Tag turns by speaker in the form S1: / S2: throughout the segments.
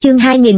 S1: Chương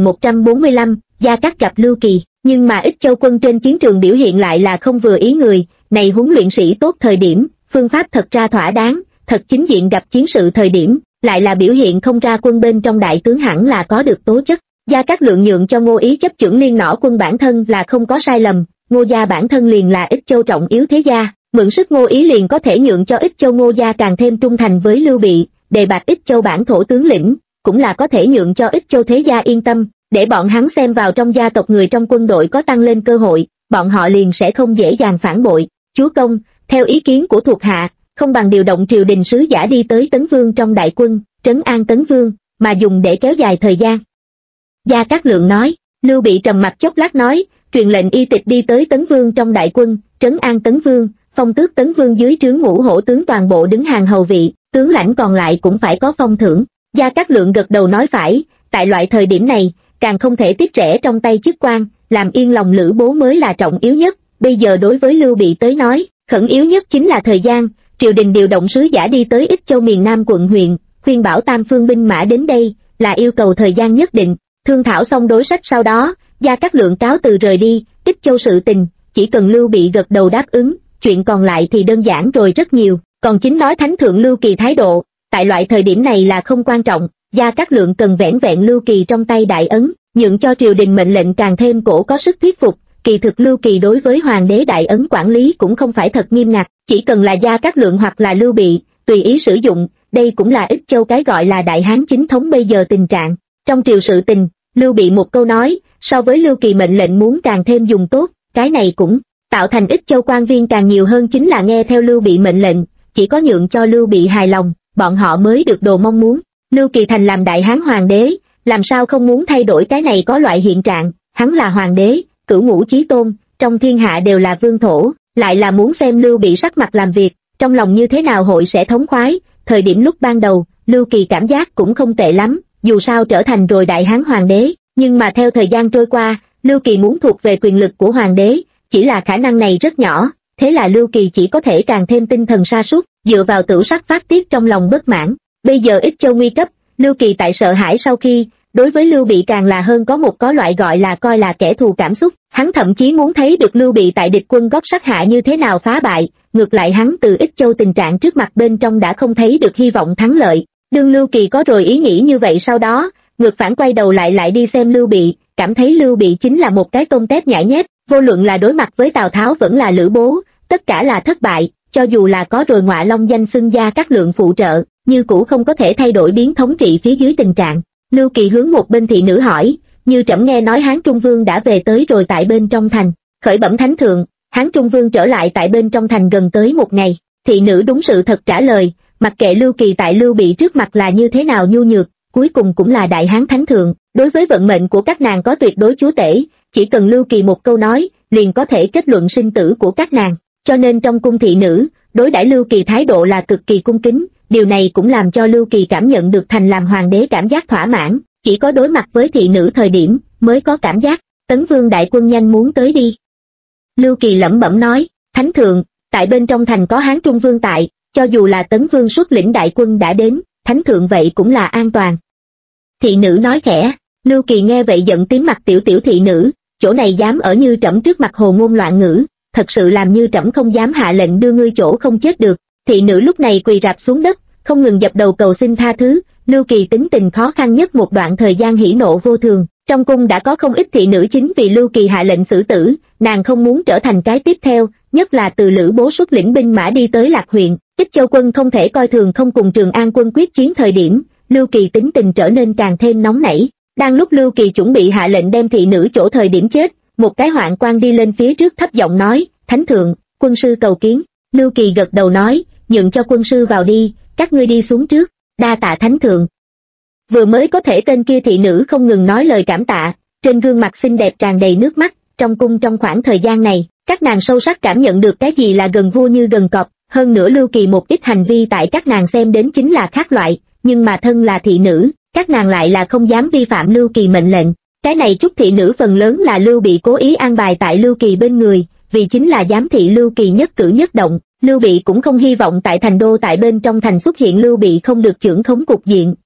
S1: 2145, Gia Cát gặp Lưu Kỳ. Nhưng mà Ích Châu quân trên chiến trường biểu hiện lại là không vừa ý người, này huấn luyện sĩ tốt thời điểm, phương pháp thật ra thỏa đáng, thật chính diện gặp chiến sự thời điểm, lại là biểu hiện không ra quân bên trong đại tướng hẳn là có được tố chất. Gia Cát Lượng nhượng cho Ngô Ý chấp chưởng Liên Nỏ quân bản thân là không có sai lầm, Ngô gia bản thân liền là Ích Châu trọng yếu thế gia, mượn sức Ngô Ý liền có thể nhượng cho Ích Châu Ngô gia càng thêm trung thành với Lưu Bị, đề bạt Ích Châu bản thổ tướng lĩnh, cũng là có thể nhượng cho Ích Châu thế gia yên tâm, để bọn hắn xem vào trong gia tộc người trong quân đội có tăng lên cơ hội, bọn họ liền sẽ không dễ dàng phản bội. Chúa công, theo ý kiến của thuộc hạ, không bằng điều động triều đình sứ giả đi tới Tấn Vương trong đại quân, trấn an Tấn Vương, mà dùng để kéo dài thời gian. Gia Cát Lượng nói. Lưu Bị trầm mặt chốc lát nói, truyền lệnh y tịch đi tới Tấn Vương trong đại quân, trấn an Tấn Vương, phong tước Tấn Vương dưới trướng Ngũ Hổ tướng toàn bộ đứng hàng hầu vị, tướng lãnh còn lại cũng phải có phong thưởng. Gia Cát Lượng gật đầu nói phải, tại loại thời điểm này, càng không thể tiếc rẻ trong tay chức quan, làm yên lòng Lữ Bố mới là trọng yếu nhất. Bây giờ đối với Lưu Bị tới nói, khẩn yếu nhất chính là thời gian, triều đình điều động sứ giả đi tới Ích Châu miền Nam quận huyện, khuyên bảo tam phương binh mã đến đây, là yêu cầu thời gian nhất định. Thương thảo xong đối sách sau đó, Gia Cát Lượng cáo từ rời đi. Ích Châu sự tình, chỉ cần Lưu Bị gật đầu đáp ứng, chuyện còn lại thì đơn giản rồi rất nhiều. Còn chính nói thánh thượng Lưu Kỳ thái độ, tại loại thời điểm này là không quan trọng. Gia Cát Lượng cần vẻn vẹn Lưu Kỳ trong tay đại ấn, nhượng cho triều đình mệnh lệnh càng thêm cổ có sức thuyết phục. Kỳ thực Lưu Kỳ đối với hoàng đế đại ấn quản lý cũng không phải thật nghiêm ngặt, chỉ cần là Gia Cát Lượng hoặc là Lưu Bị, tùy ý sử dụng. Đây cũng là Ích Châu cái gọi là đại hán chính thống bây giờ tình trạng. Trong triều sự tình, Lưu Bị một câu nói, so với Lưu Kỳ mệnh lệnh muốn càng thêm dùng tốt, cái này cũng tạo thành Ích Châu quan viên càng nhiều hơn chính là nghe theo Lưu Bị mệnh lệnh, chỉ có nhượng cho Lưu Bị hài lòng, bọn họ mới được đồ mong muốn. Lưu Kỳ thành làm đại hán hoàng đế, làm sao không muốn thay đổi cái này có loại hiện trạng, hắn là hoàng đế, cửu ngũ chí tôn, trong thiên hạ đều là vương thổ, lại là muốn xem Lưu Bị sắc mặt làm việc, trong lòng như thế nào hội sẽ thống khoái. Thời điểm lúc ban đầu, Lưu Kỳ cảm giác cũng không tệ lắm, dù sao trở thành rồi đại hán hoàng đế, nhưng mà theo thời gian trôi qua, Lưu Kỳ muốn thuộc về quyền lực của hoàng đế, chỉ là khả năng này rất nhỏ, thế là Lưu Kỳ chỉ có thể càng thêm tinh thần sa sút, dựa vào tửu sắc phát tiết trong lòng bất mãn. Bây giờ Ích Châu nguy cấp, Lưu Kỳ tại sợ hãi sau khi, đối với Lưu Bị càng là hơn có một có loại gọi là coi là kẻ thù cảm xúc, hắn thậm chí muốn thấy được Lưu Bị tại địch quân gót sát hạ như thế nào phá bại, ngược lại hắn từ Ích Châu tình trạng trước mặt bên trong đã không thấy được hy vọng thắng lợi. Đương Lưu Kỳ có rồi ý nghĩ như vậy sau đó, ngược phản quay đầu lại đi xem Lưu Bị, cảm thấy Lưu Bị chính là một cái tôm tép nhãi nhép, vô luận là đối mặt với Tào Tháo vẫn là Lữ Bố, tất cả là thất bại, cho dù là có rồi Ngọa Long danh xưng Gia Cát Lượng phụ trợ, như cũ không có thể thay đổi biến thống trị phía dưới tình trạng. Lưu Kỳ hướng một bên thị nữ hỏi, như trẫm nghe nói Hán Trung Vương đã về tới rồi tại bên trong thành, khởi bẩm thánh thượng, Hán Trung Vương trở lại tại bên trong thành gần tới một ngày. Thị nữ đúng sự thật trả lời, mặc kệ Lưu Kỳ tại Lưu Bị trước mặt là như thế nào nhu nhược, cuối cùng cũng là đại hán thánh thượng, đối với vận mệnh của các nàng có tuyệt đối chúa tể, chỉ cần Lưu Kỳ một câu nói, liền có thể kết luận sinh tử của các nàng, cho nên trong cung thị nữ, đối đãi Lưu Kỳ thái độ là cực kỳ cung kính, điều này cũng làm cho Lưu Kỳ cảm nhận được thành làm hoàng đế cảm giác thỏa mãn, chỉ có đối mặt với thị nữ thời điểm, mới có cảm giác, Tấn Vương đại quân nhanh muốn tới đi. Lưu Kỳ lẩm bẩm nói, thánh thượng, tại bên trong thành có Hán Trung Vương tại, cho dù là Tấn Vương xuất lĩnh đại quân đã đến, thánh thượng vậy cũng là an toàn. Thị nữ nói khẽ, Lưu Kỳ nghe vậy giận tím mặt, tiểu thị nữ, chỗ này dám ở như trẫm trước mặt hồ ngôn loạn ngữ, thật sự làm như trẫm không dám hạ lệnh đưa ngươi chỗ không chết được. Thị nữ lúc này quỳ rạp xuống đất, không ngừng dập đầu cầu xin tha thứ. Lưu Kỳ tính tình khó khăn nhất một đoạn thời gian hỉ nộ vô thường, trong cung đã có không ít thị nữ chính vì Lưu Kỳ hạ lệnh xử tử, nàng không muốn trở thành cái tiếp theo, nhất là từ Lữ Bố xuất lĩnh binh mã đi tới Lạc huyện, Ích Châu quân không thể coi thường không cùng Trường An quân quyết chiến thời điểm, Lưu Kỳ tính tình trở nên càng thêm nóng nảy. Đang lúc Lưu Kỳ chuẩn bị hạ lệnh đem thị nữ chỗ thời điểm chết, một cái hoạn quan đi lên phía trước thấp giọng nói, thánh thượng, quân sư cầu kiến. Lưu Kỳ gật đầu nói, nhượng cho quân sư vào đi, các ngươi đi xuống trước, đa tạ thánh thượng. Vừa mới có thể tên kia thị nữ không ngừng nói lời cảm tạ, trên gương mặt xinh đẹp tràn đầy nước mắt. Trong cung trong khoảng thời gian này, các nàng sâu sắc cảm nhận được cái gì là gần vua như gần cọp, hơn nữa Lưu Kỳ một ít hành vi tại các nàng xem đến chính là khác loại, nhưng mà thân là thị nữ, các nàng lại là không dám vi phạm Lưu Kỳ mệnh lệnh. Cái này chút thị nữ phần lớn là Lưu Bị cố ý an bài tại Lưu Kỳ bên người, vì chính là giám thị Lưu Kỳ nhất cử nhất động. Lưu Bị cũng không hy vọng tại thành đô tại bên trong thành xuất hiện Lưu Bị không được chưởng khống cục diện,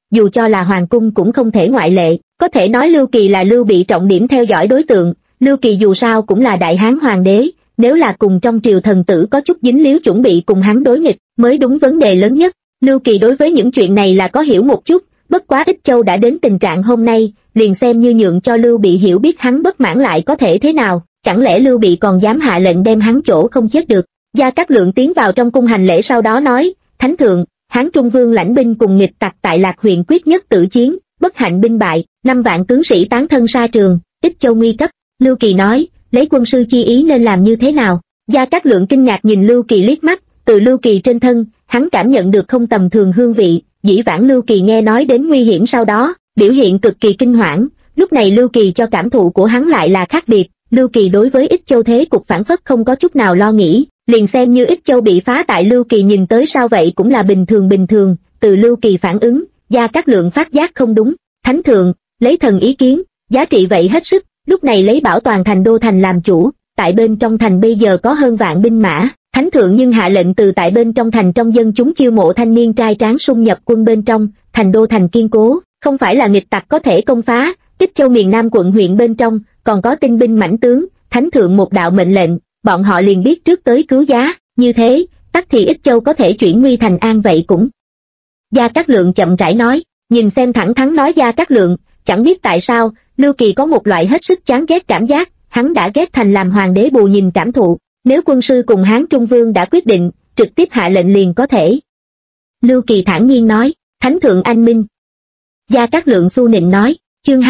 S1: dù cho là hoàng cung cũng không thể ngoại lệ. Có thể nói Lưu Kỳ là Lưu Bị trọng điểm theo dõi đối tượng. Lưu Kỳ dù sao cũng là đại hán hoàng đế, nếu là cùng trong triều thần tử có chút dính líu chuẩn bị cùng hắn đối nghịch mới đúng vấn đề lớn nhất. Lưu Kỳ đối với những chuyện này là có hiểu một chút, bất quá Ích Châu đã đến tình trạng hôm nay, liền xem như nhượng cho Lưu Bị hiểu biết hắn bất mãn lại có thể thế nào, chẳng lẽ Lưu Bị còn dám hạ lệnh đem hắn chỗ không chết được. Gia Cát Lượng tiến vào trong cung hành lễ, sau đó nói, Thánh thượng, Hán Trung Vương lãnh binh cùng nghịch tặc tại Lạc huyện quyết nhất tử chiến, bất hạnh binh bại, 5 vạn tướng sĩ tán thân sa trường, Ích Châu nguy cấp. Lưu Kỳ nói, lấy quân sư chi ý nên làm như thế nào? Gia Cát Lượng kinh ngạc nhìn Lưu Kỳ liếc mắt, từ Lưu Kỳ trên thân, hắn cảm nhận được không tầm thường hương vị. Dĩ vãng Lưu Kỳ nghe nói đến nguy hiểm sau đó, biểu hiện cực kỳ kinh hoảng, lúc này Lưu Kỳ cho cảm thụ của hắn lại là khác biệt. Lưu Kỳ đối với Ích Châu thế cục phản phất không có chút nào lo nghĩ, liền xem như Ích Châu bị phá tại Lưu Kỳ nhìn tới sao vậy cũng là bình thường. Từ Lưu Kỳ phản ứng, Gia Cát Lượng phát giác không đúng. Thánh thượng, lấy thần ý kiến, giá trị vậy hết sức, lúc này lấy bảo toàn thành đô thành làm chủ, tại bên trong thành bây giờ có hơn vạn binh mã. Thánh thượng nhưng hạ lệnh từ tại bên trong thành trong dân chúng chiêu mộ thanh niên trai tráng xung nhập quân bên trong, thành đô thành kiên cố, không phải là nghịch tặc có thể công phá. Ích Châu miền Nam quận huyện bên trong, còn có tinh binh mãnh tướng, Thánh thượng một đạo mệnh lệnh, bọn họ liền biết trước tới cứu giá, như thế, tắc thì Ích Châu có thể chuyển nguy thành an vậy cũng. Gia Cát Lượng chậm rãi nói, nhìn xem thẳng thắn nói Gia Cát Lượng, chẳng biết tại sao, Lưu Kỳ có một loại hết sức chán ghét cảm giác, hắn đã ghét thành làm hoàng đế bù nhìn cảm thụ. Nếu quân sư cùng Hán Trung Vương đã quyết định, trực tiếp hạ lệnh liền có thể. Lưu Kỳ thản nhiên nói, Thánh thượng anh minh. Gia Cát Lượng xu nịnh nói, chương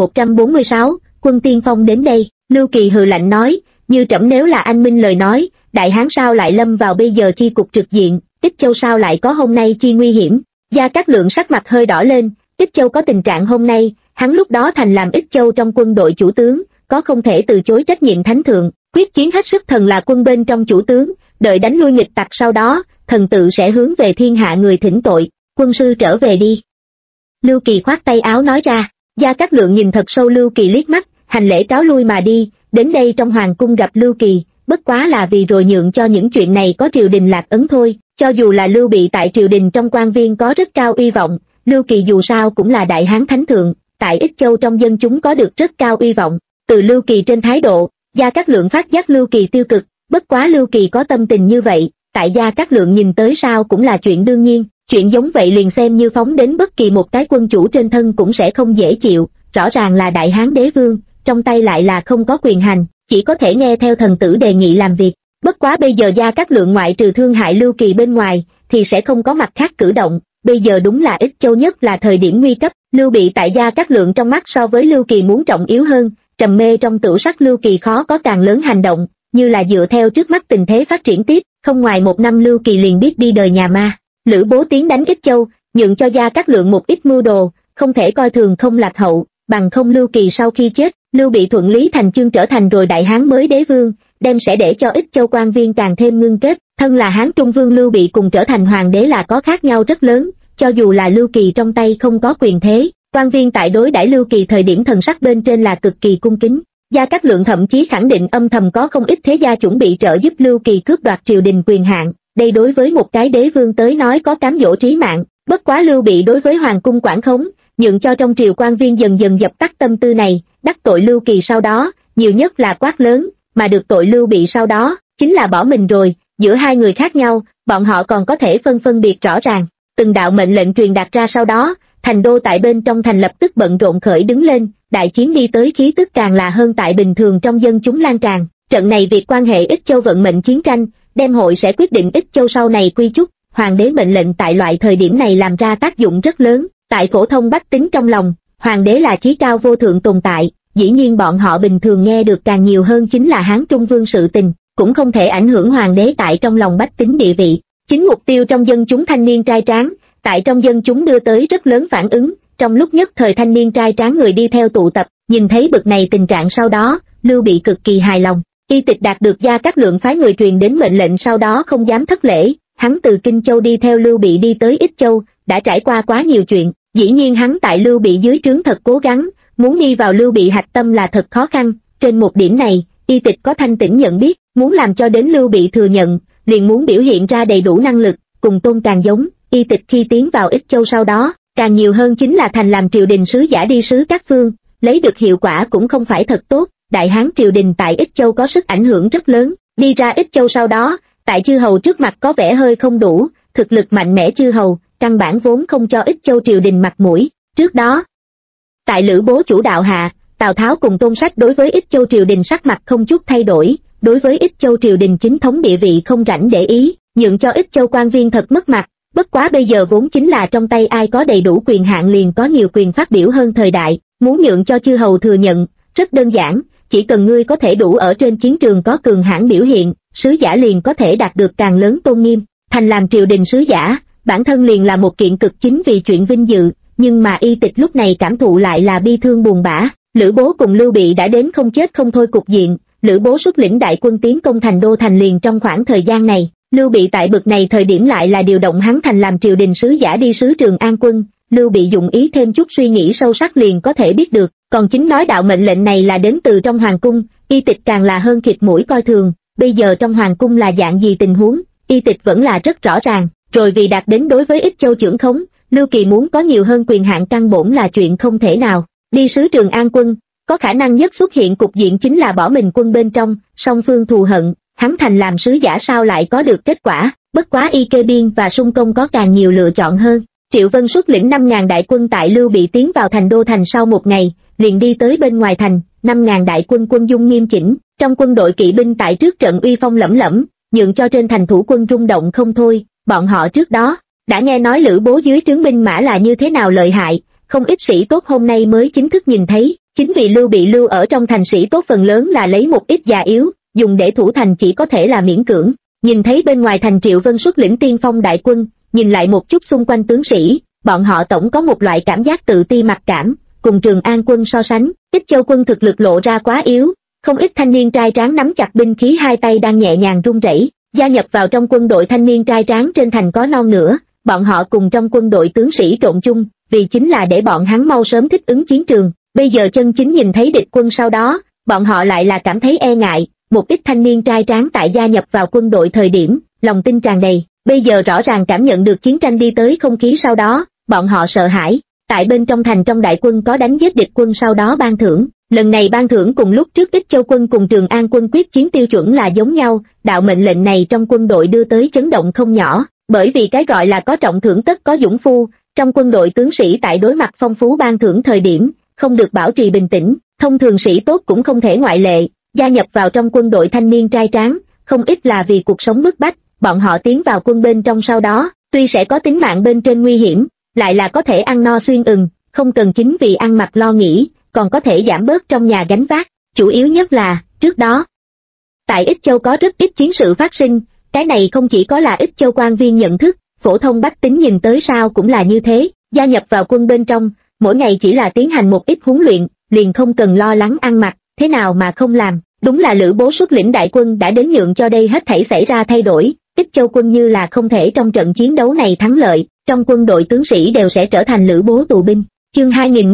S1: 2146, quân tiên phong đến đây. Lưu Kỳ hừ lạnh nói, như trẫm nếu là anh minh lời nói, đại hán sao lại lâm vào bây giờ chi cục trực diện, Ích Châu sao lại có hôm nay chi nguy hiểm. Gia Cát Lượng sắc mặt hơi đỏ lên, Ích Châu có tình trạng hôm nay, hắn lúc đó thành làm Ích Châu trong quân đội chủ tướng, có không thể từ chối trách nhiệm Thánh thượng, quyết chiến hết sức thần là quân bên trong chủ tướng, đợi đánh lui nghịch tặc sau đó, thần tự sẽ hướng về thiên hạ người thỉnh tội, quân sư trở về đi. Lưu Kỳ khoát tay áo nói ra. Gia Cát Lượng nhìn thật sâu Lưu Kỳ liếc mắt, hành lễ cáo lui mà đi, đến đây trong hoàng cung gặp Lưu Kỳ, bất quá là vì rồi nhượng cho những chuyện này có triều đình lạc ấn thôi, cho dù là Lưu Bị tại triều đình trong quan viên có rất cao uy vọng, Lưu Kỳ dù sao cũng là đại hán thánh thượng, tại Ích Châu trong dân chúng có được rất cao uy vọng. Từ Lưu Kỳ trên thái độ, Gia Cát Lượng phát giác Lưu Kỳ tiêu cực, bất quá Lưu Kỳ có tâm tình như vậy, tại Gia Cát Lượng nhìn tới sao cũng là chuyện đương nhiên, chuyện giống vậy liền xem như phóng đến bất kỳ một cái quân chủ trên thân cũng sẽ không dễ chịu, rõ ràng là đại hán đế vương, trong tay lại là không có quyền hành, chỉ có thể nghe theo thần tử đề nghị làm việc. Bất quá bây giờ Gia Cát Lượng ngoại trừ thương hại Lưu Kỳ bên ngoài, thì sẽ không có mặt khác cử động, bây giờ đúng là Ích Châu nhất là thời điểm nguy cấp, Lưu Bị tại Gia Cát Lượng trong mắt so với Lưu Kỳ muốn trọng yếu hơn, trầm mê trong tửu sắc Lưu Kỳ khó có càng lớn hành động, như là dựa theo trước mắt tình thế phát triển tiếp, không ngoài 1 năm Lưu Kỳ liền biết đi đời nhà ma. Lữ Bố tiến đánh Ích Châu, nhượng cho Gia Cát Lượng một ít mưu đồ, không thể coi thường không lạc hậu, bằng không Lưu Kỳ sau khi chết, Lưu Bị thuận lý thành chương trở thành rồi đại hán mới đế vương, đem sẽ để cho Ích Châu quan viên càng thêm ngưng kết, thân là Hán Trung Vương Lưu Bị cùng trở thành hoàng đế là có khác nhau rất lớn, cho dù là Lưu Kỳ trong tay không có quyền thế, quan viên tại đối đãi Lưu Kỳ thời điểm thần sắc bên trên là cực kỳ cung kính. Gia Cát Lượng thậm chí khẳng định âm thầm có không ít thế gia chuẩn bị trợ giúp Lưu Kỳ cướp đoạt triều đình quyền hạn, đây đối với một cái đế vương tới nói có cám dỗ trí mạng, bất quá Lưu Bị đối với hoàng cung quản khống, nhượng cho trong triều quan viên dần dần dập tắt tâm tư này, đắc tội Lưu Kỳ sau đó, nhiều nhất là quát lớn, mà được tội Lưu Bị sau đó, chính là bỏ mình rồi, giữa hai người khác nhau, bọn họ còn có thể phân biệt rõ ràng. Từng đạo mệnh lệnh truyền đạt ra sau đó, thành đô tại bên trong thành lập tức bận rộn khởi đứng lên, đại chiến đi tới khí tức càng là hơn tại bình thường trong dân chúng lan tràn. Trận này việc quan hệ Ích Châu vận mệnh chiến tranh, đem hội sẽ quyết định Ích Châu sau này quy chúc, hoàng đế mệnh lệnh tại loại thời điểm này làm ra tác dụng rất lớn, tại phổ thông bách tính trong lòng, hoàng đế là chí cao vô thượng tồn tại, dĩ nhiên bọn họ bình thường nghe được càng nhiều hơn chính là Hán Trung Vương sự tình, cũng không thể ảnh hưởng hoàng đế tại trong lòng bách tính địa vị. Chính mục tiêu trong dân chúng thanh niên trai tráng, tại trong dân chúng đưa tới rất lớn phản ứng, trong lúc nhất thời thanh niên trai tráng người đi theo tụ tập, nhìn thấy bực này tình trạng sau đó, Lưu Bị cực kỳ hài lòng. Y Tịch đạt được Gia Cát Lượng phái người truyền đến mệnh lệnh sau đó không dám thất lễ, hắn từ Kinh Châu đi theo Lưu Bị đi tới Ích Châu, đã trải qua quá nhiều chuyện, dĩ nhiên hắn tại Lưu Bị dưới trướng thật cố gắng, muốn đi vào Lưu Bị hạch tâm là thật khó khăn, trên một điểm này, Y Tịch có thanh tĩnh nhận biết, muốn làm cho đến Lưu Bị thừa nhận, liền muốn biểu hiện ra đầy đủ năng lực, cùng Tôn Càn giống. Y Tịch khi tiến vào Ích Châu sau đó, càng nhiều hơn chính là thành làm triều đình sứ giả đi sứ các phương, lấy được hiệu quả cũng không phải thật tốt. Đại Hán triều đình tại Ích Châu có sức ảnh hưởng rất lớn, đi ra Ích Châu sau đó, tại chư hầu trước mặt có vẻ hơi không đủ, thực lực mạnh mẽ chư hầu, căn bản vốn không cho Ích Châu triều đình mặt mũi. Trước đó, tại Lữ Bố chủ đạo hạ, Tào Tháo cùng Tôn Sách đối với Ích Châu triều đình sắc mặt không chút thay đổi, đối với Ích Châu triều đình chính thống địa vị không rảnh để ý, nhượng cho Ích Châu quan viên thật mất mặt. Bất quá bây giờ vốn chính là trong tay ai có đầy đủ quyền hạn liền có nhiều quyền phát biểu hơn thời đại, muốn nhượng cho chư hầu thừa nhận, rất đơn giản, chỉ cần ngươi có thể đủ ở trên chiến trường có cường hãn biểu hiện, sứ giả liền có thể đạt được càng lớn tôn nghiêm. Thành làm triều đình sứ giả, bản thân liền là một kiện cực chính vì chuyện vinh dự, nhưng mà Y Tịch lúc này cảm thụ lại là bi thương buồn bã. Lữ Bố cùng Lưu Bị đã đến không chết không thôi cục diện, Lữ Bố xuất lĩnh đại quân tiến công thành đô thành liền trong khoảng thời gian này, Lưu Bị tại bực này thời điểm lại là điều động hắn thành làm triều đình sứ giả đi sứ Trường An quân. Lưu Bị dụng ý thêm chút suy nghĩ sâu sắc liền có thể biết được, còn chính nói đạo mệnh lệnh này là đến từ trong hoàng cung, Y Tịch càng là hơn khịt mũi coi thường. Bây giờ trong hoàng cung là dạng gì tình huống, Y Tịch vẫn là rất rõ ràng, rồi vì đạt đến đối với Ích Châu trưởng khống, Lưu Kỳ muốn có nhiều hơn quyền hạn căn bổn là chuyện không thể nào. Đi sứ Trường An quân, có khả năng nhất xuất hiện cục diện chính là bỏ mình quân bên trong, song phương thù hận, hắn thành làm sứ giả sao lại có được kết quả. Bất quá Y Kê Biên và Sung Công có càng nhiều lựa chọn hơn. Triệu Vân xuất lĩnh 5.000 đại quân tại Lưu Bị tiến vào thành đô thành sau một ngày, liền đi tới bên ngoài thành, 5.000 đại quân quân dung nghiêm chỉnh, trong quân đội kỵ binh tại trước trận uy phong lẫm lẫm, nhượng cho trên thành thủ quân rung động không thôi. Bọn họ trước đó đã nghe nói Lữ Bố dưới trướng binh mã là như thế nào lợi hại, không ít sĩ tốt hôm nay mới chính thức nhìn thấy. Chính vì Lưu Bị lưu ở trong thành sĩ tốt phần lớn là lấy một ít già yếu, dùng để thủ thành chỉ có thể là miễn cưỡng. Nhìn thấy bên ngoài thành Triệu Vân xuất lĩnh tiên phong đại quân, nhìn lại một chút xung quanh tướng sĩ, bọn họ tổng có một loại cảm giác tự ti mặc cảm, cùng Trường An quân so sánh, Ích Châu quân thực lực lộ ra quá yếu, không ít thanh niên trai tráng nắm chặt binh khí hai tay đang nhẹ nhàng run rẩy. Gia nhập vào trong quân đội thanh niên trai tráng trên thành có non nữa, bọn họ cùng trong quân đội tướng sĩ trộn chung, vì chính là để bọn hắn mau sớm thích ứng chiến trường. Bây giờ chân chính nhìn thấy địch quân sau đó, bọn họ lại là cảm thấy e ngại. Một ít thanh niên trai tráng tại gia nhập vào quân đội thời điểm, lòng tin tràn đầy, bây giờ rõ ràng cảm nhận được chiến tranh đi tới không khí sau đó, bọn họ sợ hãi. Tại bên trong thành trong đại quân có đánh giết địch quân sau đó ban thưởng, lần này ban thưởng cùng lúc trước Ích Châu quân cùng Trường An quân quyết chiến tiêu chuẩn là giống nhau. Đạo mệnh lệnh này trong quân đội đưa tới chấn động không nhỏ, bởi vì cái gọi là có trọng thưởng tất có dũng phu, trong quân đội tướng sĩ tại đối mặt phong phú ban thưởng thời điểm, không được bảo trì bình tĩnh, thông thường sĩ tốt cũng không thể ngoại lệ. Gia nhập vào trong quân đội thanh niên trai tráng, không ít là vì cuộc sống bức bách, bọn họ tiến vào quân bên trong sau đó, tuy sẽ có tính mạng bên trên nguy hiểm, lại là có thể ăn no xuyên ừng, không cần chính vì ăn mặc lo nghĩ, còn có thể giảm bớt trong nhà gánh vác. Chủ yếu nhất là, trước đó, tại Ích Châu có rất ít chiến sự phát sinh, cái này không chỉ có là Ích Châu quan viên nhận thức, phổ thông bách tính nhìn tới sao cũng là như thế. Gia nhập vào quân bên trong, mỗi ngày chỉ là tiến hành một ít huấn luyện, liền không cần lo lắng ăn mặc, thế nào mà không làm. Đúng là Lữ Bố xuất lĩnh đại quân đã đến nhượng cho đây hết thảy xảy ra thay đổi. Ích Châu quân như là không thể trong trận chiến đấu này thắng lợi, trong quân đội tướng sĩ đều sẽ trở thành Lữ Bố tù binh. Chương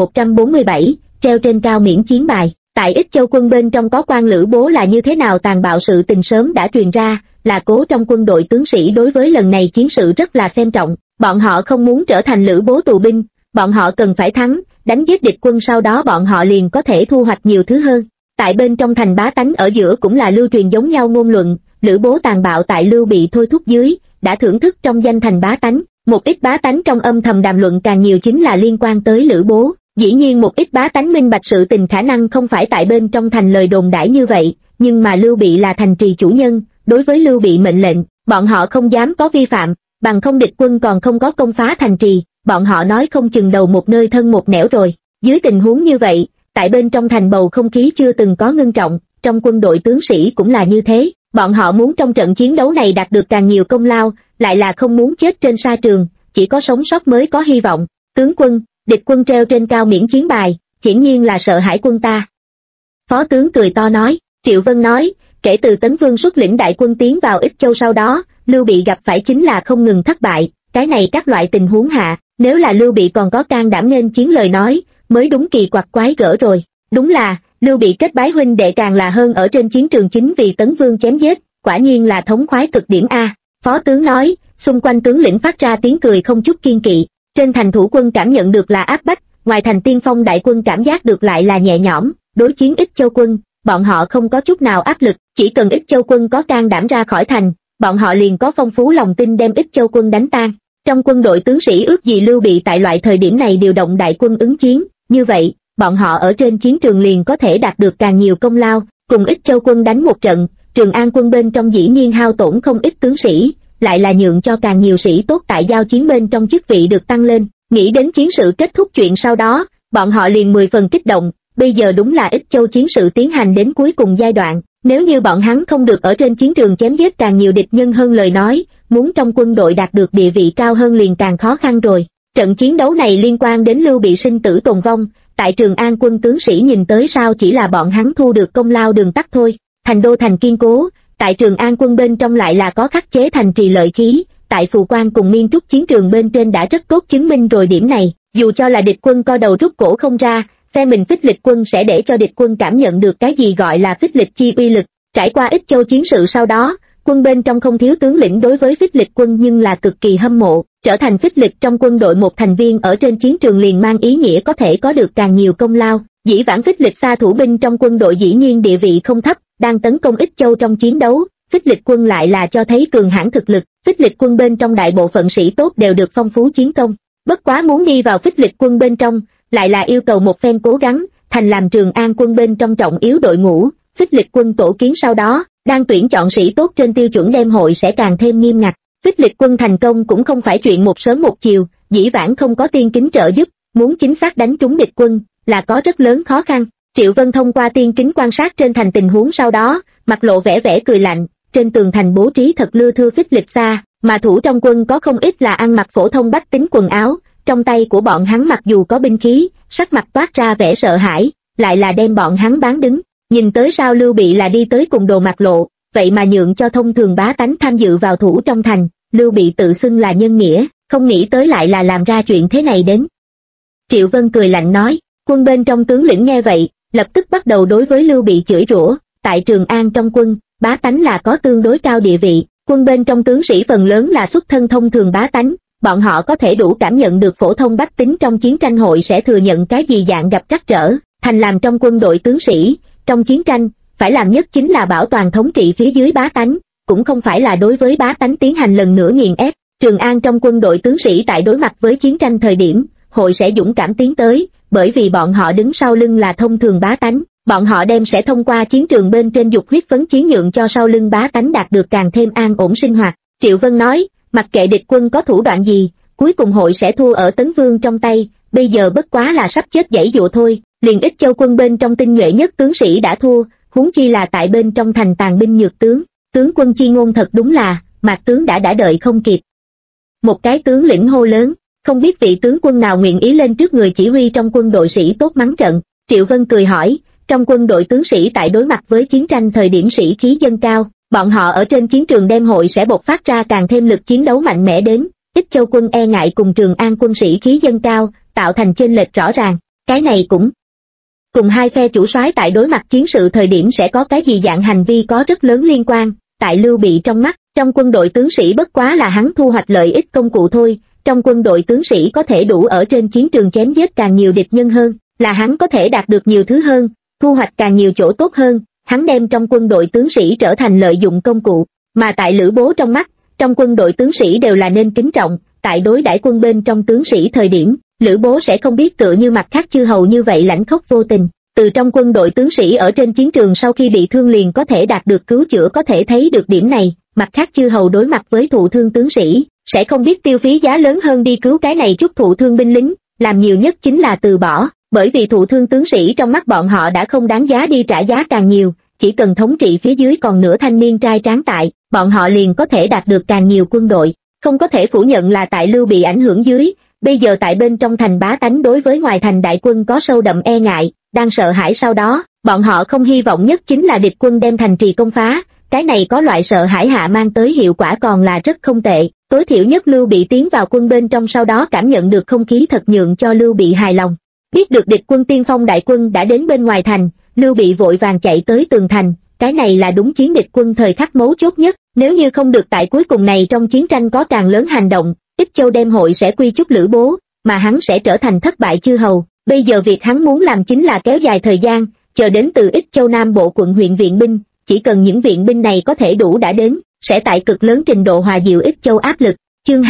S1: 2147, treo trên cao miễn chiến bài. Tại Ích Châu quân bên trong có quan Lữ Bố là như thế nào tàn bạo sự tình sớm đã truyền ra, là cố trong quân đội tướng sĩ đối với lần này chiến sự rất là xem trọng. Bọn họ không muốn trở thành Lữ Bố tù binh, bọn họ cần phải thắng, đánh giết địch quân sau đó bọn họ liền có thể thu hoạch nhiều thứ hơn. Tại bên trong thành bá tánh ở giữa cũng là lưu truyền giống nhau ngôn luận, Lữ Bố tàn bạo tại Lưu Bị thôi thúc dưới, đã thưởng thức trong danh thành bá tánh. Một ít bá tánh trong âm thầm đàm luận càng nhiều chính là liên quan tới Lữ Bố. Dĩ nhiên một ít bá tánh minh bạch sự tình khả năng không phải tại bên trong thành lời đồn đãi như vậy, nhưng mà Lưu Bị là thành trì chủ nhân, đối với Lưu Bị mệnh lệnh, bọn họ không dám có vi phạm, bằng không địch quân còn không có công phá thành trì, bọn họ nói không chừng đầu một nơi thân một nẻo rồi. Dưới tình huống như vậy, tại bên trong thành bầu không khí chưa từng có ngưng trọng, trong quân đội tướng sĩ cũng là như thế, bọn họ muốn trong trận chiến đấu này đạt được càng nhiều công lao, lại là không muốn chết trên sa trường, chỉ có sống sót mới có hy vọng. Tướng quân, địch quân treo trên cao miễn chiến bài, hiển nhiên là sợ hãi quân ta. Phó tướng cười to nói. Triệu Vân nói, kể từ Tấn Vương xuất lĩnh đại quân tiến vào Ích Châu sau đó, Lưu Bị gặp phải chính là không ngừng thất bại, cái này các loại tình huống hạ, nếu là Lưu Bị còn có can đảm nghênh chiến lời nói, mới đúng kỳ quặc quái gở rồi. Đúng là, Lưu Bị kết bái huynh đệ càng là hơn ở trên chiến trường chính vì Tấn Vương chém giết, quả nhiên là thống khoái cực điểm a. Phó tướng nói, xung quanh tướng lĩnh phát ra tiếng cười không chút kiên kỵ. Trên thành thủ quân cảm nhận được là áp bách, ngoài thành tiên phong đại quân cảm giác được lại là nhẹ nhõm. Đối chiến Ích Châu quân, bọn họ không có chút nào áp lực, chỉ cần Ích Châu quân có can đảm ra khỏi thành, bọn họ liền có phong phú lòng tin đem Ích Châu quân đánh tan. Trong quân đội tướng sĩ ước gì Lưu Bị tại loại thời điểm này điều động đại quân ứng chiến, như vậy, bọn họ ở trên chiến trường liền có thể đạt được càng nhiều công lao. Cùng Ích Châu quân đánh một trận, Trường An quân bên trong dĩ nhiên hao tổn không ít tướng sĩ, lại là nhượng cho càng nhiều sĩ tốt tại giao chiến bên trong chức vị được tăng lên. Nghĩ đến chiến sự kết thúc chuyện sau đó, bọn họ liền 10 phần kích động. Bây giờ đúng là Ích Châu chiến sự tiến hành đến cuối cùng giai đoạn, nếu như bọn hắn không được ở trên chiến trường chém giết càng nhiều địch nhân hơn lời nói, muốn trong quân đội đạt được địa vị cao hơn liền càng khó khăn rồi. Trận chiến đấu này liên quan đến Lưu Bị sinh tử tồn vong, tại Trường An quân tướng sĩ nhìn tới sao chỉ là bọn hắn thu được công lao đường tắt thôi. Thành đô thành kiên cố, tại Trường An quân bên trong lại là có khắc chế thành trì lợi khí, tại Phù Quan cùng Miên Trúc chiến trường bên trên đã rất tốt chứng minh rồi điểm này. Dù cho là địch quân co đầu rút cổ không ra, phe mình phích lịch quân sẽ để cho địch quân cảm nhận được cái gì gọi là phích lịch chi uy lực. Trải qua Ích Châu chiến sự sau đó, quân bên trong không thiếu tướng lĩnh đối với phích lịch quân nhưng là cực kỳ hâm mộ, trở thành phích lịch trong quân đội một thành viên ở trên chiến trường liền mang ý nghĩa có thể có được càng nhiều công lao. Dĩ vãng phích lịch xa thủ binh trong quân đội dĩ nhiên địa vị không thấp, đang tấn công Ích Châu trong chiến đấu, phích lịch quân lại là cho thấy cường hãn thực lực. Phích lịch quân bên trong đại bộ phận sĩ tốt đều được phong phú chiến công, bất quá muốn đi vào phích lịch quân bên trong lại là yêu cầu một phen cố gắng. Thành làm Trường An quân bên trong trọng yếu đội ngũ, phích lịch quân tổ kiến sau đó, đang tuyển chọn sĩ tốt trên tiêu chuẩn đem hội sẽ càng thêm nghiêm ngặt. Phích lịch quân thành công cũng không phải chuyện một sớm một chiều, dĩ vãng không có tiên kính trợ giúp, muốn chính xác đánh trúng địch quân là có rất lớn khó khăn. Triệu Vân thông qua tiên kính quan sát trên thành tình huống sau đó, mặt lộ vẻ vẻ cười lạnh. Trên tường thành bố trí thật lưa thưa phích lịch xa, mà thủ trong quân có không ít là ăn mặc phổ thông bách tính quần áo, trong tay của bọn hắn mặc dù có binh khí, sắc mặt toát ra vẻ sợ hãi, lại là đem bọn hắn bán đứng. Nhìn tới sao Lưu Bị là đi tới cùng đồ mặt lộ, vậy mà nhượng cho thông thường bá tánh tham dự vào thủ trong thành. Lưu Bị tự xưng là nhân nghĩa, không nghĩ tới lại là làm ra chuyện thế này đến. Triệu Vân cười lạnh nói, quân bên trong tướng lĩnh nghe vậy, lập tức bắt đầu đối với Lưu Bị chửi rủa. Tại Trường An trong quân, bá tánh là có tương đối cao địa vị, quân bên trong tướng sĩ phần lớn là xuất thân thông thường bá tánh, bọn họ có thể đủ cảm nhận được phổ thông bách tính trong chiến tranh hội sẽ thừa nhận cái gì dạng gặp trắc trở. Thành làm trong quân đội tướng sĩ, trong chiến tranh, phải làm nhất chính là bảo toàn thống trị phía dưới bá tánh, cũng không phải là đối với bá tánh tiến hành lần nữa nghiền ép. Trường An trong quân đội tướng sĩ tại đối mặt với chiến tranh thời điểm, hội sẽ dũng cảm tiến tới, bởi vì bọn họ đứng sau lưng là thông thường bá tánh, bọn họ đem sẽ thông qua chiến trường bên trên dục huyết phấn chiến nhượng cho sau lưng bá tánh đạt được càng thêm an ổn sinh hoạt. Triệu Vân nói, mặc kệ địch quân có thủ đoạn gì, cuối cùng hội sẽ thua ở Tấn Vương trong tay, bây giờ bất quá là sắp chết giãy dụa thôi. Liền Ích Châu quân bên trong tinh nhuệ nhất tướng sĩ đã thua, huống chi là tại bên trong thành tàn binh nhược tướng. Tướng quân chi ngôn thật đúng là, Mạc tướng đã đợi không kịp. Một cái tướng lĩnh hô lớn, không biết vị tướng quân nào nguyện ý lên trước người chỉ huy trong quân đội sĩ tốt mắng trận. Triệu Vân cười hỏi, trong quân đội tướng sĩ tại đối mặt với chiến tranh thời điểm sĩ khí dâng cao, bọn họ ở trên chiến trường đem hội sẽ bộc phát ra càng thêm lực chiến đấu mạnh mẽ đến. Ích Châu quân e ngại cùng Trường An quân sĩ khí dâng cao, tạo thành chênh lệch rõ ràng. Cái này cũng cùng hai phe chủ soái tại đối mặt chiến sự thời điểm sẽ có cái gì dạng hành vi có rất lớn liên quan. Tại Lưu Bị trong mắt, trong quân đội tướng sĩ bất quá là hắn thu hoạch lợi ích công cụ thôi. Trong quân đội tướng sĩ có thể đủ ở trên chiến trường chém giết càng nhiều địch nhân hơn, là hắn có thể đạt được nhiều thứ hơn, thu hoạch càng nhiều chỗ tốt hơn. Hắn đem trong quân đội tướng sĩ trở thành lợi dụng công cụ, mà tại Lữ Bố trong mắt, trong quân đội tướng sĩ đều là nên kính trọng. Tại đối đãi quân bên trong tướng sĩ thời điểm, Lữ Bố sẽ không biết tựa như mặt khác chư hầu như vậy lãnh khốc vô tình. Từ trong quân đội tướng sĩ ở trên chiến trường sau khi bị thương liền có thể đạt được cứu chữa có thể thấy được điểm này. Mặt khác chư hầu đối mặt với thụ thương tướng sĩ, sẽ không biết tiêu phí giá lớn hơn đi cứu cái này chút thụ thương binh lính, làm nhiều nhất chính là từ bỏ, bởi vì thụ thương tướng sĩ trong mắt bọn họ đã không đáng giá đi trả giá càng nhiều, chỉ cần thống trị phía dưới còn nửa thanh niên trai tráng tại, bọn họ liền có thể đạt được càng nhiều quân đội. Không có thể phủ nhận là tại Lưu Bị ảnh hưởng dưới, bây giờ tại bên trong thành bá tánh đối với ngoài thành đại quân có sâu đậm e ngại, đang sợ hãi sau đó, bọn họ không hy vọng nhất chính là địch quân đem thành trì công phá, cái này có loại sợ hãi hạ mang tới hiệu quả còn là rất không tệ. Tối thiểu nhất Lưu Bị tiến vào quân bên trong sau đó cảm nhận được không khí thật nhượng cho Lưu Bị hài lòng. Biết được địch quân tiên phong đại quân đã đến bên ngoài thành, Lưu Bị vội vàng chạy tới tường thành, cái này là đúng chiến địch quân thời khắc mấu chốt nhất, nếu như không được tại cuối cùng này trong chiến tranh có càng lớn hành động, Ích Châu đem hội sẽ quy chúc Lữ Bố, mà hắn sẽ trở thành thất bại chư hầu. Bây giờ việc hắn muốn làm chính là kéo dài thời gian, chờ đến từ Ích Châu Nam Bộ quận huyện viện binh, chỉ cần những viện binh này có thể đủ đã đến, sẽ tại cực lớn trình độ hòa dịu Ích Châu áp lực. Chương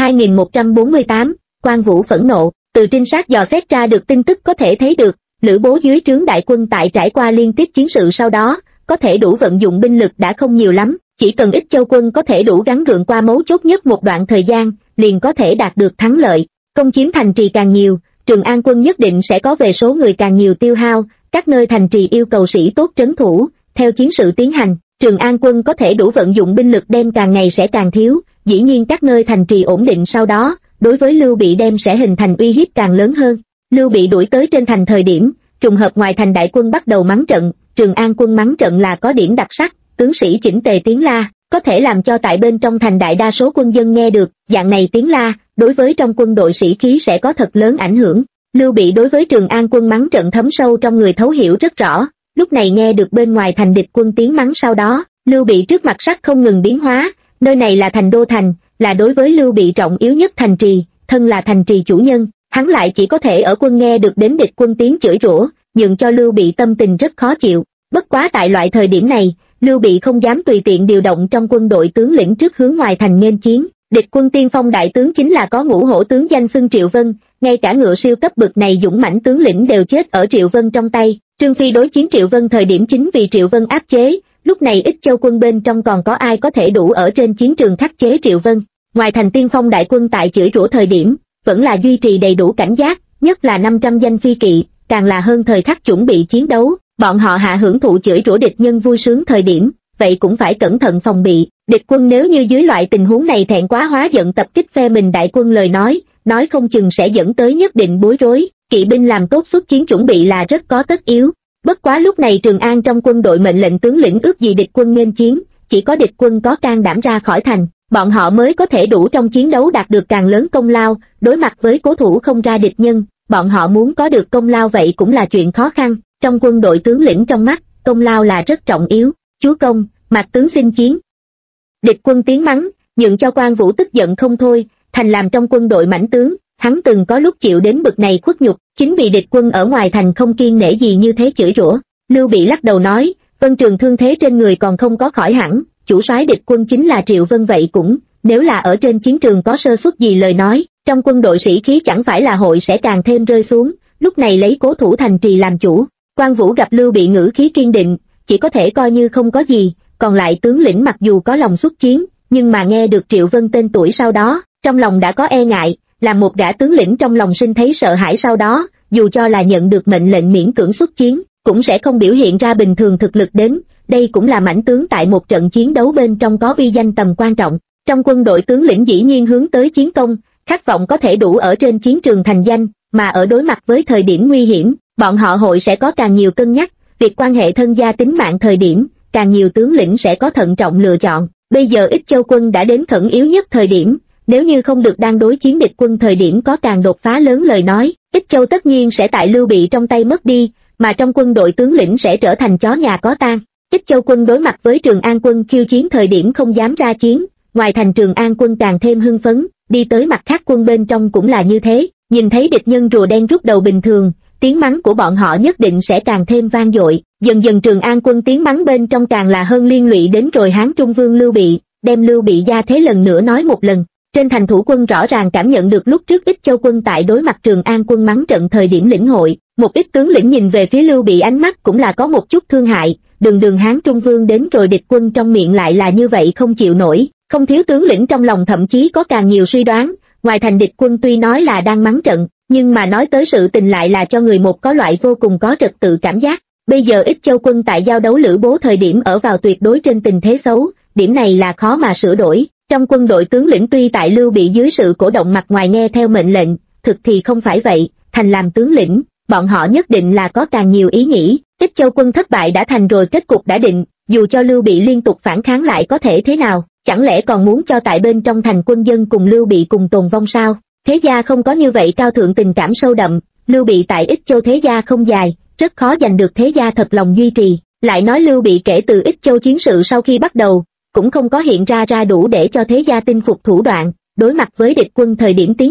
S1: 2148, Quan Vũ phẫn nộ. Từ trinh sát dò xét ra được tin tức có thể thấy được, Lữ Bố dưới trướng đại quân tại trải qua liên tiếp chiến sự sau đó, có thể đủ vận dụng binh lực đã không nhiều lắm, chỉ cần Ích Châu quân có thể đủ gắng gượng qua mấu chốt nhất một đoạn thời gian, liền có thể đạt được thắng lợi. Công chiếm thành trì càng nhiều, Trường An quân nhất định sẽ có về số người càng nhiều tiêu hao, các nơi thành trì yêu cầu sĩ tốt trấn thủ, theo chiến sự tiến hành, Trường An quân có thể đủ vận dụng binh lực đem càng ngày sẽ càng thiếu, dĩ nhiên các nơi thành trì ổn định sau đó, đối với Lưu Bị đem sẽ hình thành uy hiếp càng lớn hơn. Lưu Bị đuổi tới trên thành thời điểm, trùng hợp ngoài thành đại quân bắt đầu mắng trận, Trường An quân mắng trận là có điểm đặc sắc, tướng sĩ chỉnh tề tiếng la, có thể làm cho tại bên trong thành đại đa số quân dân nghe được, dạng này tiếng la, đối với trong quân đội sĩ khí sẽ có thật lớn ảnh hưởng. Lưu Bị đối với Trường An quân mắng trận thấm sâu trong người thấu hiểu rất rõ, lúc này nghe được bên ngoài thành địch quân tiếng mắng sau đó, Lưu Bị trước mặt sắc không ngừng biến hóa, nơi này là thành đô thành, là đối với Lưu Bị trọng yếu nhất thành trì, thân là thành trì chủ nhân, hắn lại chỉ có thể ở quân nghe được đến địch quân tiếng chửi rủa, nhường cho Lưu Bị tâm tình rất khó chịu. Bất quá tại loại thời điểm này, Lưu Bị không dám tùy tiện điều động trong quân đội tướng lĩnh trước hướng ngoài thành nghênh chiến. Địch quân tiên phong đại tướng chính là có ngũ hổ tướng danh xưng Triệu Vân, ngay cả ngựa siêu cấp bực này dũng mãnh tướng lĩnh đều chết ở Triệu Vân trong tay. Trương Phi đối chiến Triệu Vân thời điểm chính vì Triệu Vân áp chế, lúc này Ích Châu quân bên trong còn có ai có thể đủ ở trên chiến trường khắc chế Triệu Vân. Ngoài thành tiên phong đại quân tại chửi rủa thời điểm, vẫn là duy trì đầy đủ cảnh giác, nhất là 500 danh phi kỵ, càng là hơn thời khắc chuẩn bị chiến đấu, bọn họ hạ hưởng thụ chửi rủa địch nhân vui sướng thời điểm, vậy cũng phải cẩn thận phòng bị. Địch quân nếu như dưới loại tình huống này thẹn quá hóa giận tập kích phe mình đại quân lời nói không chừng sẽ dẫn tới nhất định bối rối, kỵ binh làm tốt xuất chiến chuẩn bị là rất có tất yếu. Bất quá lúc này Trường An trong quân đội mệnh lệnh tướng lĩnh ước gì địch quân nghênh chiến, chỉ có địch quân có can đảm ra khỏi thành, bọn họ mới có thể đủ trong chiến đấu đạt được càng lớn công lao, đối mặt với cố thủ không ra địch nhân, bọn họ muốn có được công lao vậy cũng là chuyện khó khăn. Trong quân đội tướng lĩnh trong mắt, công lao là rất trọng yếu. Chúa công, Mạc tướng xin chiến. Địch quân tiếng mắng, nhượng cho Quan Vũ tức giận không thôi, thành làm trong quân đội mãnh tướng, hắn từng có lúc chịu đến bực này khuất nhục, chính vì địch quân ở ngoài thành không kiêng nể gì như thế chửi rủa. Lưu Bị lắc đầu nói, Vân Trường thương thế trên người còn không có khỏi hẳn, chủ soái địch quân chính là Triệu Vân vậy cũng, nếu là ở trên chiến trường có sơ suất gì lời nói, trong quân đội sĩ khí chẳng phải là hội sẽ càng thêm rơi xuống, lúc này lấy cố thủ thành trì làm chủ. Quan Vũ gặp Lưu Bị ngữ khí kiên định, chỉ có thể coi như không có gì, còn lại tướng lĩnh mặc dù có lòng xuất chiến, nhưng mà nghe được Triệu Vân tên tuổi sau đó, trong lòng đã có e ngại, làm một gã tướng lĩnh trong lòng sinh thấy sợ hãi sau đó, dù cho là nhận được mệnh lệnh miễn cưỡng xuất chiến, cũng sẽ không biểu hiện ra bình thường thực lực đến, đây cũng là mãnh tướng tại một trận chiến đấu bên trong có uy danh tầm quan trọng. Trong quân đội tướng lĩnh dĩ nhiên hướng tới chiến công, khát vọng có thể đủ ở trên chiến trường thành danh, mà ở đối mặt với thời điểm nguy hiểm, bọn họ hội sẽ có càng nhiều cân nhắc, việc quan hệ thân gia tính mạng thời điểm, càng nhiều tướng lĩnh sẽ có thận trọng lựa chọn. Bây giờ Ích Châu quân đã đến khẩn yếu nhất thời điểm, nếu như không được đang đối chiến địch quân thời điểm có càng đột phá lớn lời nói, Ích Châu tất nhiên sẽ tại Lưu Bị trong tay mất đi, mà trong quân đội tướng lĩnh sẽ trở thành chó nhà có tang. Ích Châu quân đối mặt với Trường An quân khiêu chiến thời điểm không dám ra chiến, ngoài thành Trường An quân càng thêm hưng phấn, đi tới mặt khác quân bên trong cũng là như thế, nhìn thấy địch nhân rùa đen rút đầu bình thường, tiếng mắng của bọn họ nhất định sẽ càng thêm vang dội. Dần dần Trường An quân tiếng mắng bên trong càng là hơn liên lụy đến rồi Hán Trung Vương Lưu Bị, đem Lưu Bị gia thế lần nữa nói một lần. Trên thành thủ quân rõ ràng cảm nhận được lúc trước Ích Châu quân tại đối mặt Trường An quân mắng trận thời điểm lĩnh hội, một ít tướng lĩnh nhìn về phía Lưu Bị ánh mắt cũng là có một chút thương hại, đường Hán Trung Vương đến rồi địch quân trong miệng lại là như vậy không chịu nổi, không thiếu tướng lĩnh trong lòng thậm chí có càng nhiều suy đoán, ngoài thành địch quân tuy nói là đang mắng trận, nhưng mà nói tới sự tình lại là cho người một có loại vô cùng có trật tự cảm giác. Bây giờ Ích Châu quân tại giao đấu Lữ Bố thời điểm ở vào tuyệt đối trên tình thế xấu, điểm này là khó mà sửa đổi. Trong quân đội tướng lĩnh tuy tại Lưu Bị dưới sự cổ động mặt ngoài nghe theo mệnh lệnh, thực thì không phải vậy, thành làm tướng lĩnh, bọn họ nhất định là có càng nhiều ý nghĩ. Ích Châu quân thất bại đã thành rồi kết cục đã định, dù cho Lưu Bị liên tục phản kháng lại có thể thế nào, chẳng lẽ còn muốn cho tại bên trong thành quân dân cùng Lưu Bị cùng tồn vong sao? Thế gia không có như vậy cao thượng tình cảm sâu đậm, Lưu Bị tại Ích Châu thế gia không dài, rất khó giành được thế gia thật lòng duy trì. Lại nói Lưu Bị kể từ Ích Châu chiến sự sau khi bắt đầu, cũng không có hiện ra đủ để cho thế gia tin phục thủ đoạn, đối mặt với địch quân thời điểm tiến công,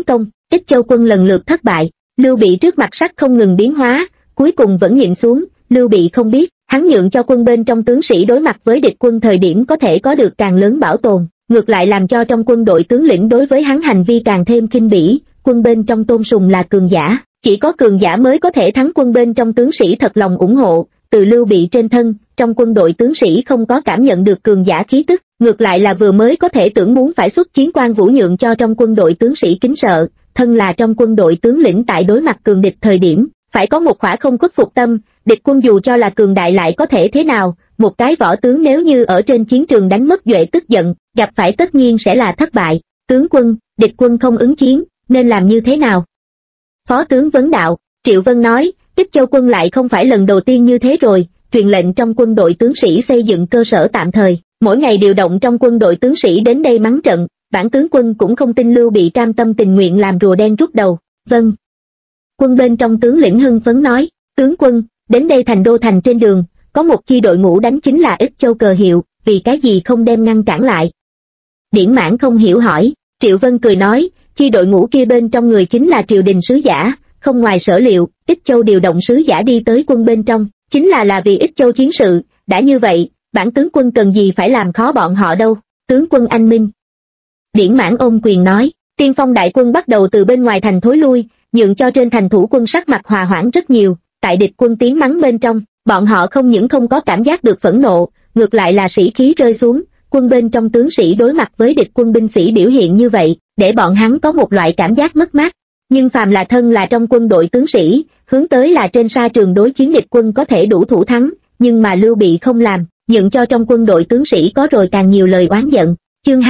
S1: Ích Châu quân lần lượt thất bại. Lưu Bị trước mặt sắc không ngừng biến hóa, cuối cùng vẫn nhịn xuống. Lưu Bị không biết, hắn nhượng cho quân bên trong tướng sĩ đối mặt với địch quân thời điểm có thể có được càng lớn bảo tồn, ngược lại làm cho trong quân đội tướng lĩnh đối với hắn hành vi càng thêm khinh bỉ. Quân bên trong tôn sùng là cường giả, chỉ có cường giả mới có thể thắng. Quân bên trong tướng sĩ thật lòng ủng hộ, từ Lưu Bị trên thân, trong quân đội tướng sĩ không có cảm nhận được cường giả khí tức, ngược lại là vừa mới có thể tưởng muốn phải xuất chiến. Quan Vũ nhượng cho trong quân đội tướng sĩ kính sợ, thân là trong quân đội tướng lĩnh tại đối mặt cường địch thời điểm, phải có một khỏa không khuất phục tâm. Địch quân dù cho là cường đại lại có thể thế nào, một cái võ tướng nếu như ở trên chiến trường đánh mất duệ tức giận, gặp phải tất nhiên sẽ là thất bại. Tướng quân, địch quân không ứng chiến, nên làm như thế nào? Phó tướng vấn đạo. Triệu Vân nói, Ích Châu quân lại không phải lần đầu tiên như thế rồi, truyền lệnh trong quân đội tướng sĩ xây dựng cơ sở tạm thời, mỗi ngày điều động trong quân đội tướng sĩ đến đây mắng trận. Bản tướng quân cũng không tin Lưu Bị cam tâm tình nguyện làm rùa đen rút đầu. Vâng. Quân bên trong tướng lĩnh hưng phấn nói, tướng quân, đến đây thành đô thành trên đường, có một chi đội ngũ đánh chính là Ích Châu cờ hiệu, vì cái gì không đem ngăn cản lại? Điển Mãn không hiểu hỏi. Triệu Vân cười nói, chi đội ngũ kia bên trong người chính là triều đình sứ giả, không ngoài sở liệu, Ích Châu điều động sứ giả đi tới quân bên trong, chính là vì Ích Châu chiến sự. Đã như vậy, bản tướng quân cần gì phải làm khó bọn họ đâu. Tướng quân anh minh. Điển Mãn ôm quyền nói, Tiên Phong đại quân bắt đầu từ bên ngoài thành thối lui, nhượng cho trên thành thủ quân sắc mặt hòa hoãn rất nhiều. Tại địch quân tiếng mắng bên trong, bọn họ không những không có cảm giác được phẫn nộ, ngược lại là sĩ khí rơi xuống. Quân bên trong tướng sĩ đối mặt với địch quân binh sĩ biểu hiện như vậy, để bọn hắn có một loại cảm giác mất mát. Nhưng phàm là thân là trong quân đội tướng sĩ, hướng tới là trên sa trường đối chiến địch quân có thể đủ thủ thắng, nhưng mà Lưu Bị không làm, nhượng cho trong quân đội tướng sĩ có rồi càng nhiều lời oán giận. Chương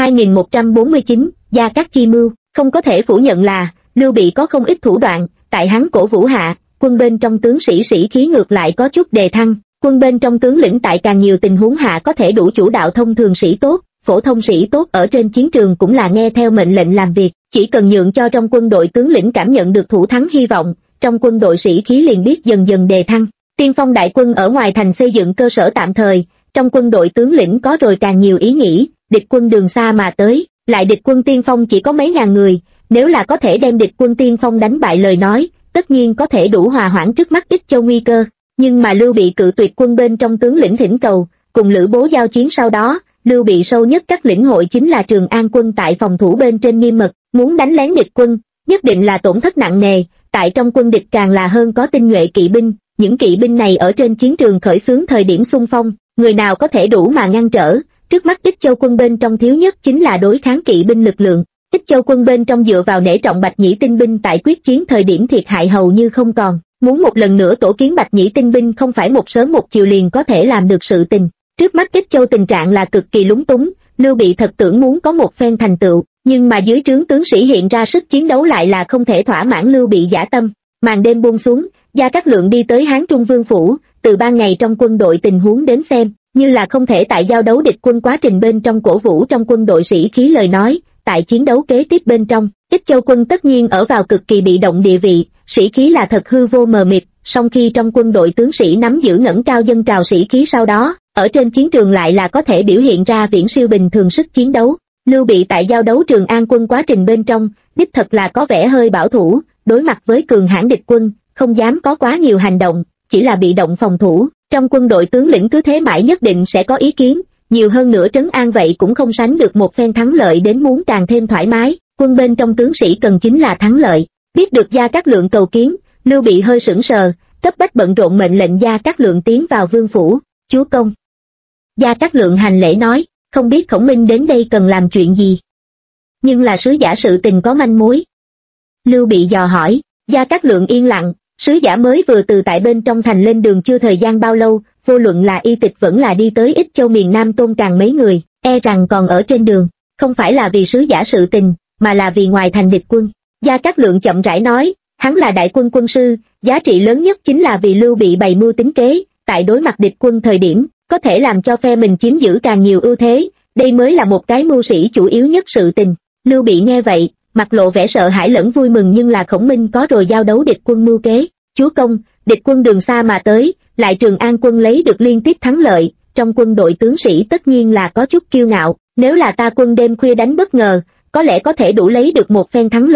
S1: 2149, Gia Cát chi mưu. Không có thể phủ nhận là Lưu Bị có không ít thủ đoạn, tại hắn cổ vũ hạ, quân bên trong tướng sĩ sĩ khí ngược lại có chút đề thăng. Quân bên trong tướng lĩnh tại càng nhiều tình huống hạ có thể đủ chủ đạo. Thông thường sĩ tốt, phổ thông sĩ tốt ở trên chiến trường cũng là nghe theo mệnh lệnh làm việc, chỉ cần nhượng cho trong quân đội tướng lĩnh cảm nhận được thủ thắng hy vọng, trong quân đội sĩ khí liền biết dần dần đề thăng. Tiên Phong đại quân ở ngoài thành xây dựng cơ sở tạm thời, trong quân đội tướng lĩnh có rồi càng nhiều ý nghĩ. Địch quân đường xa mà tới, lại địch quân Tiên Phong chỉ có mấy ngàn người, nếu là có thể đem địch quân Tiên Phong đánh bại lời nói, tất nhiên có thể đủ hòa hoãn trước mắt Ích Châu nguy cơ. Nhưng mà Lưu Bị cự tuyệt quân bên trong tướng lĩnh thỉnh cầu, cùng Lữ Bố giao chiến sau đó, Lưu Bị sâu nhất các lĩnh hội chính là Trường An quân tại phòng thủ bên trên nghiêm mật, muốn đánh lén địch quân, nhất định là tổn thất nặng nề. Tại trong quân địch càng là hơn có tinh nhuệ kỵ binh, những kỵ binh này ở trên chiến trường khởi xướng thời điểm xung phong, người nào có thể đủ mà ngăn trở. Trước mắt Ích Châu quân bên trong thiếu nhất chính là đối kháng kỵ binh lực lượng. Ích Châu quân bên trong dựa vào nể trọng Bạch Nhĩ tinh binh tại quyết chiến thời điểm thiệt hại hầu như không còn, muốn một lần nữa tổ kiến Bạch Nhĩ tinh binh không phải một sớm một chiều liền có thể làm được sự tình. Trước mắt Ích Châu tình trạng là cực kỳ lúng túng, Lưu Bị thật tưởng muốn có một phen thành tựu, nhưng mà dưới trướng tướng sĩ hiện ra sức chiến đấu lại là không thể thỏa mãn Lưu Bị dã tâm. Màn đêm buông xuống, Gia Cát Lượng đi tới Hán Trung Vương phủ, từ ban ngày trong quân đội tình huống đến xem, như là không thể tại giao đấu địch quân quá trình bên trong cổ vũ trong quân đội sĩ khí lời nói, tại chiến đấu kế tiếp bên trong, Ích Châu quân tất nhiên ở vào cực kỳ bị động địa vị, sĩ khí là thật hư vô mờ mịt. Song khi trong quân đội tướng sĩ nắm giữ ngẩng cao dân trào sĩ khí sau đó, ở trên chiến trường lại là có thể biểu hiện ra viễn siêu bình thường sức chiến đấu. Lưu Bị tại giao đấu Trường An quân quá trình bên trong, đích thật là có vẻ hơi bảo thủ, đối mặt với cường hãn địch quân, không dám có quá nhiều hành động, chỉ là bị động phòng thủ. Trong quân đội tướng lĩnh cứ thế mãi nhất định sẽ có ý kiến, nhiều hơn nữa trấn an vậy cũng không sánh được một phen thắng lợi đến muốn càng thêm thoải mái. Quân bên trong tướng sĩ cần chính là thắng lợi. Biết được Gia Cát Lượng cầu kiến, Lưu Bị hơi sững sờ, cấp bách bận rộn mệnh lệnh Gia Cát Lượng tiến vào vương phủ. Chúa công. Gia Cát Lượng hành lễ nói, không biết Khổng Minh đến đây cần làm chuyện gì. Nhưng là sứ giả sự tình có manh mối. Lưu Bị dò hỏi. Gia Cát Lượng yên lặng, sứ giả mới vừa từ tại bên trong thành lên đường chưa thời gian bao lâu, vô luận là y tịch vẫn là đi tới Ích Châu miền Nam Tôn Càng mấy người, e rằng còn ở trên đường, không phải là vì sứ giả sự tình, mà là vì ngoài thành địch quân. Gia Cát Lượng chậm rãi nói, hắn là đại quân quân sư, giá trị lớn nhất chính là vì Lưu Bị bày mưu tính kế, tại đối mặt địch quân thời điểm, có thể làm cho phe mình chiếm giữ càng nhiều ưu thế, đây mới là một cái mưu sĩ chủ yếu nhất sự tình. Lưu Bị nghe vậy, mặt lộ vẻ sợ hãi lẫn vui mừng, nhưng là Khổng Minh có rồi giao đấu địch quân mưu kế. Chúa công, địch quân đường xa mà tới, lại Trường An quân lấy được liên tiếp thắng lợi, trong quân đội tướng sĩ tất nhiên là có chút kiêu ngạo, nếu là ta quân đêm khuya đánh bất ngờ, có lẽ có thể đủ lấy được một phen thắng lợi,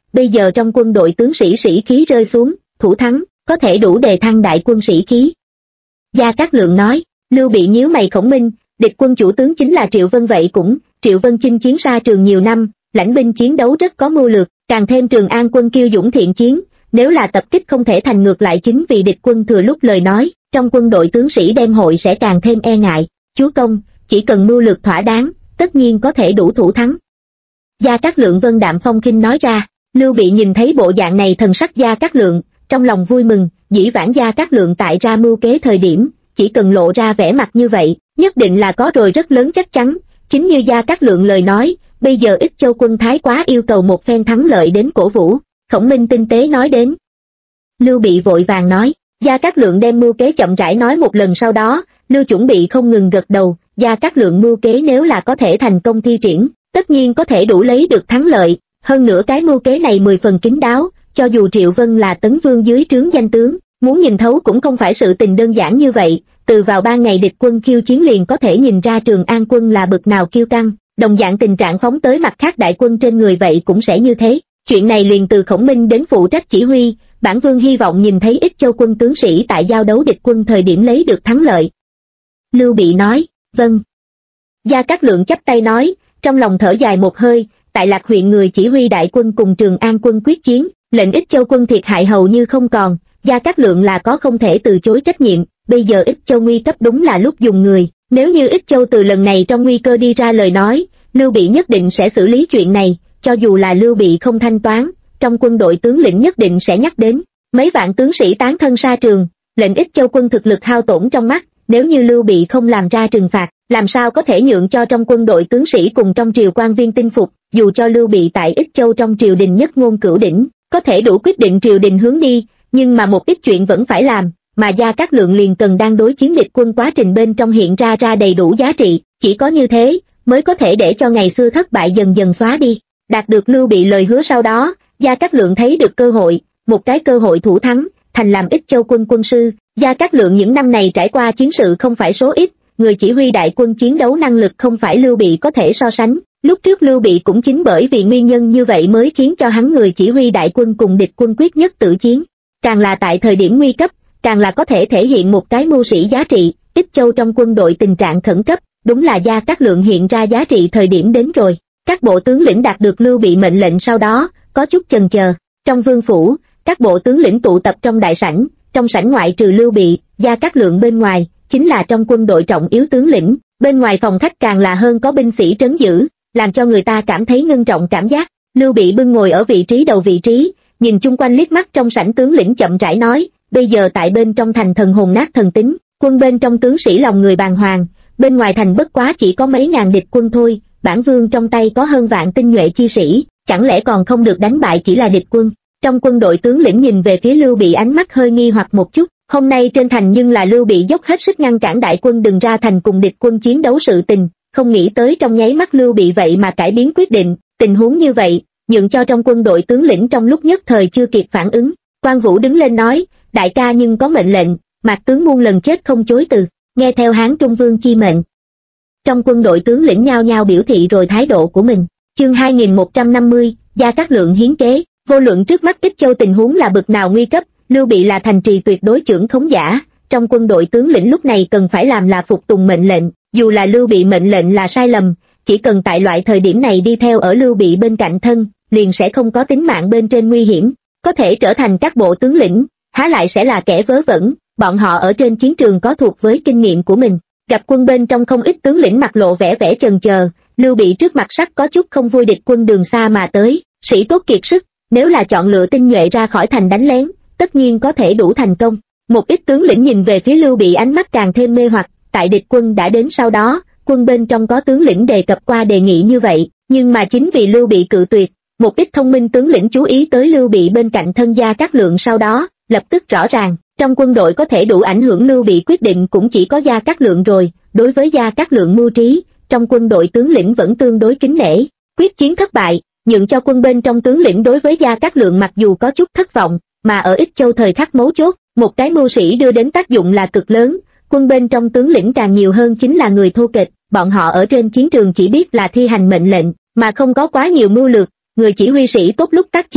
S1: bây giờ trong quân đội tướng sĩ sĩ khí rơi xuống, thủ thắng, có thể đủ đề thăng đại quân sĩ khí. Gia Cát Lượng nói, Lưu Bị nhíu mày Khổng Minh, địch quân chủ tướng chính là Triệu Vân vậy cũng, Triệu Vân chinh chiến xa trường nhiều năm, lãnh binh chiến đấu rất có mưu lược, càng thêm Trường An quân kiêu dũng thiện chiến, nếu là tập kích không thể thành ngược lại chính vì địch quân thừa lúc lời nói, trong quân đội tướng sĩ đem hội sẽ càng thêm e ngại, chúa công, chỉ cần mưu lược thỏa đáng, tất nhiên có thể đủ thủ thắng. Gia Cát Lượng vân đạm phong khinh nói ra, Lưu Bị nhìn thấy bộ dạng này thần sắc Gia Cát Lượng, trong lòng vui mừng, dĩ vãng Gia Cát Lượng tại ra mưu kế thời điểm, chỉ cần lộ ra vẻ mặt như vậy, nhất định là có rồi rất lớn chắc chắn, chính như Gia Cát Lượng lời nói, bây giờ Ích Châu quân thái quá yêu cầu một phen thắng lợi đến cổ vũ. Khổng Minh tinh tế nói đến. Lưu Bị vội vàng nói, Gia Cát Lượng đem mưu kế chậm rãi nói một lần sau đó, Lưu chuẩn bị không ngừng gật đầu, Gia Cát Lượng mưu kế nếu là có thể thành công thi triển, tất nhiên có thể đủ lấy được thắng lợi, hơn nữa cái mưu kế này 10 phần kín đáo, cho dù Triệu Vân là Tấn Vương dưới trướng danh tướng, muốn nhìn thấu cũng không phải sự tình đơn giản như vậy, từ vào 3 ngày địch quân khiêu chiến liền có thể nhìn ra Trường An quân là bực nào kiêu căng, đồng dạng tình trạng phóng tới mặt khác đại quân trên người vậy cũng sẽ như thế. Chuyện này liền từ Khổng Minh đến phụ trách chỉ huy, bản vương hy vọng nhìn thấy Ích Châu quân tướng sĩ tại giao đấu địch quân thời điểm lấy được thắng lợi. Lưu Bị nói, vâng. Gia Cát Lượng chắp tay nói, trong lòng thở dài một hơi, tại Lạc huyện người chỉ huy đại quân cùng Trường An quân quyết chiến, lệnh Ích Châu quân thiệt hại hầu như không còn, Gia Cát Lượng là có không thể từ chối trách nhiệm, bây giờ Ích Châu nguy cấp đúng là lúc dùng người, nếu như Ích Châu từ lần này trong nguy cơ đi ra lời nói, Lưu Bị nhất định sẽ xử lý chuyện này. Cho dù là Lưu Bị không thanh toán, trong quân đội tướng lĩnh nhất định sẽ nhắc đến, mấy vạn tướng sĩ tán thân xa trường, lệnh Ích Châu quân thực lực hao tổn trong mắt, nếu như Lưu Bị không làm ra trừng phạt, làm sao có thể nhượng cho trong quân đội tướng sĩ cùng trong triều quan viên tin phục, dù cho Lưu Bị tại Ích Châu trong triều đình nhất ngôn cửu đỉnh, có thể đủ quyết định triều đình hướng đi, nhưng mà một ít chuyện vẫn phải làm, mà Gia Cát Lượng liền cần đang đối chiến địch quân quá trình bên trong hiện ra đầy đủ giá trị, chỉ có như thế, mới có thể để cho ngày xưa thất bại dần dần xóa đi. Đạt được Lưu Bị lời hứa sau đó, Gia Cát Lượng thấy được cơ hội, một cái cơ hội thủ thắng, thành làm Ích Châu quân quân sư. Gia Cát Lượng những năm này trải qua chiến sự không phải số ít, người chỉ huy đại quân chiến đấu năng lực không phải Lưu Bị có thể so sánh. Lúc trước Lưu Bị cũng chính bởi vì nguyên nhân như vậy mới khiến cho hắn người chỉ huy đại quân cùng địch quân quyết nhất tử chiến. Càng là tại thời điểm nguy cấp, càng là có thể thể hiện một cái mưu sĩ giá trị. Ích Châu trong quân đội tình trạng khẩn cấp, đúng là Gia Cát Lượng hiện ra giá trị thời điểm đến rồi. Các bộ tướng lĩnh đạt được Lưu Bị mệnh lệnh sau đó, có chút chần chờ. Trong vương phủ, các bộ tướng lĩnh tụ tập trong đại sảnh, trong sảnh ngoại trừ Lưu Bị, Gia Cát Lượng bên ngoài, chính là trong quân đội trọng yếu tướng lĩnh, bên ngoài phòng khách càng là hơn có binh sĩ trấn giữ, làm cho người ta cảm thấy ngưng trọng cảm giác. Lưu Bị bưng ngồi ở vị trí đầu vị trí, nhìn chung quanh liếc mắt trong sảnh tướng lĩnh chậm rãi nói, bây giờ tại bên trong thành thần hồn nát thần tính, quân bên trong tướng sĩ lòng người bàng hoàng, bên ngoài thành bất quá chỉ có mấy ngàn địch quân thôi. Bản vương trong tay có hơn vạn tinh nhuệ chi sĩ, chẳng lẽ còn không được đánh bại chỉ là địch quân? Trong quân đội tướng lĩnh nhìn về phía Lưu Bị ánh mắt hơi nghi hoặc một chút, hôm nay trên thành nhưng là Lưu Bị dốc hết sức ngăn cản đại quân đừng ra thành cùng địch quân chiến đấu sự tình, không nghĩ tới trong nháy mắt Lưu Bị vậy mà cải biến quyết định, tình huống như vậy, nhượng cho trong quân đội tướng lĩnh trong lúc nhất thời chưa kịp phản ứng. Quan Vũ đứng lên nói, đại ca nhưng có mệnh lệnh, Mạc tướng muôn lần chết không chối từ, nghe theo Hán Trung Vương chi mệnh. Trong quân đội tướng lĩnh nhao nhao biểu thị rồi thái độ của mình. Chương 2150, Gia Cát Lượng hiến kế, vô luận trước mắt Ích Châu tình huống là bực nào nguy cấp, Lưu Bị là thành trì tuyệt đối chưởng khống giả, trong quân đội tướng lĩnh lúc này cần phải làm là phục tùng mệnh lệnh, dù là Lưu Bị mệnh lệnh là sai lầm, chỉ cần tại loại thời điểm này đi theo ở Lưu Bị bên cạnh thân, liền sẽ không có tính mạng bên trên nguy hiểm, có thể trở thành các bộ tướng lĩnh, há lại sẽ là kẻ vớ vẩn, bọn họ ở trên chiến trường có thuộc với kinh nghiệm của mình. Gặp quân bên trong không ít tướng lĩnh mặt lộ vẻ chần chờ, Lưu Bị trước mặt sắc có chút không vui địch quân đường xa mà tới, sĩ tốt kiệt sức, nếu là chọn lựa tinh nhuệ ra khỏi thành đánh lén, tất nhiên có thể đủ thành công. Một ít tướng lĩnh nhìn về phía Lưu Bị ánh mắt càng thêm mê hoặc, tại địch quân đã đến sau đó, quân bên trong có tướng lĩnh đề cập qua đề nghị như vậy, nhưng mà chính vì Lưu Bị cự tuyệt, một ít thông minh tướng lĩnh chú ý tới Lưu Bị bên cạnh thân Gia Cát Lượng sau đó, lập tức rõ ràng. Trong quân đội có thể đủ ảnh hưởng Lưu Bị quyết định cũng chỉ có Gia Cát Lượng rồi, đối với Gia Cát Lượng mưu trí, trong quân đội tướng lĩnh vẫn tương đối kính nể. Quyết chiến thất bại, nhượng cho quân bên trong tướng lĩnh đối với Gia Cát Lượng mặc dù có chút thất vọng, mà ở Ích Châu thời khắc mấu chốt, một cái mưu sĩ đưa đến tác dụng là cực lớn, quân bên trong tướng lĩnh càng nhiều hơn chính là người thô kệch, bọn họ ở trên chiến trường chỉ biết là thi hành mệnh lệnh, mà không có quá nhiều mưu lược, người chỉ huy sĩ tốt lúc tác chiến,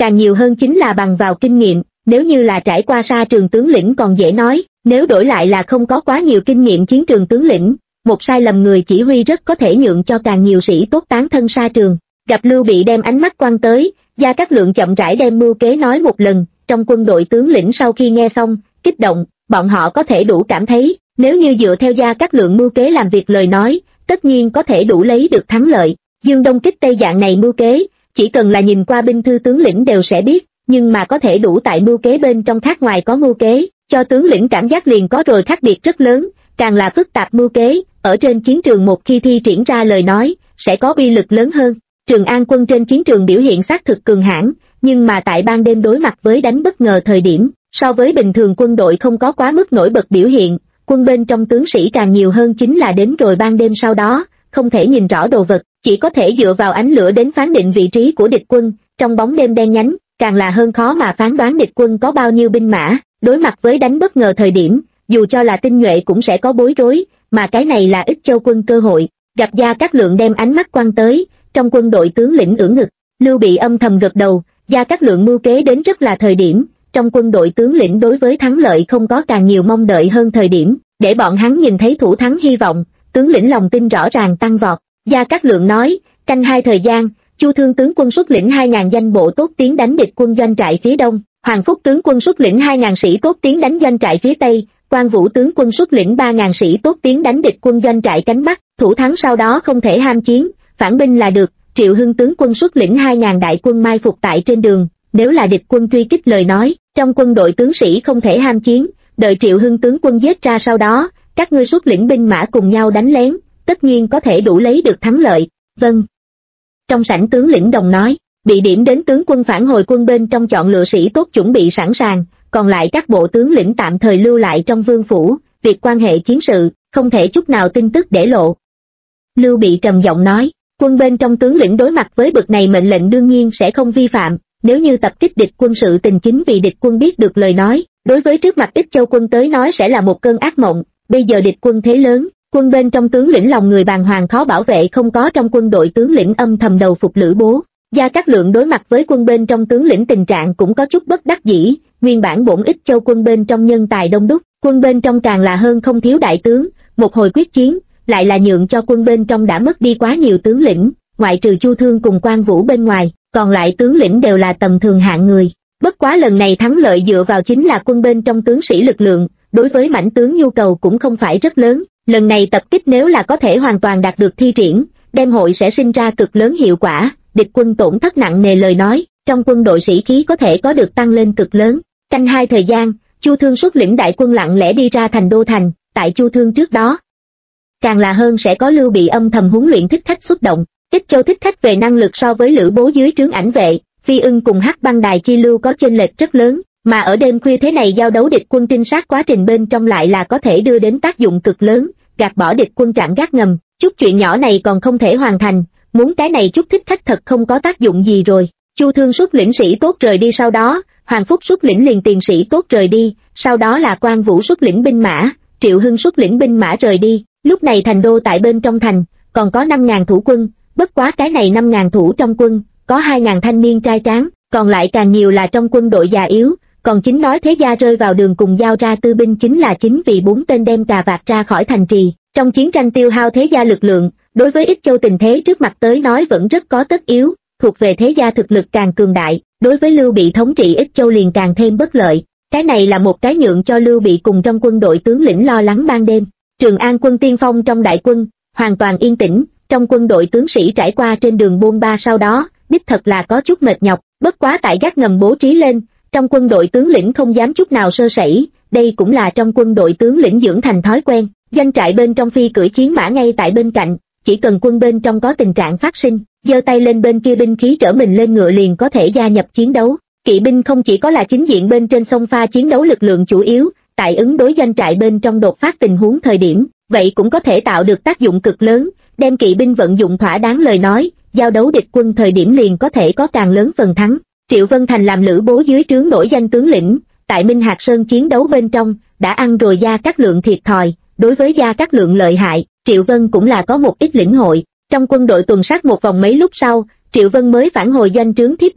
S1: càng nhiều hơn chính là bằng vào kinh nghiệm. Nếu như là trải qua sa trường tướng lĩnh còn dễ nói, nếu đổi lại là không có quá nhiều kinh nghiệm chiến trường tướng lĩnh, một sai lầm người chỉ huy rất có thể nhượng cho càng nhiều sĩ tốt tán thân sa trường. Gặp Lưu Bị đem ánh mắt quăng tới, Gia Cát Lượng chậm rãi đem mưu kế nói một lần. Trong quân đội tướng lĩnh sau khi nghe xong, kích động, bọn họ có thể đủ cảm thấy, nếu như dựa theo Gia Cát Lượng mưu kế làm việc lời nói, tất nhiên có thể đủ lấy được thắng lợi. Dương Đông kích Tây dạng này mưu kế, chỉ cần là nhìn qua binh thư tướng lĩnh đều sẽ biết, nhưng mà có thể đủ tại mưu kế bên trong khác ngoài có mưu kế, cho tướng lĩnh cảm giác liền có rồi khác biệt rất lớn, càng là phức tạp mưu kế, ở trên chiến trường một khi thi triển ra lời nói, sẽ có uy lực lớn hơn. Trường An quân trên chiến trường biểu hiện xác thực cường hãn, nhưng mà tại ban đêm đối mặt với đánh bất ngờ thời điểm, so với bình thường quân đội không có quá mức nổi bật biểu hiện, quân bên trong tướng sĩ càng nhiều hơn chính là đến rồi ban đêm sau đó, không thể nhìn rõ đồ vật, chỉ có thể dựa vào ánh lửa đến phán định vị trí của địch quân, trong bóng đêm đen nhánh, càng là hơn khó mà phán đoán địch quân có bao nhiêu binh mã, đối mặt với đánh bất ngờ thời điểm, dù cho là tinh nhuệ cũng sẽ có bối rối, mà cái này là Ích Châu quân cơ hội. Gặp Gia Cát Lượng đem ánh mắt quăng tới, trong quân đội tướng lĩnh ưỡn ngực, Lưu Bị âm thầm gật đầu, Gia Cát Lượng mưu kế đến rất là thời điểm, trong quân đội tướng lĩnh đối với thắng lợi không có càng nhiều mong đợi hơn thời điểm, để bọn hắn nhìn thấy thủ thắng hy vọng, tướng lĩnh lòng tin rõ ràng tăng vọt. Gia Cát Lượng nói, canh hai thời gian, Chu Thương tướng quân xuất lĩnh 2.000 danh bộ tốt tiến đánh địch quân doanh trại phía đông, Hoàng Phúc tướng quân xuất lĩnh 2.000 sĩ tốt tiến đánh doanh trại phía tây, Quan Vũ tướng quân xuất lĩnh 3.000 sĩ tốt tiến đánh địch quân doanh trại cánh bắc, thủ thắng sau đó không thể ham chiến, phản binh là được. Triệu Hưng tướng quân xuất lĩnh 2.000 đại quân mai phục tại trên đường, nếu là địch quân truy kích lời nói, trong quân đội tướng sĩ không thể ham chiến, đợi Triệu Hưng tướng quân giết ra sau đó, các ngươi xuất lĩnh binh mã cùng nhau đánh lén, tất nhiên có thể đủ lấy được thắng lợi. Vâng. Trong sảnh tướng lĩnh đồng nói, bị điểm đến tướng quân phản hồi quân bên trong chọn lựa sĩ tốt chuẩn bị sẵn sàng, còn lại các bộ tướng lĩnh tạm thời lưu lại trong vương phủ, việc quan hệ chiến sự, không thể chút nào tin tức để lộ. Lưu Bị trầm giọng nói, quân bên trong tướng lĩnh đối mặt với bực này mệnh lệnh đương nhiên sẽ không vi phạm, nếu như tập kích địch quân sự tình chính vì địch quân biết được lời nói, đối với trước mặt Ích Châu quân tới nói sẽ là một cơn ác mộng, bây giờ địch quân thế lớn, quân bên trong tướng lĩnh lòng người bàng hoàng khó bảo vệ không có trong quân đội tướng lĩnh âm thầm đầu phục Lữ Bố. Gia Cát Lượng đối mặt với quân bên trong tướng lĩnh tình trạng cũng có chút bất đắc dĩ, nguyên bản bổn Ích Châu quân bên trong nhân tài đông đúc, quân bên trong càng là hơn không thiếu đại tướng, một hồi quyết chiến, lại là nhượng cho quân bên trong đã mất đi quá nhiều tướng lĩnh, ngoại trừ Chu Thương cùng Quan Vũ bên ngoài, còn lại tướng lĩnh đều là tầm thường hạng người. Bất quá lần này thắng lợi dựa vào chính là quân bên trong tướng sĩ lực lượng, đối với mãnh tướng nhu cầu cũng không phải rất lớn, lần này tập kích nếu là có thể hoàn toàn đạt được thi triển, đem hội sẽ sinh ra cực lớn hiệu quả, địch quân tổn thất nặng nề lời nói, trong quân đội sĩ khí có thể có được tăng lên cực lớn. Canh hai thời gian, Chu Thương xuất lĩnh đại quân lặng lẽ đi ra thành Đô Thành, tại Chu Thương trước đó, càng là hơn sẽ có Lưu Bị âm thầm huấn luyện thích khách xuất động. Ích Châu thích khách về năng lực so với Lữ Bố dưới trướng ảnh vệ, Phi Ưng cùng Hắc Băng Đài Chi Lưu có chênh lệch rất lớn, mà ở đêm khuya thế này giao đấu địch quân trinh sát quá trình bên trong lại là có thể đưa đến tác dụng cực lớn, gạt bỏ địch quân trạm gác ngầm. Chút chuyện nhỏ này còn không thể hoàn thành, muốn cái này chút thích khách thật không có tác dụng gì rồi. Chu Thương xuất lĩnh sĩ tốt rời đi sau đó, Hoàng Phúc xuất lĩnh liền tiền sĩ tốt rời đi, sau đó là Quan Vũ xuất lĩnh binh mã, Triệu Hưng xuất lĩnh binh mã rời đi. Lúc này thành đô tại bên trong thành, còn có 5.000 thủ quân, bất quá cái này 5.000 thủ trong quân, có 2.000 thanh niên trai tráng, còn lại càng nhiều là trong quân đội già yếu, còn chính nói thế gia rơi vào đường cùng giao ra tư binh chính là chính vì 4 tên đem cà vạt ra khỏi thành trì. Trong chiến tranh tiêu hao thế gia lực lượng, đối với Ích Châu tình thế trước mặt tới nói vẫn rất có tất yếu, thuộc về thế gia thực lực càng cường đại, đối với Lưu Bị thống trị Ích Châu liền càng thêm bất lợi. Cái này là một cái nhượng cho Lưu Bị cùng trong quân đội tướng lĩnh lo lắng ban đêm. Trường An quân tiên phong trong đại quân, hoàn toàn yên tĩnh, trong quân đội tướng sĩ trải qua trên đường bôn ba sau đó, đích thật là có chút mệt nhọc, bất quá tại gác ngầm bố trí lên, trong quân đội tướng lĩnh không dám chút nào sơ sẩy, đây cũng là trong quân đội tướng lĩnh dưỡng thành thói quen. Doanh trại bên trong phi cưỡi chiến mã ngay tại bên cạnh, chỉ cần quân bên trong có tình trạng phát sinh, giơ tay lên bên kia binh khí trở mình lên ngựa liền có thể gia nhập chiến đấu. Kỵ binh không chỉ có là chính diện bên trên sông pha chiến đấu lực lượng chủ yếu, tại ứng đối doanh trại bên trong đột phát tình huống thời điểm, vậy cũng có thể tạo được tác dụng cực lớn, đem kỵ binh vận dụng thỏa đáng lời nói, giao đấu địch quân thời điểm liền có thể có càng lớn phần thắng. Triệu Vân Thành làm Lữ Bố dưới trướng nổi danh tướng lĩnh, tại Minh Hạc Sơn chiến đấu bên trong, đã ăn rồi Gia Cát Lượng thiệt thòi, đối với Gia Cát Lượng lợi hại, Triệu Vân cũng là có một ít lĩnh hội. Trong quân đội tuần sát một vòng mấy lúc sau, Triệu Vân mới phản hồi doanh trướng thiếp đi,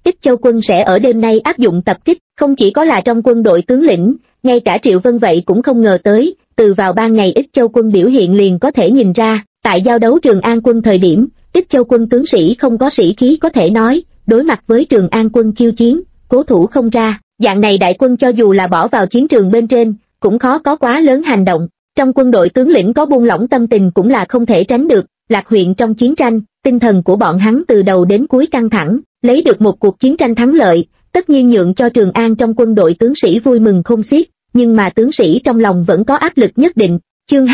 S1: Ích Châu quân sẽ ở đêm nay áp dụng tập kích, không chỉ có là trong quân đội tướng lĩnh, ngay cả Triệu Vân vậy cũng không ngờ tới, từ vào ban ngày Ích Châu quân biểu hiện liền có thể nhìn ra, tại giao đấu Trường An quân thời điểm, Ích Châu quân tướng sĩ không có sĩ khí có thể nói, đối mặt với Trường An quân khiêu chiến, cố thủ không ra, dạng này đại quân cho dù là bỏ vào chiến trường bên trên, cũng khó có quá lớn hành động. Trong quân đội tướng lĩnh có buông lỏng tâm tình cũng là không thể tránh được, Lạc huyện trong chiến tranh, tinh thần của bọn hắn từ đầu đến cuối căng thẳng, lấy được một cuộc chiến tranh thắng lợi, tất nhiên nhượng cho Trường An trong quân đội tướng sĩ vui mừng không xiết, nhưng mà tướng sĩ trong lòng vẫn có áp lực nhất định. Chương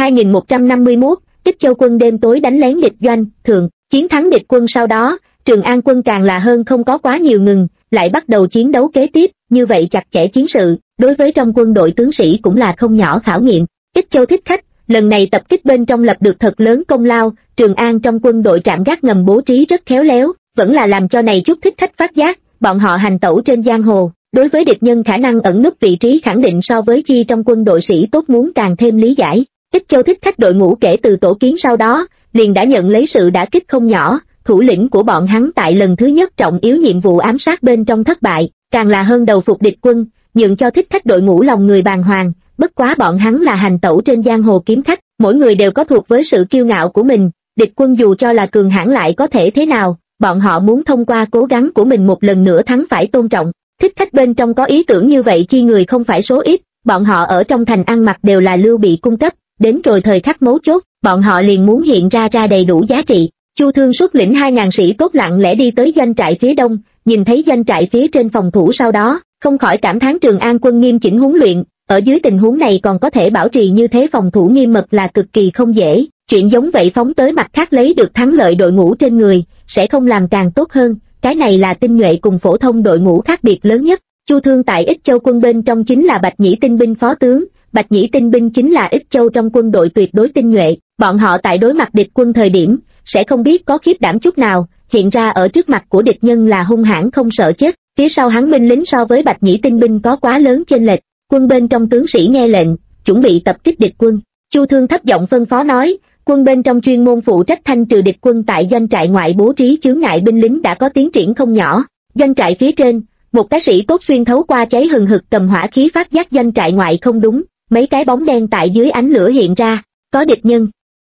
S1: 2151, Ích Châu quân đêm tối đánh lén địch doanh, thượng, chiến thắng địch quân sau đó, Trường An quân càng là hơn không có quá nhiều ngừng, lại bắt đầu chiến đấu kế tiếp, như vậy chặt chẽ chiến sự, đối với trong quân đội tướng sĩ cũng là không nhỏ khảo nghiệm. Ích Châu thích khách, lần này tập kích bên trong lập được thật lớn công lao, Trường An trong quân đội trạm gác ngầm bố trí rất khéo léo, vẫn là làm cho này chút thích khách phát giác, bọn họ hành tẩu trên giang hồ, đối với địch nhân khả năng ẩn núp vị trí khẳng định so với chi trong quân đội sĩ tốt muốn càng thêm lý giải. Ích Châu thích khách đội ngũ kể từ tổ kiến sau đó, liền đã nhận lấy sự đả kích không nhỏ, thủ lĩnh của bọn hắn tại lần thứ nhất trọng yếu nhiệm vụ ám sát bên trong thất bại, càng là hơn đầu phục địch quân, nhượng cho thích khách đội ngũ lòng người bàng hoàng. Bất quá bọn hắn là hành tẩu trên giang hồ kiếm khách, mỗi người đều có thuộc với sự kiêu ngạo của mình, địch quân dù cho là cường hãn lại có thể thế nào, bọn họ muốn thông qua cố gắng của mình một lần nữa thắng phải tôn trọng. Thích khách bên trong có ý tưởng như vậy chi người không phải số ít, bọn họ ở trong thành ăn mặc đều là Lưu Bị cung cấp, đến rồi thời khắc mấu chốt, bọn họ liền muốn hiện ra đầy đủ giá trị. Chu Thương xuất lĩnh 2.000 sĩ tốt lặng lẽ đi tới doanh trại phía đông, nhìn thấy doanh trại phía trên phòng thủ sau đó, không khỏi cảm thán Trường An quân nghiêm chỉnh huấn luyện, ở dưới tình huống này còn có thể bảo trì như thế phòng thủ nghiêm mật là cực kỳ không dễ, chuyện giống vậy phóng tới mặt khác lấy được thắng lợi đội ngũ trên người, sẽ không làm càng tốt hơn, cái này là tinh nhuệ cùng phổ thông đội ngũ khác biệt lớn nhất. Chu Thương tại Ích Châu quân bên trong chính là Bạch Nhĩ tinh binh phó tướng, Bạch Nhĩ tinh binh chính là Ích Châu trong quân đội tuyệt đối tinh nhuệ, bọn họ tại đối mặt địch quân thời điểm, sẽ không biết có khiếp đảm chút nào, hiện ra ở trước mặt của địch nhân là hung hãn không sợ chết, phía sau hắn binh lính so với Bạch Nhĩ tinh binh có quá lớn chênh lệch. Quân bên trong tướng sĩ nghe lệnh, chuẩn bị tập kích địch quân. Chu Thương thấp giọng phân phó nói, quân bên trong chuyên môn phụ trách thanh trừ địch quân tại doanh trại ngoại bố trí chướng ngại binh lính đã có tiến triển không nhỏ. Doanh trại phía trên, một cái sĩ tốt xuyên thấu qua cháy hừng hực cầm hỏa khí phát giác doanh trại ngoại không đúng, mấy cái bóng đen tại dưới ánh lửa hiện ra, có địch nhân.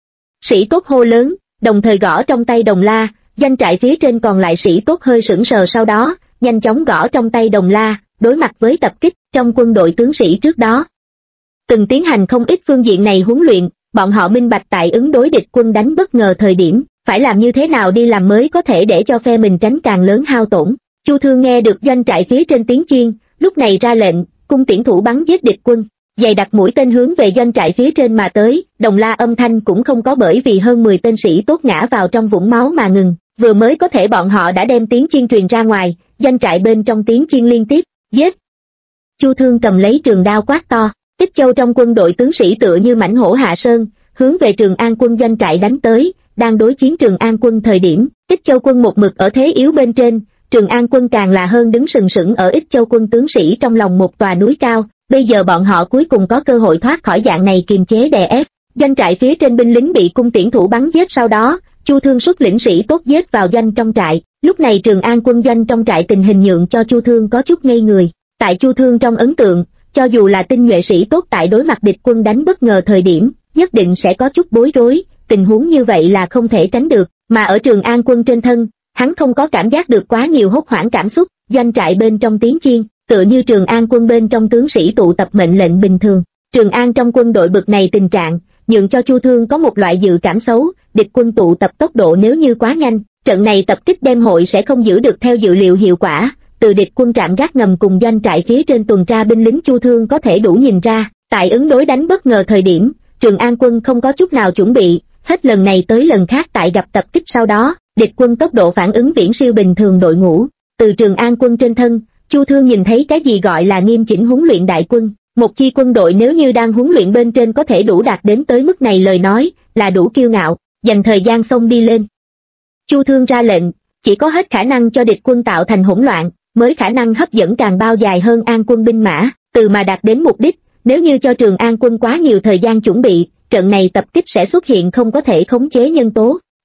S1: Sĩ tốt hô lớn, đồng thời gõ trong tay đồng la, doanh trại phía trên còn lại sĩ tốt hơi sững sờ sau đó, nhanh chóng gõ trong tay đồng la, đối mặt với tập kích trong quân đội tướng sĩ trước đó. Từng tiến hành không ít phương diện này huấn luyện, bọn họ minh bạch tại ứng đối địch quân đánh bất ngờ thời điểm, phải làm như thế nào đi làm mới có thể để cho phe mình tránh càng lớn hao tổn. Chu Thương nghe được doanh trại phía trên tiếng chiên, lúc này ra lệnh, cung tiễn thủ bắn giết địch quân, dày đặt mũi tên hướng về doanh trại phía trên mà tới, đồng la âm thanh cũng không có bởi vì hơn 10 tên sĩ tốt ngã vào trong vũng máu mà ngừng, vừa mới có thể bọn họ đã đem tiếng chiên truyền ra ngoài, doanh trại bên trong tiếng chiên liên tiếp, giết. Chu Thương cầm lấy trường đao quát to, Ích Châu trong quân đội tướng sĩ tựa như mãnh hổ hạ sơn, hướng về Trường An quân doanh trại đánh tới, đang đối chiến Trường An quân thời điểm, Ích Châu quân một mực ở thế yếu bên trên, Trường An quân càng là hơn đứng sừng sững ở Ích Châu quân tướng sĩ trong lòng một tòa núi cao, bây giờ bọn họ cuối cùng có cơ hội thoát khỏi dạng này kiềm chế đè ép. Doanh trại phía trên binh lính bị cung tiễn thủ bắn giết sau đó, Chu Thương xuất lĩnh sĩ tốt giết vào doanh trong trại, lúc này Trường An quân doanh trong trại tình hình nhượng cho Chu Thương có chút ngây người. Tại Chu Thương trong ấn tượng, cho dù là tinh nhuệ sĩ tốt tại đối mặt địch quân đánh bất ngờ thời điểm, nhất định sẽ có chút bối rối, tình huống như vậy là không thể tránh được, mà ở Trường An quân trên thân, hắn không có cảm giác được quá nhiều hốt hoảng cảm xúc, doanh trại bên trong tiếng chiên, tựa như Trường An quân bên trong tướng sĩ tụ tập mệnh lệnh bình thường. Trường An trong quân đội bực này tình trạng, nhượng cho Chu Thương có một loại dự cảm xấu, địch quân tụ tập tốc độ nếu như quá nhanh, trận này tập kích đêm hội sẽ không giữ được theo dự liệu hiệu quả. Từ địch quân trạm gác ngầm cùng doanh trại phía trên tuần tra binh lính Chu Thương có thể đủ nhìn ra, tại ứng đối đánh bất ngờ thời điểm, Trường An quân không có chút nào chuẩn bị, hết lần này tới lần khác tại gặp tập kích sau đó, địch quân tốc độ phản ứng viễn siêu bình thường đội ngũ. Từ Trường An quân trên thân, Chu Thương nhìn thấy cái gì gọi là nghiêm chỉnh huấn luyện đại quân, một chi quân đội nếu như đang huấn luyện bên trên có thể đủ đạt đến tới mức này lời nói, là đủ kiêu ngạo, dành thời gian xông đi lên. Chu Thương ra lệnh, chỉ có hết khả năng cho địch quân tạo thành hỗn loạn, mới khả năng hấp dẫn càng bao dài hơn An quân binh mã, từ mà đạt đến mục đích. Nếu như cho Trường An quân quá nhiều thời gian chuẩn bị, trận này tập kích sẽ xuất hiện không có thể khống chế nhân tố.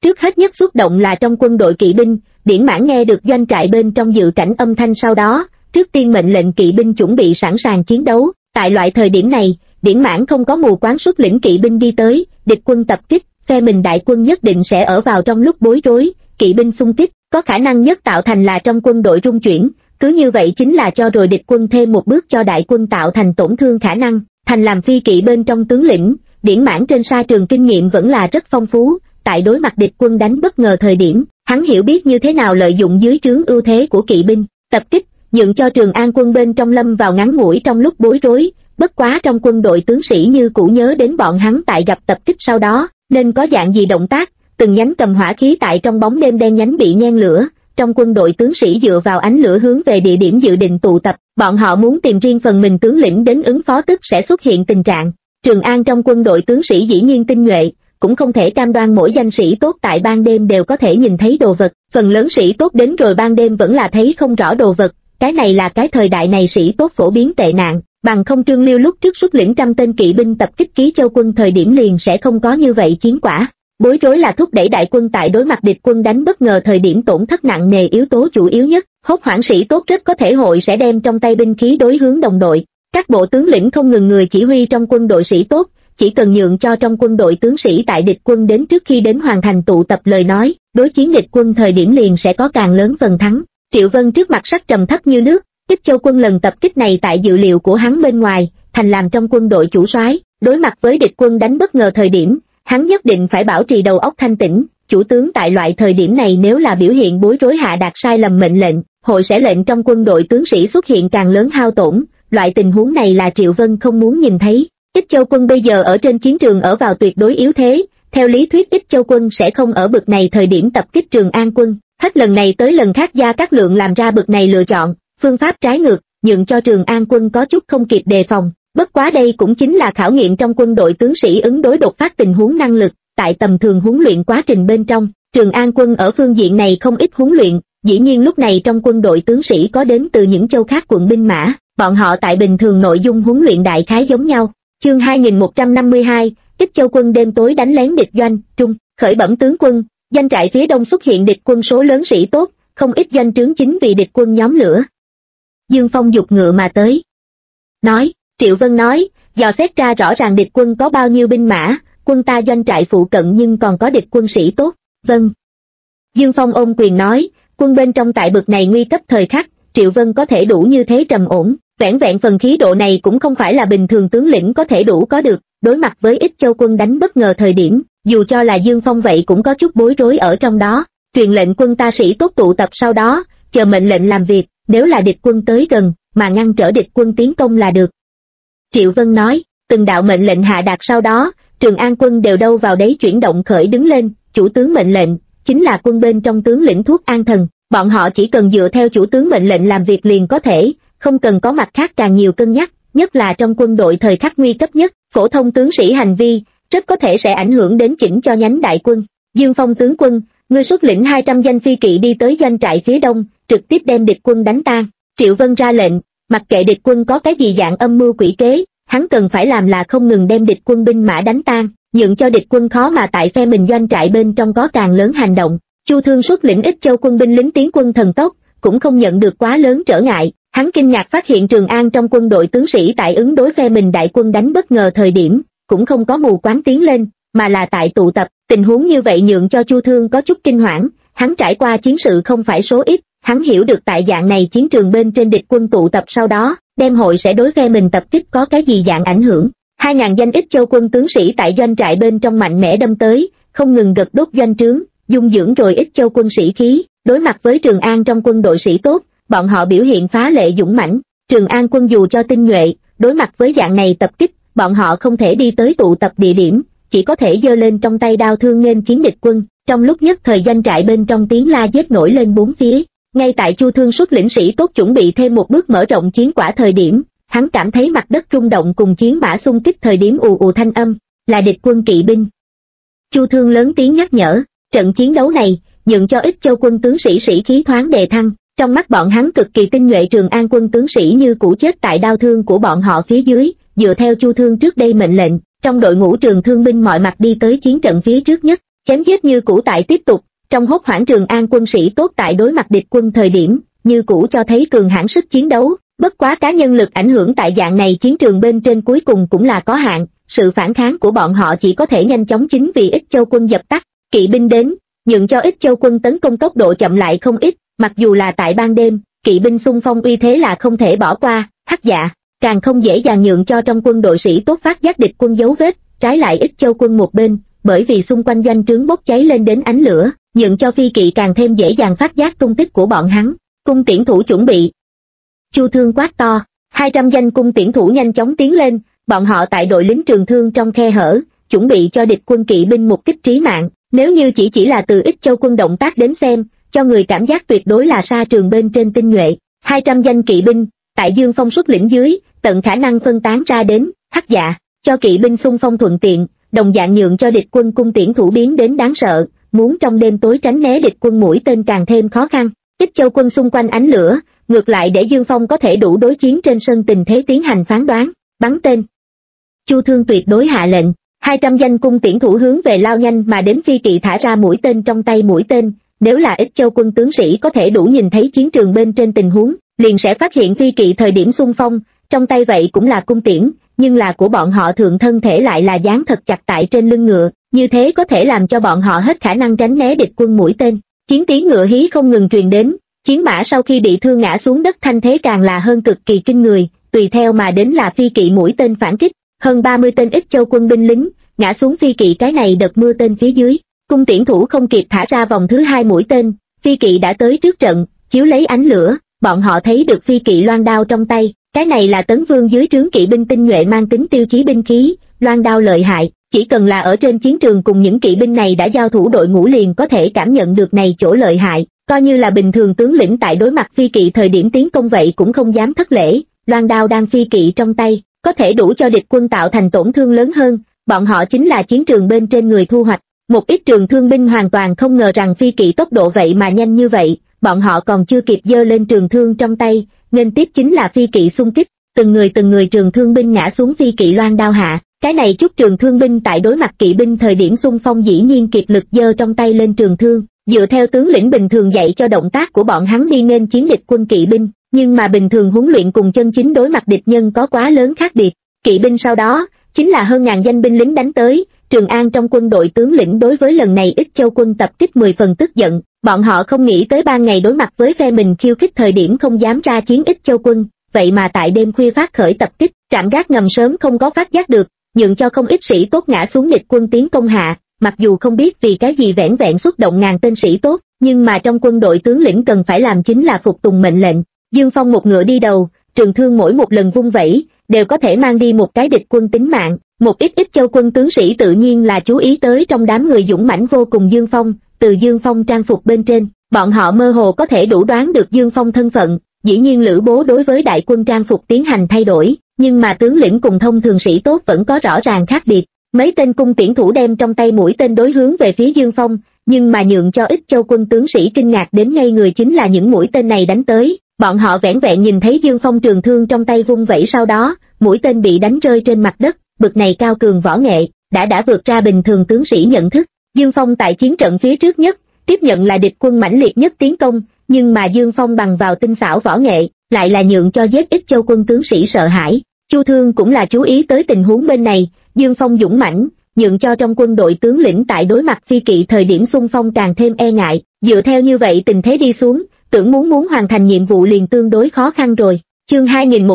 S1: Trước hết nhất xúc động là trong quân đội kỵ binh, Điển Mãn nghe được doanh trại bên trong dự cảnh âm thanh sau đó, trước tiên mệnh lệnh kỵ binh chuẩn bị sẵn sàng chiến đấu. Tại loại thời điểm này, Điển Mãn không có mù quáng xuất lĩnh kỵ binh đi tới, địch quân tập kích, phe mình đại quân nhất định sẽ ở vào trong lúc bối rối, kỵ binh xung kích, có khả năng nhất tạo thành là trong quân đội rung chuyển, cứ như vậy chính là cho rồi địch quân thêm một bước cho đại quân tạo thành tổn thương khả năng. Thành làm phi kỵ bên trong tướng lĩnh, Điển Mãn trên sa trường kinh nghiệm vẫn là rất phong phú, tại đối mặt địch quân đánh bất ngờ thời điểm, hắn hiểu biết như thế nào lợi dụng dưới trướng ưu thế của kỵ binh, tập kích, nhượng cho Trường An quân bên trong lâm vào ngắn ngủi trong lúc bối rối. Bất quá trong quân đội tướng sĩ như cũ nhớ đến bọn hắn tại gặp tập kích sau đó, nên có dạng gì động tác, từng nhánh cầm hỏa khí tại trong bóng đêm đen nhánh bị nhen lửa, trong quân đội tướng sĩ dựa vào ánh lửa hướng về địa điểm dự định tụ tập, bọn họ muốn tìm riêng phần mình tướng lĩnh đến ứng phó tức sẽ xuất hiện tình trạng. Trường An trong quân đội tướng sĩ dĩ nhiên tinh nhuệ, cũng không thể cam đoan mỗi danh sĩ tốt tại ban đêm đều có thể nhìn thấy đồ vật, phần lớn sĩ tốt đến rồi ban đêm vẫn là thấy không rõ đồ vật, cái này là cái thời đại này sĩ tốt phổ biến tệ nạn. Bằng không Trương Liêu lúc trước xuất lĩnh 100 tên kỵ binh tập kích Ký Châu quân thời điểm liền sẽ không có như vậy chiến quả. Bối rối là thúc đẩy đại quân tại đối mặt địch quân đánh bất ngờ thời điểm tổn thất nặng nề yếu tố chủ yếu nhất. Hốt hoảng sĩ tốt rất có thể hội sẽ đem trong tay binh khí đối hướng đồng đội. Các bộ tướng lĩnh không ngừng người chỉ huy trong quân đội sĩ tốt, chỉ cần nhượng cho trong quân đội tướng sĩ tại địch quân đến trước khi đến hoàn thành tụ tập lời nói, đối chiến địch quân thời điểm liền sẽ có càng lớn phần thắng. Triệu Vân trước mặt sắc trầm thấp như nước. Ích Châu quân lần tập kích này tại dự liệu của hắn bên ngoài, thành làm trong quân đội chủ soái, đối mặt với địch quân đánh bất ngờ thời điểm, hắn nhất định phải bảo trì đầu óc thanh tĩnh. Chủ tướng tại loại thời điểm này nếu là biểu hiện bối rối hạ đạt sai lầm mệnh lệnh, hội sẽ lệnh trong quân đội tướng sĩ xuất hiện càng lớn hao tổn. Loại tình huống này là Triệu Vân không muốn nhìn thấy. Ích Châu quân bây giờ ở trên chiến trường ở vào tuyệt đối yếu thế, theo lý thuyết Ích Châu quân sẽ không ở bực này thời điểm tập kích Trường An quân. Hết lần này tới lần khác Gia Cát Lượng làm ra bực này lựa chọn, phương pháp trái ngược, nhượng cho Trường An quân có chút không kịp đề phòng. Bất quá đây cũng chính là khảo nghiệm trong quân đội tướng sĩ ứng đối đột phát tình huống năng lực. Tại tầm thường huấn luyện quá trình bên trong, Trường An quân ở phương diện này không ít huấn luyện, dĩ nhiên lúc này trong quân đội tướng sĩ có đến từ những châu khác quận binh mã, bọn họ tại bình thường nội dung huấn luyện đại khái giống nhau. Chương 2152, Ích Châu quân đêm tối đánh lén địch doanh, trung, khởi bẩm tướng quân, doanh trại phía đông xuất hiện địch quân số lớn sĩ tốt, không ít doanh trướng chính vì địch quân nhóm lửa. Dương Phong giục ngựa mà tới. Nói, Triệu Vân nói, dò xét ra rõ ràng địch quân có bao nhiêu binh mã, quân ta doanh trại phụ cận nhưng còn có địch quân sĩ tốt. Vâng. Dương Phong ôm quyền nói, quân bên trong tại bực này nguy cấp thời khắc, Triệu Vân có thể đủ như thế trầm ổn, vẻn vẹn phần khí độ này cũng không phải là bình thường tướng lĩnh có thể đủ có được. Đối mặt với Ích Châu quân đánh bất ngờ thời điểm, dù cho là Dương Phong vậy cũng có chút bối rối ở trong đó. Truyền lệnh quân ta sĩ tốt tụ tập sau đó, chờ mệnh lệnh làm việc, nếu là địch quân tới gần, mà ngăn trở địch quân tiến công là được. Triệu Vân nói, từng đạo mệnh lệnh hạ đạt sau đó, Trường An quân đều đâu vào đấy chuyển động khởi đứng lên, chủ tướng mệnh lệnh, chính là quân bên trong tướng lĩnh thuốc an thần, bọn họ chỉ cần dựa theo chủ tướng mệnh lệnh làm việc liền có thể, không cần có mặt khác càng nhiều cân nhắc, nhất là trong quân đội thời khắc nguy cấp nhất, phổ thông tướng sĩ hành vi, rất có thể sẽ ảnh hưởng đến chỉnh cho nhánh đại quân. Dương Phong tướng quân, ngươi xuất lĩnh 200 danh phi kỵ đi tới doanh trại phía đông, trực tiếp đem địch quân đánh tan. Triệu Vân ra lệnh, mặc kệ địch quân có cái gì dạng âm mưu quỷ kế, hắn cần phải làm là không ngừng đem địch quân binh mã đánh tan, nhượng cho địch quân khó mà tại phe mình doanh trại bên trong có càng lớn hành động. Chu Thương xuất lĩnh Ích Châu quân binh lính tiến quân thần tốc, cũng không nhận được quá lớn trở ngại. Hắn kinh ngạc phát hiện Trường An trong quân đội tướng sĩ tại ứng đối phe mình đại quân đánh bất ngờ thời điểm, cũng không có mù quáng tiến lên, mà là tại tụ tập. Tình huống như vậy nhượng cho Chu Thương có chút kinh hoảng, hắn trải qua chiến sự không phải số ít, hắn hiểu được tại dạng này chiến trường bên trên địch quân tụ tập sau đó, đem hội sẽ đối phe mình tập kích có cái gì dạng ảnh hưởng. 2.000 danh Ích Châu quân tướng sĩ tại doanh trại bên trong mạnh mẽ đâm tới, không ngừng gật đốt doanh trướng, dung dưỡng rồi Ích Châu quân sĩ khí, đối mặt với Trường An trong quân đội sĩ tốt, bọn họ biểu hiện phá lệ dũng mãnh. Trường An quân dù cho tinh nhuệ, đối mặt với dạng này tập kích, bọn họ không thể đi tới tụ tập địa điểm, chỉ có thể giơ lên trong tay đao thương nghênh chiến địch quân. Trong lúc nhất thời doanh trại bên trong tiếng la giết nổi lên bốn phía. Ngay tại Chu Thương xuất lĩnh sĩ tốt chuẩn bị thêm một bước mở rộng chiến quả thời điểm, hắn cảm thấy mặt đất rung động cùng chiến mã xung kích thời điểm ù ù thanh âm, là địch quân kỵ binh. Chu Thương lớn tiếng nhắc nhở, trận chiến đấu này, nhượng cho Ích Châu quân tướng sĩ sĩ khí thoáng đề thăng. Trong mắt bọn hắn cực kỳ tinh nhuệ Trường An quân tướng sĩ như cũ chết tại đao thương của bọn họ phía dưới, dựa theo Chu Thương trước đây mệnh lệnh, trong đội ngũ trường thương binh mọi mặt đi tới chiến trận phía trước nhất. chém giết như cũ tại tiếp tục. Trong hốt hoảng Trường An quân sĩ tốt tại đối mặt địch quân thời điểm, như cũ cho thấy cường hãn sức chiến đấu, bất quá cá nhân lực ảnh hưởng tại dạng này chiến trường bên trên cuối cùng cũng là có hạn, sự phản kháng của bọn họ chỉ có thể nhanh chóng chính vì Ích Châu quân dập tắt. Kỵ binh đến, nhượng cho Ích Châu quân tấn công tốc độ chậm lại không ít, mặc dù là tại ban đêm, kỵ binh xung phong uy thế là không thể bỏ qua. Hắc Dạ càng không dễ dàng nhượng cho trong quân đội sĩ tốt phát giác địch quân dấu vết, trái lại Ích Châu quân một bên, bởi vì xung quanh doanh trướng bốc cháy lên đến ánh lửa, nhượng cho phi kỵ càng thêm dễ dàng phát giác tung tích của bọn hắn. Cung tiễn thủ chuẩn bị. Chu Thương quát to, 200 danh cung tiễn thủ nhanh chóng tiến lên, bọn họ tại đội lính trường thương trong khe hở, chuẩn bị cho địch quân kỵ binh một kích trí mạng. Nếu như chỉ là từ Ích Châu quân động tác đến xem, cho người cảm giác tuyệt đối là sa trường bên trên tinh nhuệ. 200 danh kỵ binh, tại Dương Phong xuất lĩnh dưới, tận khả năng phân tán ra đến. Hắc Dạ cho kỵ binh xung phong thuận tiện, đồng dạng nhượng cho địch quân cung tiễn thủ biến đến đáng sợ, muốn trong đêm tối tránh né địch quân mũi tên càng thêm khó khăn. Ích Châu quân xung quanh ánh lửa, ngược lại để Dương Phong có thể đủ đối chiến trên sân tình thế tiến hành phán đoán. Bắn tên. Chu Thương tuyệt đối hạ lệnh, 200 danh cung tiễn thủ hướng về lao nhanh mà đến phi kỵ thả ra mũi tên trong tay mũi tên. Nếu là Ích Châu quân tướng sĩ có thể đủ nhìn thấy chiến trường bên trên tình huống, liền sẽ phát hiện phi kỵ thời điểm xung phong, trong tay vậy cũng là cung tiễn, nhưng là của bọn họ thượng thân thể lại là dán thật chặt tại trên lưng ngựa, như thế có thể làm cho bọn họ hết khả năng tránh né địch quân mũi tên. Chiến tiếng ngựa hí không ngừng truyền đến, chiến mã sau khi bị thương ngã xuống đất thanh thế càng là hơn cực kỳ kinh người, tùy theo mà đến là phi kỵ mũi tên phản kích, hơn 30 tên Ích Châu quân binh lính ngã xuống phi kỵ cái này đợt mưa tên phía dưới. Cung tiễn thủ không kịp thả ra vòng thứ 2 mũi tên, phi kỵ đã tới trước trận, chiếu lấy ánh lửa, bọn họ thấy được phi kỵ loan đao trong tay, cái này là Tấn Vương dưới trướng kỵ binh tinh nhuệ mang tính tiêu chí binh khí, loan đao lợi hại, chỉ cần là ở trên chiến trường cùng những kỵ binh này đã giao thủ đội ngũ liền có thể cảm nhận được này chỗ lợi hại, coi như là bình thường tướng lĩnh tại đối mặt phi kỵ thời điểm tiến công vậy cũng không dám thất lễ, loan đao đang phi kỵ trong tay, có thể đủ cho địch quân tạo thành tổn thương lớn hơn, bọn họ chính là chiến trường bên trên người thu hoạch. Một ít trường thương binh hoàn toàn không ngờ rằng phi kỵ tốc độ vậy mà nhanh như vậy, bọn họ còn chưa kịp giơ lên trường thương trong tay, nên tiếp chính là phi kỵ xung kích, từng người trường thương binh ngã xuống phi kỵ loan đao hạ, cái này chút trường thương binh tại đối mặt kỵ binh thời điểm xung phong dĩ nhiên kiệt lực giơ trong tay lên trường thương, dựa theo tướng lĩnh bình thường dạy cho động tác của bọn hắn đi nên chiến địch quân kỵ binh, nhưng mà bình thường huấn luyện cùng chân chính đối mặt địch nhân có quá lớn khác biệt. Kỵ binh sau đó chính là hơn ngàn danh binh lính đánh tới. Trường An trong quân đội tướng lĩnh đối với lần này Ích Châu quân tập kích 10 phần tức giận, bọn họ không nghĩ tới ban ngày đối mặt với phe mình khiêu khích thời điểm không dám ra chiến Ích Châu quân, vậy mà tại đêm khuya phát khởi tập kích, trạm gác ngầm sớm không có phát giác được, nhượng cho không ít sĩ tốt ngã xuống địch quân tiến công hạ, mặc dù không biết vì cái gì vẻn vẹn xuất động ngàn tên sĩ tốt, nhưng mà trong quân đội tướng lĩnh cần phải làm chính là phục tùng mệnh lệnh. Dương Phong một ngựa đi đầu, trường thương mỗi một lần vung vẩy, đều có thể mang đi một cái địch quân tính mạng. Một ít Ích Châu quân tướng sĩ tự nhiên là chú ý tới trong đám người dũng mãnh vô cùng Dương Phong, từ Dương Phong trang phục bên trên, bọn họ mơ hồ có thể đủ đoán được Dương Phong thân phận, dĩ nhiên Lữ Bố đối với đại quân trang phục tiến hành thay đổi, nhưng mà tướng lĩnh cùng thông thường sĩ tốt vẫn có rõ ràng khác biệt. Mấy tên cung tiễn thủ đem trong tay mũi tên đối hướng về phía Dương Phong, nhưng mà nhượng cho Ích Châu quân tướng sĩ kinh ngạc đến ngây người chính là những mũi tên này đánh tới, bọn họ vẻn vẹn nhìn thấy Dương Phong trường thương trong tay vung vẩy sau đó, mũi tên bị đánh rơi trên mặt đất. Bực này cao cường võ nghệ, đã vượt ra bình thường tướng sĩ nhận thức. Dương Phong tại chiến trận phía trước nhất, tiếp nhận là địch quân mãnh liệt nhất tiến công, nhưng mà Dương Phong bằng vào tinh xảo võ nghệ, lại là nhượng cho giết Ích Châu quân tướng sĩ sợ hãi. Chu Thương cũng là chú ý tới tình huống bên này, Dương Phong dũng mãnh, nhượng cho trong quân đội tướng lĩnh tại đối mặt phi kỵ thời điểm xung phong càng thêm e ngại, dựa theo như vậy tình thế đi xuống, tưởng muốn hoàn thành nhiệm vụ liền tương đối khó khăn rồi. Chương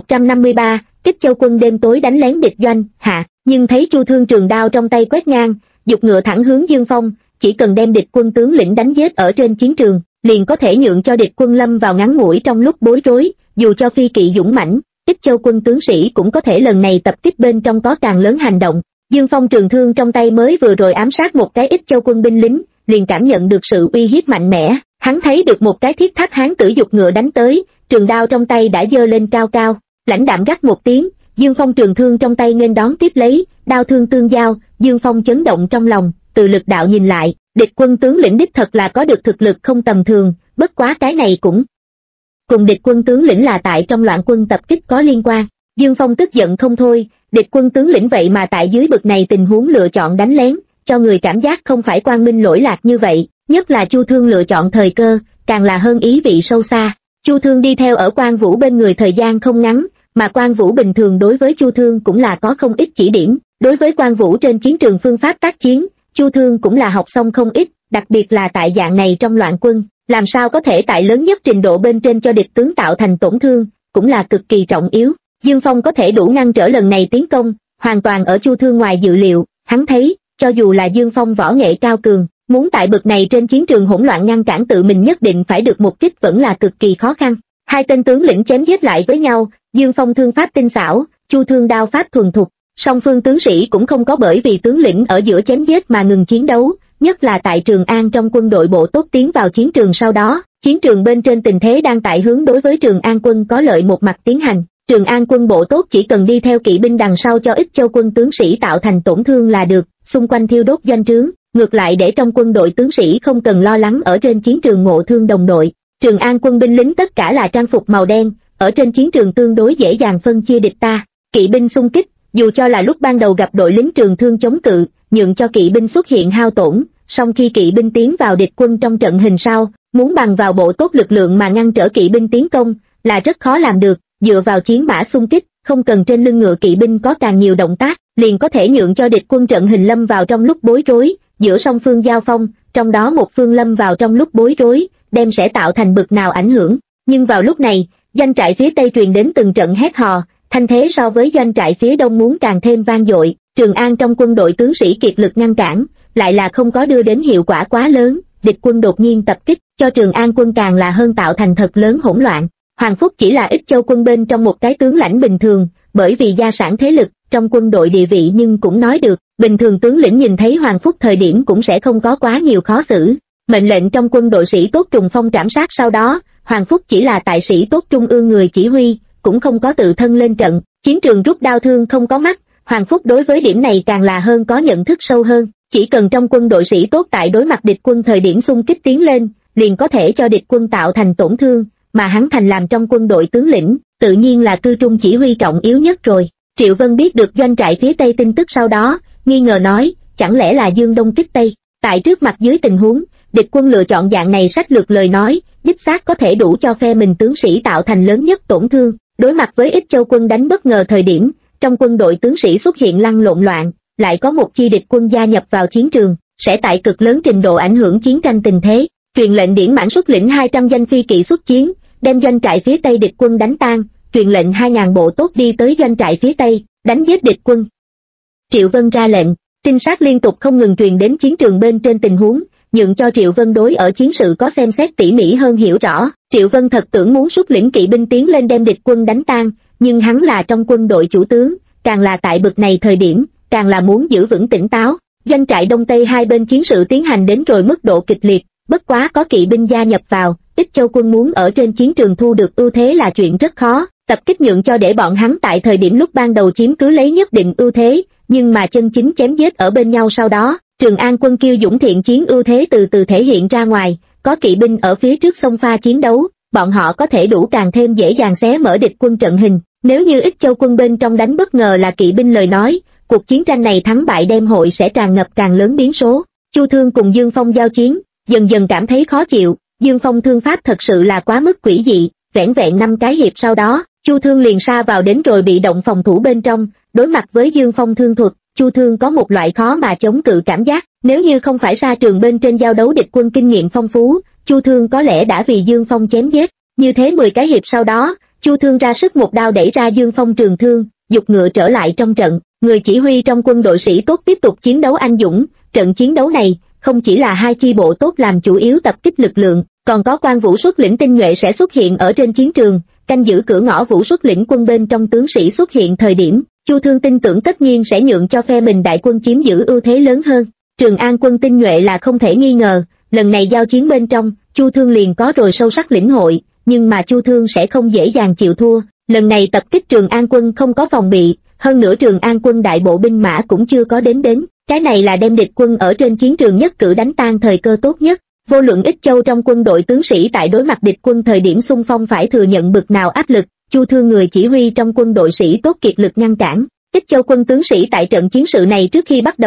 S1: 2153, Ích Châu quân đêm tối đánh lén địch doanh, hạ, nhưng thấy Chu Thương trường đao trong tay quét ngang, giục ngựa thẳng hướng Dương Phong, chỉ cần đem địch quân tướng lĩnh đánh giết ở trên chiến trường, liền có thể nhượng cho địch quân lâm vào ngắn ngủi trong lúc bối rối, dù cho phi kỵ dũng mãnh, Ích Châu quân tướng sĩ cũng có thể lần này tập kích bên trong có càng lớn hành động. Dương Phong trường thương trong tay mới vừa rồi ám sát một cái Ích Châu quân binh lính, liền cảm nhận được sự uy hiếp mạnh mẽ, hắn thấy được một cái thiết tháp hán tử giục ngựa đánh tới, trường đao trong tay đã giơ lên cao cao. Lãnh đạm gắt một tiếng, Dương Phong trường thương trong tay nghênh đón tiếp lấy, đao thương tương giao, Dương Phong chấn động trong lòng, từ lực đạo nhìn lại, địch quân tướng lĩnh đích thật là có được thực lực không tầm thường, bất quá cái này cũng cùng địch quân tướng lĩnh là tại trong loạn quân tập kích có liên quan. Dương Phong tức giận không thôi, địch quân tướng lĩnh vậy mà tại dưới bực này tình huống lựa chọn đánh lén, cho người cảm giác không phải quang minh lỗi lạc như vậy, nhất là Chu Thương lựa chọn thời cơ, càng là hơn ý vị sâu xa. Chu Thương đi theo ở Quan Vũ bên người thời gian không ngắn, mà Quan Vũ bình thường đối với Chu Thương cũng là có không ít chỉ điểm, đối với Quan Vũ trên chiến trường phương pháp tác chiến, Chu Thương cũng là học xong không ít, đặc biệt là tại dạng này trong loạn quân, làm sao có thể tại lớn nhất trình độ bên trên cho địch tướng tạo thành tổn thương, cũng là cực kỳ trọng yếu. Dương Phong có thể đủ ngăn trở lần này tiến công, hoàn toàn ở Chu Thương ngoài dự liệu, hắn thấy, cho dù là Dương Phong võ nghệ cao cường, muốn tại bực này trên chiến trường hỗn loạn ngăn cản tự mình nhất định phải được một kích vẫn là cực kỳ khó khăn. Hai tên tướng lĩnh chém giết lại với nhau, Dương Phong thương pháp tinh xảo, Chu Thương đao pháp thuần thục, song phương tướng sĩ cũng không có bởi vì tướng lĩnh ở giữa chém giết mà ngừng chiến đấu, nhất là tại Trường An trong quân đội bộ tốt tiến vào chiến trường sau đó, chiến trường bên trên tình thế đang tại hướng đối với Trường An quân có lợi một mặt tiến hành. Trường An quân bộ tốt chỉ cần đi theo kỵ binh đằng sau cho Ích Châu quân tướng sĩ tạo thành tổn thương là được, xung quanh thiêu đốt doanh trướng, ngược lại để trong quân đội tướng sĩ không cần lo lắng ở trên chiến trường ngộ thương đồng đội. Trường An quân binh lính tất cả là trang phục màu đen, ở trên chiến trường tương đối dễ dàng phân chia địch ta. Kỵ binh xung kích, dù cho là lúc ban đầu gặp đội lính trường thương chống cự, nhượng cho kỵ binh xuất hiện hao tổn, song khi kỵ binh tiến vào địch quân trong trận hình sau, muốn bằng vào bộ tốt lực lượng mà ngăn trở kỵ binh tiến công, là rất khó làm được. Dựa vào chiến mã xung kích, không cần trên lưng ngựa kỵ binh có càng nhiều động tác, liền có thể nhượng cho địch quân trận hình lâm vào trong lúc bối rối, giữa song phương giao phong, trong đó một phương lâm vào trong lúc bối rối, đem sẽ tạo thành bực nào ảnh hưởng. Nhưng vào lúc này, doanh trại phía Tây truyền đến từng trận hét hò, thanh thế so với doanh trại phía Đông muốn càng thêm vang dội. Trường An trong quân đội tướng sĩ kiệt lực ngăn cản, lại là không có đưa đến hiệu quả quá lớn, địch quân đột nhiên tập kích, cho Trường An quân càng là hơn tạo thành thật lớn hỗn loạn. Hoàng Phúc chỉ là Ích Châu quân bên trong một cái tướng lãnh bình thường, bởi vì gia sản thế lực, trong quân đội địa vị nhưng cũng nói được, bình thường tướng lĩnh nhìn thấy Hoàng Phúc thời điểm cũng sẽ không có quá nhiều khó xử. Mệnh lệnh trong quân đội sĩ tốt trùng phong trảm sát sau đó, Hoàng Phúc chỉ là tại sĩ tốt trung ương người chỉ huy, cũng không có tự thân lên trận, chiến trường rút đao thương không có mắt, Hoàng Phúc đối với điểm này càng là hơn có nhận thức sâu hơn, chỉ cần trong quân đội sĩ tốt tại đối mặt địch quân thời điểm xung kích tiến lên, liền có thể cho địch quân tạo thành tổn thương. Mà hắn thành làm trong quân đội tướng lĩnh, tự nhiên là cư trung chỉ huy trọng yếu nhất rồi. Triệu Vân biết được doanh trại phía Tây tin tức sau đó, nghi ngờ nói, chẳng lẽ là Dương Đông kích Tây. Tại trước mặt dưới tình huống, địch quân lựa chọn dạng này sách lược lời nói, đích xác có thể đủ cho phe mình tướng sĩ tạo thành lớn nhất tổn thương. Đối mặt với Ích Châu quân đánh bất ngờ thời điểm, trong quân đội tướng sĩ xuất hiện lăn lộn loạn, lại có một chi địch quân gia nhập vào chiến trường, sẽ tại cực lớn trình độ ảnh hưởng chiến tranh tình thế. Truyền lệnh Điển Mãn xuất lĩnh 200 danh phi kỵ xuất chiến, đem doanh trại phía Tây địch quân đánh tan, truyền lệnh 2.000 bộ tốt đi tới doanh trại phía Tây, đánh giết địch quân. Triệu Vân ra lệnh, trinh sát liên tục không ngừng truyền đến chiến trường bên trên tình huống, nhượng cho Triệu Vân đối ở chiến sự có xem xét tỉ mỉ hơn hiểu rõ. Triệu Vân thật tưởng muốn xuất lĩnh kỵ binh tiến lên đem địch quân đánh tan, nhưng hắn là trong quân đội chủ tướng, càng là tại bực này thời điểm, càng là muốn giữ vững tỉnh táo. Doanh trại Đông Tây hai bên chiến sự tiến hành đến rồi mức độ kịch liệt, bất quá có kỵ binh gia nhập vào, Ích Châu quân muốn ở trên chiến trường thu được ưu thế là chuyện rất khó, tập kích nhượng cho để bọn hắn tại thời điểm lúc ban đầu chiếm cứ lấy nhất định ưu thế, nhưng mà chân chính chém giết ở bên nhau sau đó, Trường An quân kiêu dũng thiện chiến ưu thế từ từ thể hiện ra ngoài, có kỵ binh ở phía trước xông pha chiến đấu, bọn họ có thể đủ càng thêm dễ dàng xé mở địch quân trận hình. Nếu như Ích Châu quân bên trong đánh bất ngờ là kỵ binh lời nói, cuộc chiến tranh này thắng bại đem hội sẽ tràn ngập càng lớn biến số. Chu Thương cùng Dương Phong giao chiến, dần dần cảm thấy khó chịu, Dương Phong thương pháp thật sự là quá mức quỷ dị, vẻn vẹn 5 cái hiệp sau đó, Chu Thương liền sa vào đến rồi bị động phòng thủ bên trong, đối mặt với Dương Phong thương thuật, Chu Thương có một loại khó mà chống cự cảm giác, nếu như không phải sa trường bên trên giao đấu địch quân kinh nghiệm phong phú, Chu Thương có lẽ đã vì Dương Phong chém giết. Như thế 10 cái hiệp sau đó, Chu Thương ra sức một đao đẩy ra Dương Phong trường thương, giục ngựa trở lại trong trận, người chỉ huy trong quân đội sĩ tốt tiếp tục chiến đấu anh dũng. Trận chiến đấu này, không chỉ là hai chi bộ tốt làm chủ yếu tập kích lực lượng, còn có Quan Vũ xuất lĩnh tinh nhuệ sẽ xuất hiện ở trên chiến trường, canh giữ cửa ngõ Vũ xuất lĩnh quân bên trong tướng sĩ xuất hiện thời điểm, Chu Thương tin tưởng tất nhiên sẽ nhượng cho phe mình đại quân chiếm giữ ưu thế lớn hơn. Trường An quân tinh nhuệ là không thể nghi ngờ, lần này giao chiến bên trong, Chu Thương liền có rồi sâu sắc lĩnh hội, nhưng mà Chu Thương sẽ không dễ dàng chịu thua, lần này tập kích Trường An quân không có phòng bị, hơn nữa Trường An quân đại bộ binh mã cũng chưa có đến, cái này là đem địch quân ở trên chiến trường nhất cử đánh tan thời cơ tốt nhất. Vô luận Ích Châu trong quân đội tướng sĩ tại đối mặt địch quân thời điểm xung phong phải thừa nhận bực nào áp lực, Chu Thương người chỉ huy trong quân đội sĩ tốt kiệt lực ngăn cản. Ích Châu quân tướng sĩ tại trận chiến sự này trước khi bắt đầu,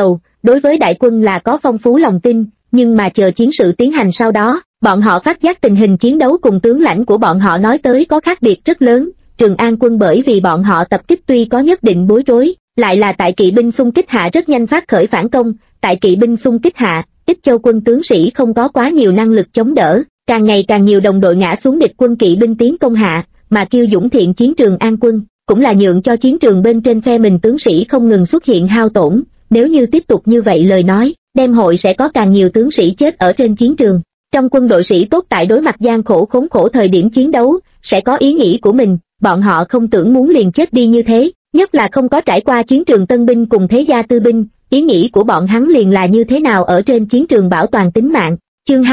S1: đối với đại quân là có phong phú lòng tin, nhưng mà chờ chiến sự tiến hành sau đó, bọn họ phát giác tình hình chiến đấu cùng tướng lãnh của bọn họ nói tới có khác biệt rất lớn. Trường An quân bởi vì bọn họ tập kích tuy có nhất định bối rối, lại là tại kỵ binh xung kích hạ rất nhanh phát khởi phản công. Tại kỵ binh xung kích hạ, Ích Châu quân tướng sĩ không có quá nhiều năng lực chống đỡ, càng ngày càng nhiều đồng đội ngã xuống địch quân kỵ binh tiến công hạ, mà kiêu dũng thiện chiến Trường An quân cũng là nhượng cho chiến trường bên trên phe mình tướng sĩ không ngừng xuất hiện hao tổn. Nếu như tiếp tục như vậy lời nói, đem hội sẽ có càng nhiều tướng sĩ chết ở trên chiến trường. Trong quân đội sĩ tốt tại đối mặt gian khổ khốn khổ thời điểm chiến đấu, sẽ có ý nghĩ của mình, bọn họ không tưởng muốn liền chết đi như thế, nhất là không có trải qua chiến trường tân binh cùng thế gia tư binh, ý nghĩ của bọn hắn liền là như thế nào ở trên chiến trường bảo toàn tính mạng. Chương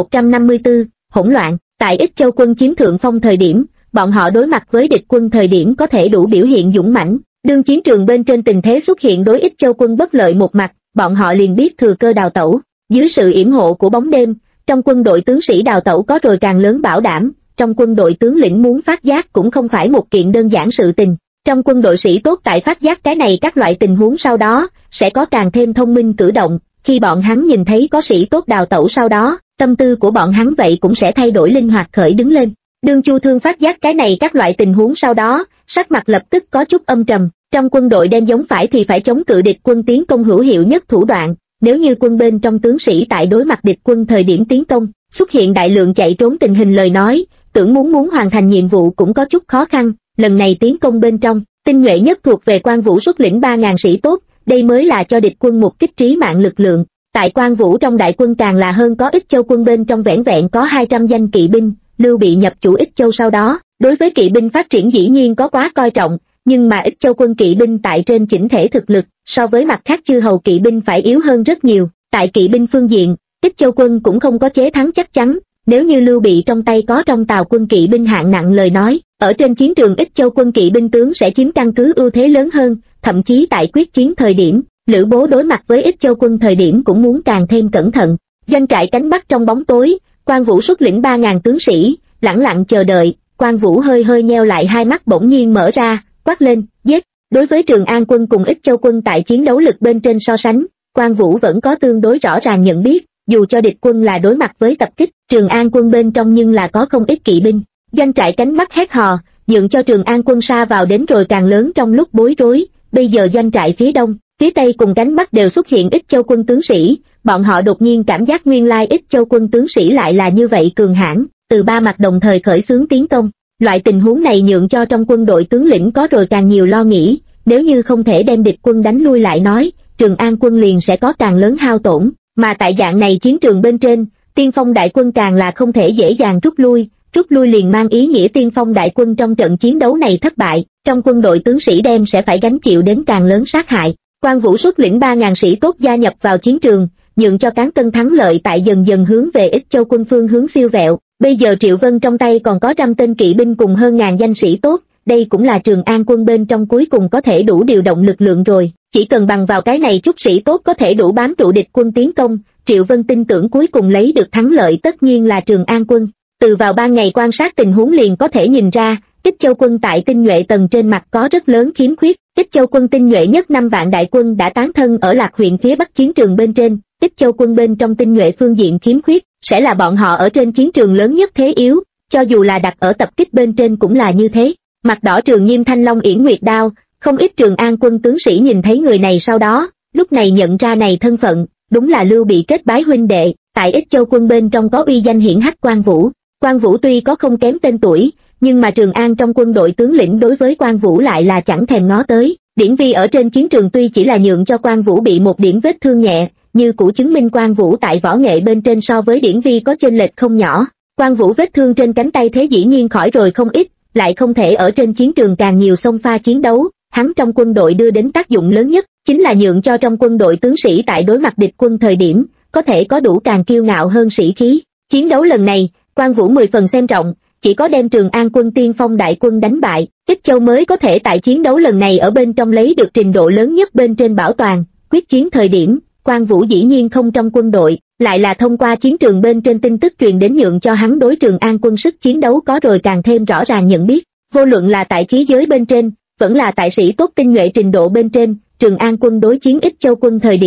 S1: 2154, hỗn loạn. Tại Ích Châu quân chiếm thượng phong thời điểm, bọn họ đối mặt với địch quân thời điểm có thể đủ biểu hiện dũng mãnh. Đương chiến trường bên trên tình thế xuất hiện đối Ích Châu quân bất lợi một mặt, bọn họ liền biết thừa cơ đào tẩu. Dưới sự yểm hộ của bóng đêm, trong quân đội tướng sĩ đào tẩu có rồi càng lớn bảo đảm. Trong quân đội tướng lĩnh muốn phát giác cũng không phải một kiện đơn giản sự tình. Trong quân đội sĩ tốt tại phát giác cái này các loại tình huống sau đó, sẽ có càng thêm thông minh cử động. Khi bọn hắn nhìn thấy có sĩ tốt đào tẩu sau đó, tâm tư của bọn hắn vậy cũng sẽ thay đổi linh hoạt khởi đứng lên. Đương Chu Thương phát giác cái này các loại tình huống sau đó, sắc mặt lập tức có chút âm trầm. Trong quân đội đem giống phải thì phải chống cự địch quân tiến công hữu hiệu nhất thủ đoạn. Nếu như quân bên trong tướng sĩ tại đối mặt địch quân thời điểm tiến công, xuất hiện đại lượng chạy trốn tình hình lời nói, tưởng muốn hoàn thành nhiệm vụ cũng có chút khó khăn. Lần này tiến công bên trong, tinh nhuệ nhất thuộc về Quan Vũ xuất lĩnh 3.000 sĩ tốt, đây mới là cho địch quân một kích trí mạng lực lượng. Tại Quan Vũ trong đại quân càng là hơn có Ích Châu quân bên trong vẻn vẹn có 200 danh kỵ binh. Lưu Bị nhập chủ Ích Châu sau đó, đối với kỵ binh phát triển dĩ nhiên có quá coi trọng, nhưng mà Ích Châu quân kỵ binh tại trên chỉnh thể thực lực, so với mặt khác chư hầu kỵ binh phải yếu hơn rất nhiều. Tại kỵ binh phương diện, Ích Châu quân cũng không có chế thắng chắc chắn. Nếu như Lưu Bị trong tay có trong Tào quân kỵ binh hạng nặng lời nói, ở trên chiến trường Ích Châu quân kỵ binh tướng sẽ chiếm căn cứ ưu thế lớn hơn, thậm chí tại quyết chiến thời điểm, Lữ Bố đối mặt với Ích Châu quân thời điểm cũng muốn càng thêm cẩn thận. Doanh trại cánh bắc trong bóng tối, Quan Vũ xuất lĩnh 3.000 tướng sĩ, lẳng lặng chờ đợi. Quan Vũ hơi hơi nheo lại hai mắt bỗng nhiên mở ra, quát lên, giết. Đối với Trường An quân cùng Ích Châu quân tại chiến đấu lực bên trên so sánh, Quan Vũ vẫn có tương đối rõ ràng nhận biết, dù cho địch quân là đối mặt với tập kích, Trường An quân bên trong nhưng là có không ít kỵ binh. Doanh trại cánh bắc hét hò, nhượng cho Trường An quân sa vào đến rồi càng lớn trong lúc bối rối. Bây giờ doanh trại phía đông, phía tây cùng cánh bắc đều xuất hiện Ích Châu quân tướng sĩ, bọn họ đột nhiên cảm giác nguyên lai Ích Châu quân tướng sĩ lại là như vậy cường hãn, từ ba mặt đồng thời khởi xướng tiến công. Loại tình huống này nhượng cho trong quân đội tướng lĩnh có rồi càng nhiều lo nghĩ, nếu như không thể đem địch quân đánh lui lại nói, Trường An quân liền sẽ có càng lớn hao tổn, mà tại dạng này chiến trường bên trên, tiên phong đại quân càng là không thể dễ dàng rút lui liền mang ý nghĩa tiên phong đại quân trong trận chiến đấu này thất bại, trong quân đội tướng sĩ đem sẽ phải gánh chịu đến càng lớn sát hại. Quan Vũ xuất lĩnh 3.000 sĩ tốt gia nhập vào chiến trường, nhượng cho cán cân thắng lợi tại dần dần hướng về Ích Châu quân phương hướng siêu vẹo. Bây giờ Triệu Vân trong tay còn có 100 tên kỵ binh cùng hơn 1000 danh sĩ tốt, đây cũng là Trường An quân bên trong cuối cùng có thể đủ điều động lực lượng rồi. Chỉ cần bằng vào cái này chút sĩ tốt có thể đủ bám trụ địch quân tiến công, Triệu Vân tin tưởng cuối cùng lấy được thắng lợi tất nhiên là Trường An quân. Từ vào ban ngày quan sát tình huống liền có thể nhìn ra, Ích Châu quân tại tinh nhuệ tầng trên mặt có rất lớn khiếm khuyết. Ích Châu quân tinh nhuệ nhất 5 vạn đại quân đã tán thân ở Lạc huyện phía bắc chiến trường bên trên, Ích Châu quân bên trong tinh nhuệ phương diện khiếm khuyết, sẽ là bọn họ ở trên chiến trường lớn nhất thế yếu, cho dù là đặt ở tập kích bên trên cũng là như thế. Mặt đỏ Trường Nhiêm Thanh Long Yển Nguyệt Đao, không ít Trường An quân tướng sĩ nhìn thấy người này sau đó, lúc này nhận ra này thân phận, đúng là Lưu Bị kết bái huynh đệ. Tại Ích Châu quân bên trong có uy danh hiển hách Quan Vũ. Quan Vũ tuy có không kém tên tuổi, nhưng mà Trường An trong quân đội tướng lĩnh đối với Quan Vũ lại là chẳng thèm ngó tới. Điển Vi ở trên chiến trường tuy chỉ là nhượng cho Quan Vũ bị một điểm vết thương nhẹ, như cũ chứng minh Quan Vũ tại võ nghệ bên trên so với Điển Vi có chênh lệch không nhỏ. Quan Vũ vết thương trên cánh tay thế dĩ nhiên khỏi rồi không ít, lại không thể ở trên chiến trường càng nhiều xông pha chiến đấu, hắn trong quân đội đưa đến tác dụng lớn nhất, chính là nhượng cho trong quân đội tướng sĩ tại đối mặt địch quân thời điểm, có thể có đủ càng kiêu ngạo hơn sĩ khí. Chiến đấu lần này, Quan Vũ 10 phần xem trọng, chỉ có đem Trường An quân tiên phong đại quân đánh bại, Ích Châu mới có thể tại chiến đấu lần này ở bên trong lấy được trình độ lớn nhất bên trên bảo toàn. Quyết chiến thời điểm, Quan Vũ dĩ nhiên không trong quân đội, lại là thông qua chiến trường bên trên tin tức truyền đến nhượng cho hắn đối Trường An quân sức chiến đấu có rồi càng thêm rõ ràng nhận biết. Vô luận là tại khí giới bên trên, vẫn là tại sĩ tốt tinh nhuệ trình độ bên trên, Trường An quân đối chiến Ích Châu quân thời điểm,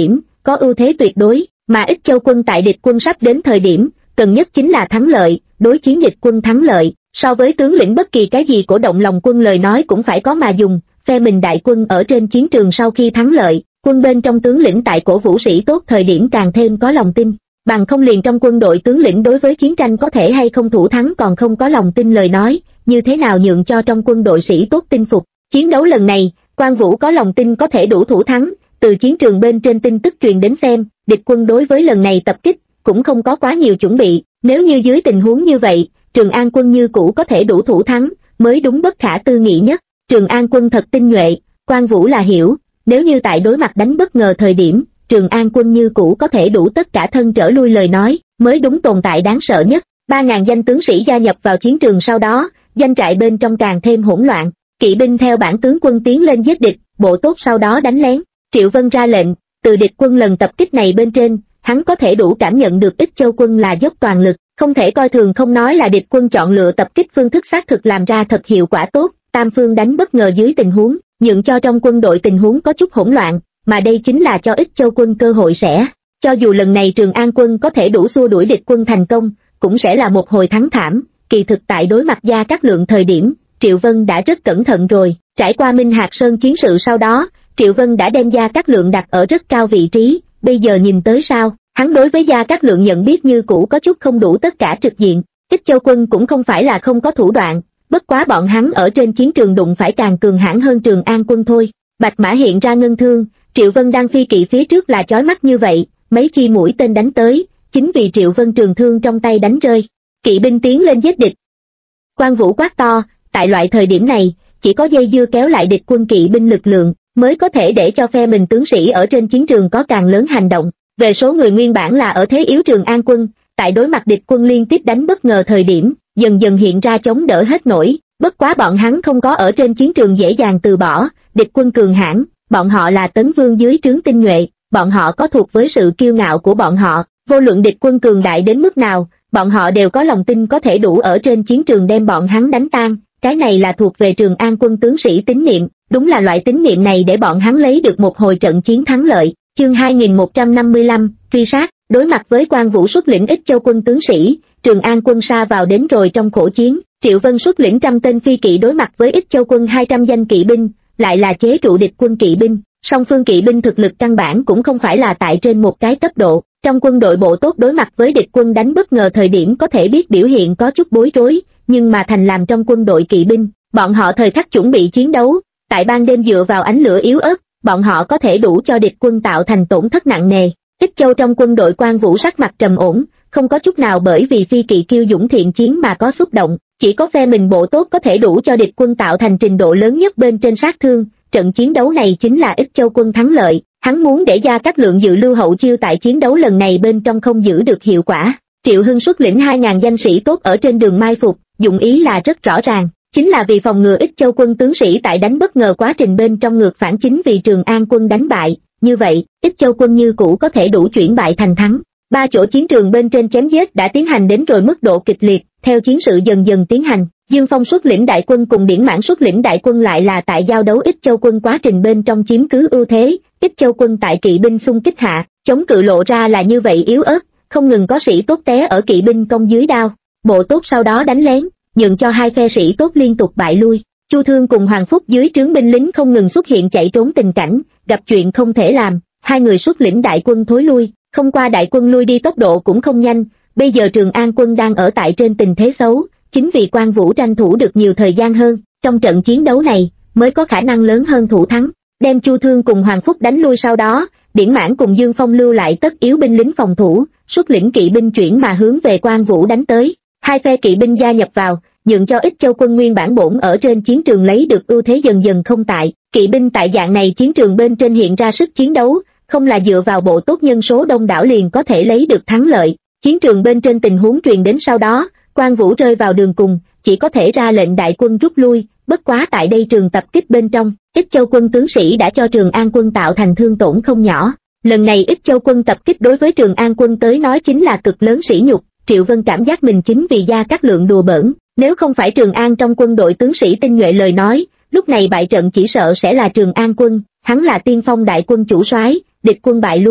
S1: có ưu thế tuyệt đối, mà Ích Châu quân tại địch quân sắp đến thời điểm, cần nhất chính là thắng lợi, đối chiến địch quân thắng lợi, so với tướng lĩnh bất kỳ cái gì cổ động lòng quân lời nói cũng phải có mà dùng, phe mình đại quân ở trên chiến trường sau khi thắng lợi, quân bên trong tướng lĩnh tại cổ vũ sĩ tốt thời điểm càng thêm có lòng tin, bằng không liền trong quân đội tướng lĩnh đối với chiến tranh có thể hay không thủ thắng còn không có lòng tin lời nói, như thế nào nhượng cho trong quân đội sĩ tốt tin phục. Chiến đấu lần này, Quan Vũ có lòng tin có thể đủ thủ thắng, từ chiến trường bên trên tin tức truyền đến xem, địch quân đối với lần này tập kích, cũng không có quá nhiều chuẩn bị, nếu như dưới tình huống như vậy, Trường An quân như cũ có thể đủ thủ thắng, mới đúng bất khả tư nghị nhất. Trường An quân thật tinh nhuệ, Quan Vũ là hiểu, nếu như tại đối mặt đánh bất ngờ thời điểm, Trường An quân như cũ có thể đủ tất cả thân trở lui lời nói, mới đúng tồn tại đáng sợ nhất. 3.000 danh tướng sĩ gia nhập vào chiến trường sau đó, doanh trại bên trong càng thêm hỗn loạn, kỵ binh theo bản tướng quân tiến lên giết địch, bộ tốt sau đó đánh lén. Triệu Vân ra lệnh, từ địch quân lần tập kích này bên trên, hắn có thể đủ cảm nhận được Ích Châu quân là dốc toàn lực, không thể coi thường, không nói là địch quân chọn lựa tập kích phương thức xác thực làm ra thật hiệu quả tốt, tam phương đánh bất ngờ dưới tình huống, nhượng cho trong quân đội tình huống có chút hỗn loạn, mà đây chính là cho Ích Châu quân cơ hội sẽ, cho dù lần này Trường An quân có thể đủ xua đuổi địch quân thành công, cũng sẽ là một hồi thắng thảm. Kỳ thực tại đối mặt Gia Cát Lượng thời điểm, Triệu Vân đã rất cẩn thận rồi, trải qua Minh Hạc Sơn chiến sự sau đó, Triệu Vân đã đem Gia Cát Lượng đặt ở rất cao vị trí, bây giờ nhìn tới sao, hắn đối với Gia Cát Lượng nhận biết như cũ có chút không đủ tất cả trực diện. Ích Châu quân cũng không phải là không có thủ đoạn, bất quá bọn hắn ở trên chiến trường đụng phải càng cường hãn hơn Trường An quân thôi. Bạch mã hiện ra ngân thương, Triệu Vân đang phi kỵ phía trước là chói mắt như vậy, mấy chi mũi tên đánh tới, chính vì Triệu Vân trường thương trong tay đánh rơi. Kỵ binh tiến lên giết địch. Quan Vũ quát to, tại loại thời điểm này, chỉ có dây dưa kéo lại địch quân kỵ binh lực lượng, mới có thể để cho phe mình tướng sĩ ở trên chiến trường có càng lớn hành động. Về số người nguyên bản là ở thế yếu Trường An quân, tại đối mặt địch quân liên tiếp đánh bất ngờ thời điểm, dần dần hiện ra chống đỡ hết nổi, bất quá bọn hắn không có ở trên chiến trường dễ dàng từ bỏ, địch quân cường hãn, bọn họ là tấn vương dưới trướng tinh nhuệ, bọn họ có thuộc với sự kiêu ngạo của bọn họ, vô luận địch quân cường đại đến mức nào, bọn họ đều có lòng tin có thể đủ ở trên chiến trường đem bọn hắn đánh tan, cái này là thuộc về Trường An quân tướng sĩ tín niệm, đúng là loại tín niệm này để bọn hắn lấy được một hồi trận chiến thắng lợi. Chương 2155, truy sát, đối mặt với Quan Vũ xuất lĩnh Ích Châu quân tướng sĩ, Trường An quân sa vào đến rồi trong khổ chiến, Triệu Vân xuất lĩnh 100 tên phi kỵ đối mặt với Ích Châu quân 200 danh kỵ binh, lại là chế trụ địch quân kỵ binh, song phương kỵ binh thực lực căn bản cũng không phải là tại trên một cái cấp độ, trong quân đội bộ tốt đối mặt với địch quân đánh bất ngờ thời điểm có thể biết biểu hiện có chút bối rối, nhưng mà thành làm trong quân đội kỵ binh, bọn họ thời khắc chuẩn bị chiến đấu, tại ban đêm dựa vào ánh lửa yếu ớt, bọn họ có thể đủ cho địch quân tạo thành tổn thất nặng nề. Ích Châu trong quân đội Quan Vũ sắc mặt trầm ổn, không có chút nào bởi vì phi kỵ kiêu dũng thiện chiến mà có xúc động, chỉ có phe mình bộ tốt có thể đủ cho địch quân tạo thành trình độ lớn nhất bên trên sát thương. Trận chiến đấu này chính là Ích Châu quân thắng lợi, hắn muốn để Gia Cát Lượng dự lưu hậu chiêu tại chiến đấu lần này bên trong không giữ được hiệu quả. Triệu Hưng xuất lĩnh 2.000 danh sĩ tốt ở trên đường mai phục, dụng ý là rất rõ ràng, chính là vì phòng ngừa Ích Châu quân tướng sĩ tại đánh bất ngờ quá trình bên trong ngược phản chính vì Trường An quân đánh bại, như vậy, Ích Châu quân như cũ có thể đủ chuyển bại thành thắng. Ba chỗ chiến trường bên trên chém giết đã tiến hành đến rồi mức độ kịch liệt, theo chiến sự dần dần tiến hành, Dương Phong xuất lĩnh đại quân cùng Điển Mãn xuất lĩnh đại quân lại là tại giao đấu Ích Châu quân quá trình bên trong chiếm cứ ưu thế, Ích Châu quân tại kỵ binh xung kích hạ, chống cự lộ ra là như vậy yếu ớt, không ngừng có sĩ tốt té ở kỵ binh công dưới đao, bộ tốt sau đó đánh lén, nhượng cho hai phe sĩ tốt liên tục bại lui. Chu Thương cùng Hoàng Phúc dưới trướng binh lính không ngừng xuất hiện chạy trốn tình cảnh, gặp chuyện không thể làm, hai người xuất lĩnh đại quân thối lui, không qua đại quân lui đi tốc độ cũng không nhanh, bây giờ Trường An quân đang ở tại trên tình thế xấu, chính vì Quan Vũ tranh thủ được nhiều thời gian hơn, trong trận chiến đấu này mới có khả năng lớn hơn thủ thắng. Đem Chu Thương cùng Hoàng Phúc đánh lui sau đó, Điển Mãn cùng Dương Phong lưu lại tất yếu binh lính phòng thủ, xuất lĩnh kỵ binh chuyển mà hướng về Quan Vũ đánh tới. Hai phe kỵ binh gia nhập vào, nhượng cho Ích Châu quân nguyên bản bổn ở trên chiến trường lấy được ưu thế dần dần không tại. Kỵ binh tại dạng này chiến trường bên trên hiện ra sức chiến đấu, không là dựa vào bộ tốt nhân số đông đảo liền có thể lấy được thắng lợi. Chiến trường bên trên tình huống truyền đến sau đó, Quan Vũ rơi vào đường cùng, chỉ có thể ra lệnh đại quân rút lui, bất quá tại đây trường tập kích bên trong, Ích Châu quân tướng sĩ đã cho Trường An quân tạo thành thương tổn không nhỏ. Lần này Ích Châu quân tập kích đối với Trường An quân tới nói chính là cực lớn sỉ nhục, Triệu Vân cảm giác mình chính vì Gia Cát Lượng đùa bỡn, nếu không phải Trường An trong quân đội tướng sĩ tinh nhuệ lời nói, lúc này bại trận chỉ sợ sẽ là Trường An quân, hắn là tiên phong đại quân chủ soái, địch quân bại lui,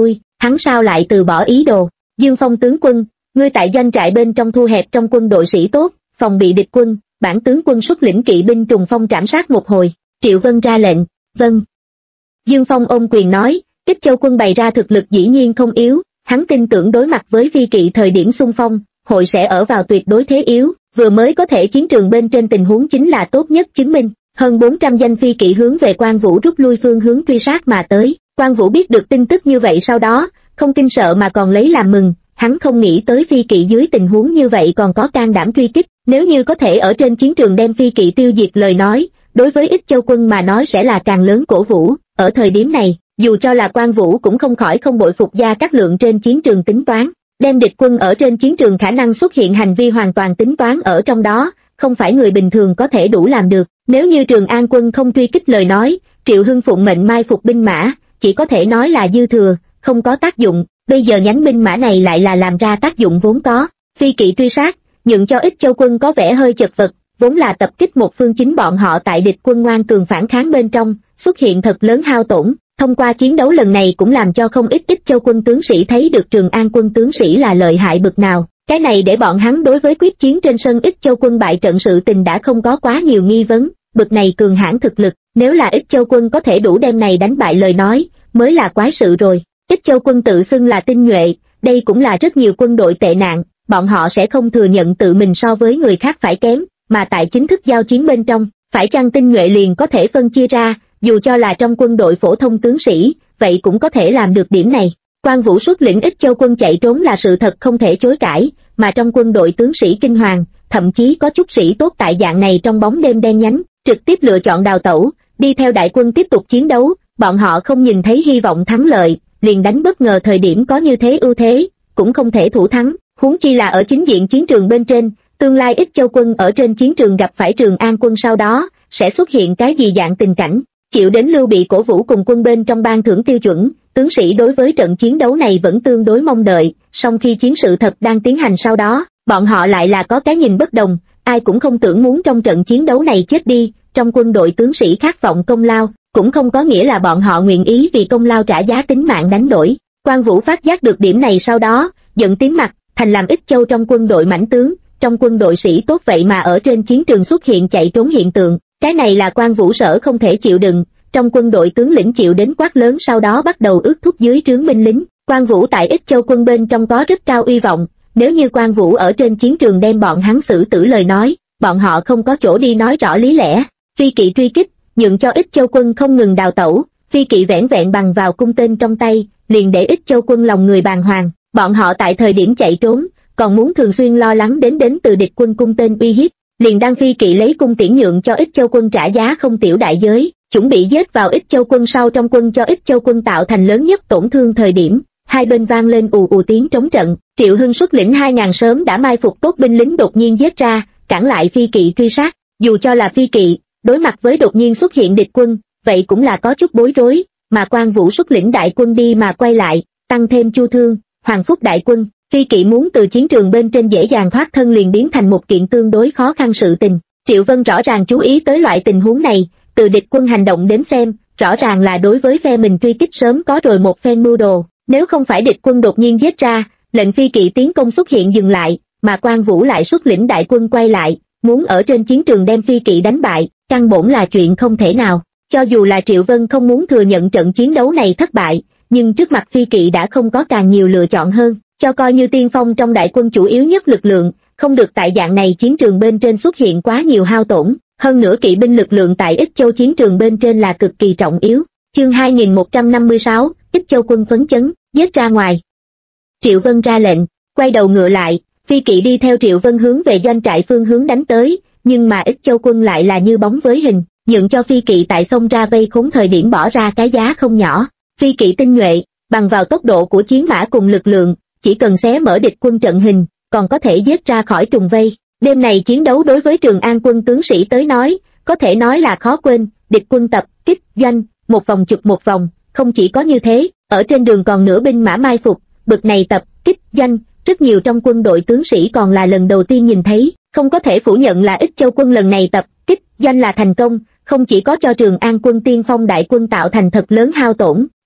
S1: hắn sao lại từ bỏ ý đồ? Dương Phong tướng quân, ngươi tại doanh trại bên trong thu hẹp trong quân đội sĩ tốt, phòng bị địch quân, bản tướng quân xuất lĩnh kỵ binh trùng phong trảm sát một hồi. Triệu Vân ra lệnh. Vâng. Dương Phong ôm quyền nói, Ích Châu quân bày ra thực lực dĩ nhiên không yếu, hắn tin tưởng đối mặt với phi kỵ thời điểm xung phong, hội sẽ ở vào tuyệt đối thế yếu, vừa mới có thể chiến trường bên trên tình huống chính là tốt nhất chứng minh. Hơn 400 danh phi kỵ hướng về Quan Vũ rút lui phương hướng truy sát mà tới. Quan Vũ biết được tin tức như vậy sau đó, không kinh sợ mà còn lấy làm mừng, hắn không nghĩ tới phi kỵ dưới tình huống như vậy còn có can đảm truy kích, nếu như có thể ở trên chiến trường đem phi kỵ tiêu diệt lời nói, đối với Ích Châu quân mà nói sẽ là càng lớn cổ vũ. Ở thời điểm này, dù cho là Quan Vũ cũng không khỏi không bội phục Gia Cát Lượng trên chiến trường tính toán, đem địch quân ở trên chiến trường khả năng xuất hiện hành vi hoàn toàn tính toán ở trong đó, không phải người bình thường có thể đủ làm được. Nếu như Trường An quân không truy kích lời nói, Triệu Hưng phụng mệnh mai phục binh mã, chỉ có thể nói là dư thừa, không có tác dụng, bây giờ nhánh binh mã này lại là làm ra tác dụng vốn có. Phi kỵ truy sát, nhượng cho Ích Châu quân có vẻ hơi chật vật, vốn là tập kích một phương, chính bọn họ tại địch quân ngoan cường phản kháng bên trong, xuất hiện thật lớn hao tổn. Thông qua chiến đấu lần này cũng làm cho không ít Ích Châu quân tướng sĩ thấy được Trường An quân tướng sĩ là lợi hại bực nào. Cái này để bọn hắn đối với quyết chiến trên sân Ích Châu quân bại trận sự tình đã không có quá nhiều nghi vấn, bực này cường hãn thực lực, nếu là Ích Châu quân có thể đủ đem này đánh bại lời nói, mới là quái sự rồi. Ích Châu quân tự xưng là tinh nhuệ, đây cũng là rất nhiều quân đội tệ nạn, bọn họ sẽ không thừa nhận tự mình so với người khác phải kém, mà tại chính thức giao chiến bên trong, phải chăng tinh nhuệ liền có thể phân chia ra, dù cho là trong quân đội phổ thông tướng sĩ, vậy cũng có thể làm được điểm này. Quan Vũ xuất lĩnh Ích Châu quân chạy trốn là sự thật không thể chối cãi, mà trong quân đội tướng sĩ kinh hoàng, thậm chí có chút sĩ tốt tại dạng này trong bóng đêm đen nhánh, trực tiếp lựa chọn đào tẩu, đi theo đại quân tiếp tục chiến đấu, bọn họ không nhìn thấy hy vọng thắng lợi, liền đánh bất ngờ thời điểm có như thế ưu thế, cũng không thể thủ thắng, huống chi là ở chính diện chiến trường bên trên, tương lai Ích Châu quân ở trên chiến trường gặp phải Trường An quân sau đó, sẽ xuất hiện cái gì dạng tình cảnh. Chịu đến Lưu Bị cổ vũ cùng quân bên trong ban thưởng tiêu chuẩn, tướng sĩ đối với trận chiến đấu này vẫn tương đối mong đợi, song khi chiến sự thật đang tiến hành sau đó, bọn họ lại là có cái nhìn bất đồng, ai cũng không tưởng muốn trong trận chiến đấu này chết đi. Trong quân đội tướng sĩ khát vọng công lao, cũng không có nghĩa là bọn họ nguyện ý vì công lao trả giá tính mạng đánh đổi. Quan Vũ phát giác được điểm này sau đó, giận tím mặt, thành làm Ích Châu trong quân đội mãnh tướng, trong quân đội sĩ tốt vậy mà ở trên chiến trường xuất hiện chạy trốn hiện tượng, cái này là Quan Vũ sở không thể chịu đựng. Trong quân đội tướng lĩnh chịu đến quát lớn sau đó bắt đầu ước thúc dưới trướng binh lính. Quan Vũ tại Ích Châu quân bên trong có rất cao uy vọng, nếu như Quan Vũ ở trên chiến trường đem bọn hắn xử tử lời nói, bọn họ không có chỗ đi nói rõ lý lẽ. Phi kỵ truy kích, nhượng cho Ích Châu quân không ngừng đào tẩu, phi kỵ vẻn vẹn bằng vào cung tên trong tay, liền để Ích Châu quân lòng người bàng hoàng. Bọn họ tại thời điểm chạy trốn, còn muốn thường xuyên lo lắng đến từ địch quân cung tên uy hiếp, liền đang phi kỵ lấy cung tiễn nhượng cho Ích Châu quân trả giá không tiểu đại giới, chuẩn bị giết vào Ích Châu quân sau trong quân cho Ích Châu quân tạo thành lớn nhất tổn thương thời điểm, hai bên vang lên ù ù tiếng trống trận. Triệu Hưng xuất lĩnh 2000 sớm đã mai phục tốt binh lính đột nhiên giết ra, cản lại phi kỵ truy sát. Dù cho là phi kỵ, đối mặt với đột nhiên xuất hiện địch quân, vậy cũng là có chút bối rối, mà Quan Vũ xuất lĩnh đại quân đi mà quay lại, tăng thêm Chu Thương, Hoàng Phúc đại quân, phi kỵ muốn từ chiến trường bên trên dễ dàng thoát thân liền biến thành một kiện tương đối khó khăn sự tình. Triệu Vân rõ ràng chú ý tới loại tình huống này, từ địch quân hành động đến xem, rõ ràng là đối với phe mình truy kích sớm có rồi một phen mưu đồ, nếu không phải địch quân đột nhiên giết ra, lệnh phi kỵ tiến công xuất hiện dừng lại, mà Quan Vũ lại xuất lĩnh đại quân quay lại, muốn ở trên chiến trường đem phi kỵ đánh bại, căn bổn là chuyện không thể nào. Cho dù là Triệu Vân không muốn thừa nhận trận chiến đấu này thất bại, nhưng trước mặt phi kỵ đã không có càng nhiều lựa chọn hơn, cho coi như tiên phong trong đại quân chủ yếu nhất lực lượng, không được tại dạng này chiến trường bên trên xuất hiện quá nhiều hao tổn. Hơn nữa kỵ binh lực lượng tại Ích Châu chiến trường bên trên là cực kỳ trọng yếu. Chương 2156, Ích Châu quân phấn chấn, giết ra ngoài. Triệu Vân ra lệnh, quay đầu ngựa lại, phi kỵ đi theo Triệu Vân hướng về doanh trại phương hướng đánh tới, nhưng mà Ích Châu quân lại là như bóng với hình, nhượng cho phi kỵ tại sông ra vây khốn thời điểm bỏ ra cái giá không nhỏ. Phi kỵ tinh nhuệ, bằng vào tốc độ của chiến mã cùng lực lượng, chỉ cần xé mở địch quân trận hình, còn có thể giết ra khỏi trùng vây. Đêm này chiến đấu đối với Trường An quân tướng sĩ tới nói, có thể nói là khó quên, địch quân tập kích doanh, một vòng chụp một vòng, không chỉ có như thế, ở trên đường còn nửa binh mã mai phục, bực này tập kích doanh, rất nhiều trong quân đội tướng sĩ còn là lần đầu tiên nhìn thấy, không có thể phủ nhận là Ích Châu quân lần này tập kích doanh là thành công, không chỉ có cho Trường An quân tiên phong đại quân tạo thành thật lớn hao tổn,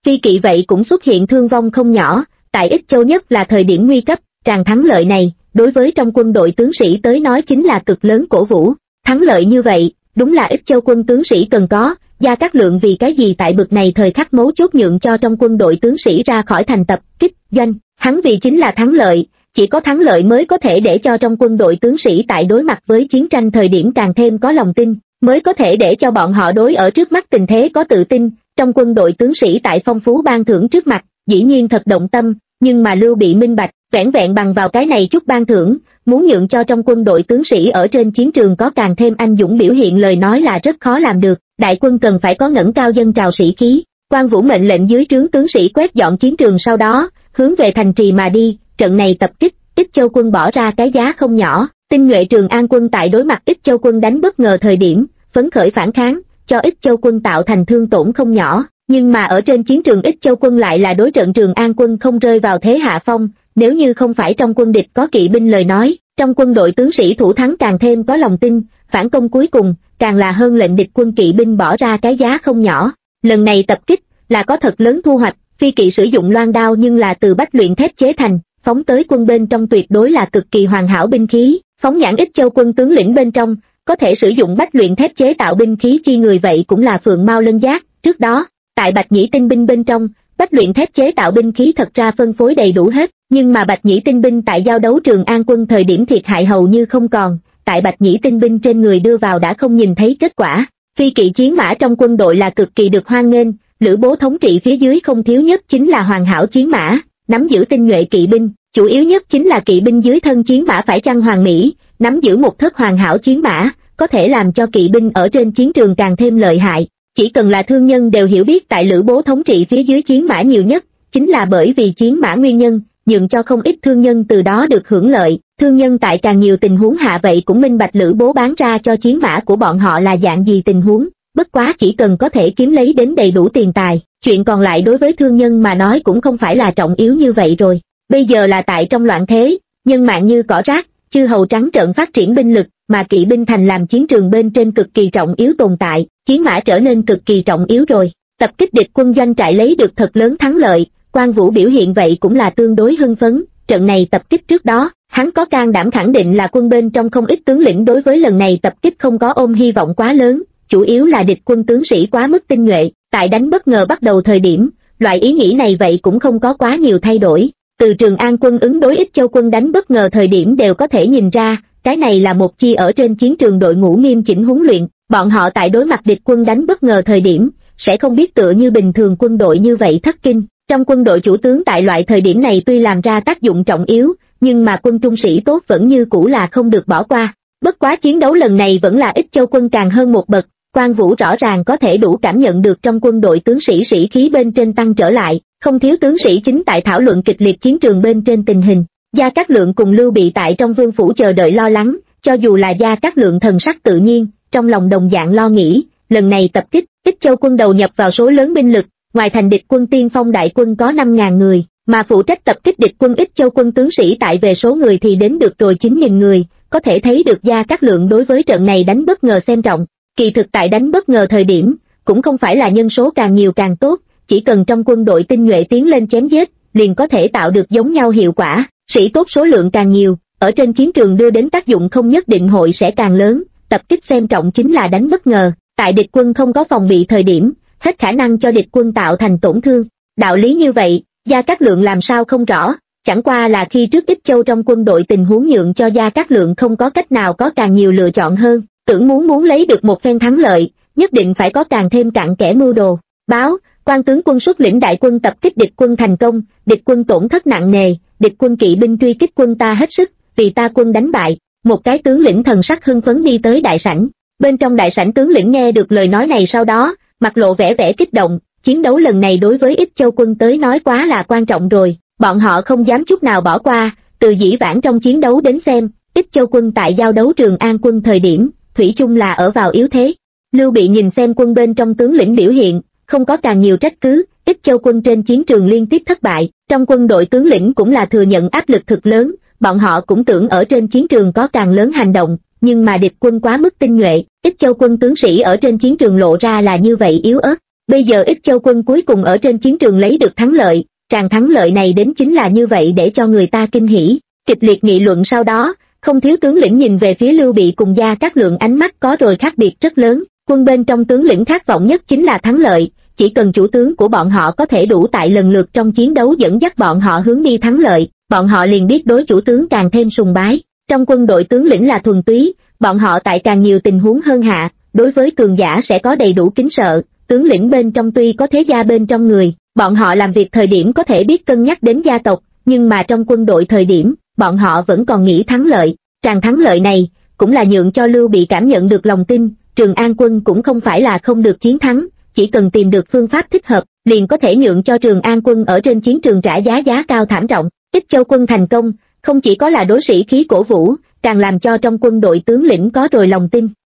S1: Phi kỵ vậy cũng xuất hiện thương vong không nhỏ, tại Ích Châu nhất là thời điểm nguy cấp, tràng thắng lợi này, đối với trong quân đội tướng sĩ tới nói chính là cực lớn cổ vũ. Thắng lợi như vậy, đúng là Ích Châu quân tướng sĩ cần có. Gia Cát Lượng vì cái gì tại bực này thời khắc mấu chốt nhượng cho trong quân đội tướng sĩ ra khỏi thành tập kích doanh, hắn vì chính là thắng lợi, chỉ có thắng lợi mới có thể để cho trong quân đội tướng sĩ tại đối mặt với chiến tranh thời điểm càng thêm có lòng tin, mới có thể để cho bọn họ đối ở trước mắt tình thế có tự tin. Trong quân đội tướng sĩ tại phong phú ban thưởng trước mặt, dĩ nhiên thật động tâm, nhưng mà Lưu Bị minh bạch, vẻn vẹn bằng vào cái này chút ban thưởng, muốn nhượng cho trong quân đội tướng sĩ ở trên chiến trường có càng thêm anh dũng biểu hiện lời nói là rất khó làm được. Đại quân cần phải có ngẩng cao dân trào sĩ khí. Quan Vũ mệnh lệnh dưới trướng tướng sĩ quét dọn chiến trường, sau đó hướng về thành trì mà đi. Trận này tập kích, Ích Châu quân bỏ ra cái giá không nhỏ. Tinh nhuệ Trường An quân tại đối mặt Ích Châu quân đánh bất ngờ thời điểm, phấn khởi phản kháng, cho Ích Châu quân tạo thành thương tổn không nhỏ. Nhưng mà ở trên chiến trường Ích Châu quân lại là đối trận Trường An quân không rơi vào thế hạ phong. Nếu như không phải trong quân địch có kỵ binh lời nói, trong quân đội tướng sĩ thủ thắng càng thêm có lòng tin, phản công cuối cùng càng là hơn lệnh địch quân kỵ binh bỏ ra cái giá không nhỏ. Lần này tập kích là có thật lớn thu hoạch. Phi kỵ sử dụng loan đao nhưng là từ bách luyện thép chế thành, phóng tới quân bên trong tuyệt đối là cực kỳ hoàn hảo binh khí. Phóng nhãn Ích Châu quân tướng lĩnh bên trong, có thể sử dụng bách luyện thép chế tạo binh khí chi người vậy cũng là Phượng Mao Lân Giác. Trước đó, tại Bạch Nhĩ tinh binh bên trong, bách luyện thép chế tạo binh khí thật ra phân phối đầy đủ hết, nhưng mà Bạch Nhĩ tinh binh tại giao đấu Trường An quân thời điểm thiệt hại hầu như không còn. Tại Bạch Nhĩ tinh binh trên người đưa vào đã không nhìn thấy kết quả. Phi kỵ chiến mã trong quân đội là cực kỳ được hoan nghênh, Lữ Bố thống trị phía dưới không thiếu nhất chính là hoàn hảo chiến mã, nắm giữ tinh nhuệ kỵ binh, chủ yếu nhất chính là kỵ binh dưới thân chiến mã phải chăng hoàn mỹ, nắm giữ một thất hoàn hảo chiến mã, có thể làm cho kỵ binh ở trên chiến trường càng thêm lợi hại. Chỉ cần là thương nhân đều hiểu biết tại Lữ Bố thống trị phía dưới chiến mã nhiều nhất, chính là bởi vì chiến mã nguyên nhân, nhượng cho không ít thương nhân từ đó được hưởng lợi. Thương nhân tại càng nhiều tình huống hạ vậy cũng minh bạch Lữ Bố bán ra cho chiến mã của bọn họ là dạng gì tình huống, bất quá chỉ cần có thể kiếm lấy đến đầy đủ tiền tài, chuyện còn lại đối với thương nhân mà nói cũng không phải là trọng yếu như vậy rồi. Bây giờ là tại trong loạn thế, nhân mạng như cỏ rác, chư hầu trắng trợn phát triển binh lực, mà kỵ binh thành làm chiến trường bên trên cực kỳ trọng yếu tồn tại, chiến mã trở nên cực kỳ trọng yếu rồi. Tập kích địch quân doanh trại lấy được thật lớn thắng lợi, Quan Vũ biểu hiện vậy cũng là tương đối hưng phấn. Trận này tập kích trước đó, hắn có can đảm khẳng định là quân bên trong không ít tướng lĩnh đối với lần này tập kích không có ôm hy vọng quá lớn, chủ yếu là địch quân tướng sĩ quá mức tinh nhuệ, tại đánh bất ngờ bắt đầu thời điểm, loại ý nghĩ này vậy cũng không có quá nhiều thay đổi. Từ Trường An quân ứng đối Ích Châu quân đánh bất ngờ thời điểm đều có thể nhìn ra, cái này là một chi ở trên chiến trường đội ngũ nghiêm chỉnh huấn luyện, bọn họ tại đối mặt địch quân đánh bất ngờ thời điểm, sẽ không biết tựa như bình thường quân đội như vậy thất kinh. Trong quân đội chủ tướng tại loại thời điểm này tuy làm ra tác dụng trọng yếu, nhưng mà quân trung sĩ tốt vẫn như cũ là không được bỏ qua. Bất quá chiến đấu lần này vẫn là Ích Châu quân càng hơn một bậc, Quan Vũ rõ ràng có thể đủ cảm nhận được trong quân đội tướng sĩ sĩ khí bên trên tăng trở lại, không thiếu tướng sĩ chính tại thảo luận kịch liệt chiến trường bên trên tình hình. Gia Cát Lượng cùng Lưu Bị tại trong vương phủ chờ đợi lo lắng, cho dù là Gia Cát Lượng thần sắc tự nhiên, trong lòng đồng dạng lo nghĩ, lần này tập kích, Ích Châu quân đầu nhập vào số lớn binh lực, ngoài thành địch quân tiên phong đại quân có 5.000 người, mà phụ trách tập kích địch quân Ích Châu quân tướng sĩ tại về số người thì đến được rồi 9.000 người, có thể thấy được Gia Cát Lượng đối với trận này đánh bất ngờ xem trọng. Kỳ thực tại đánh bất ngờ thời điểm, cũng không phải là nhân số càng nhiều càng tốt, chỉ cần trong quân đội tinh nhuệ tiến lên chém giết, liền có thể tạo được giống nhau hiệu quả, sĩ tốt số lượng càng nhiều, ở trên chiến trường đưa đến tác dụng không nhất định hội sẽ càng lớn. Tập kích xem trọng chính là đánh bất ngờ, tại địch quân không có phòng bị thời điểm, hết khả năng cho địch quân tạo thành tổn thương. Đạo lý như vậy, Gia Cát Lượng làm sao không rõ, chẳng qua là khi trước Ích Châu trong quân đội tình huống nhượng cho Gia Cát Lượng không có cách nào có càng nhiều lựa chọn hơn, tưởng muốn lấy được một phen thắng lợi, nhất định phải có càng thêm cặn kẽ mưu đồ. Báo, Quan tướng quân xuất lĩnh đại quân tập kích địch quân thành công, địch quân tổn thất nặng nề, địch quân kỵ binh truy kích quân ta hết sức, vì ta quân đánh bại. Một cái tướng lĩnh thần sắc hưng phấn đi tới đại sảnh. Bên trong đại sảnh tướng lĩnh nghe được lời nói này sau đó, mặt lộ vẻ kích động, chiến đấu lần này đối với Ích Châu quân tới nói quá là quan trọng rồi, bọn họ không dám chút nào bỏ qua. Từ dĩ vãng trong chiến đấu đến xem, Ích Châu quân tại giao đấu Trường An quân thời điểm, thủy chung là ở vào yếu thế. Lưu Bị nhìn xem quân bên trong tướng lĩnh biểu hiện, không có càng nhiều trách cứ, Ích Châu quân trên chiến trường liên tiếp thất bại, trong quân đội tướng lĩnh cũng là thừa nhận áp lực thực lớn, bọn họ cũng tưởng ở trên chiến trường có càng lớn hành động, nhưng mà địch quân quá mức tinh nhuệ, Ích Châu quân tướng sĩ ở trên chiến trường lộ ra là như vậy yếu ớt. Bây giờ Ích Châu quân cuối cùng ở trên chiến trường lấy được thắng lợi, tràng thắng lợi này đến chính là như vậy để cho người ta kinh hỉ. Kịch liệt nghị luận sau đó, không thiếu tướng lĩnh nhìn về phía Lưu Bị cùng Gia Cát Lượng, ánh mắt có rồi khác biệt rất lớn. Quân bên trong tướng lĩnh khát vọng nhất chính là thắng lợi, chỉ cần chủ tướng của bọn họ có thể đủ tại lần lượt trong chiến đấu dẫn dắt bọn họ hướng đi thắng lợi, bọn họ liền biết đối chủ tướng càng thêm sùng bái. Trong quân đội tướng lĩnh là thuần túy, bọn họ tại càng nhiều tình huống hơn hạ, đối với cường giả sẽ có đầy đủ kính sợ. Tướng lĩnh bên trong tuy có thế gia bên trong người, bọn họ làm việc thời điểm có thể biết cân nhắc đến gia tộc, nhưng mà trong quân đội thời điểm, bọn họ vẫn còn nghĩ thắng lợi. Tràng thắng lợi này, cũng là nhượng cho Lưu Bị cảm nhận được lòng tin, Trường An quân cũng không phải là không được chiến thắng, chỉ cần tìm được phương pháp thích hợp, liền có thể nhượng cho Trường An quân ở trên chiến trường trả giá cao thảm trọng. Ích Châu quân thành công, không chỉ có là đối sĩ khí cổ vũ, càng làm cho trong quân đội tướng lĩnh có rồi lòng tin.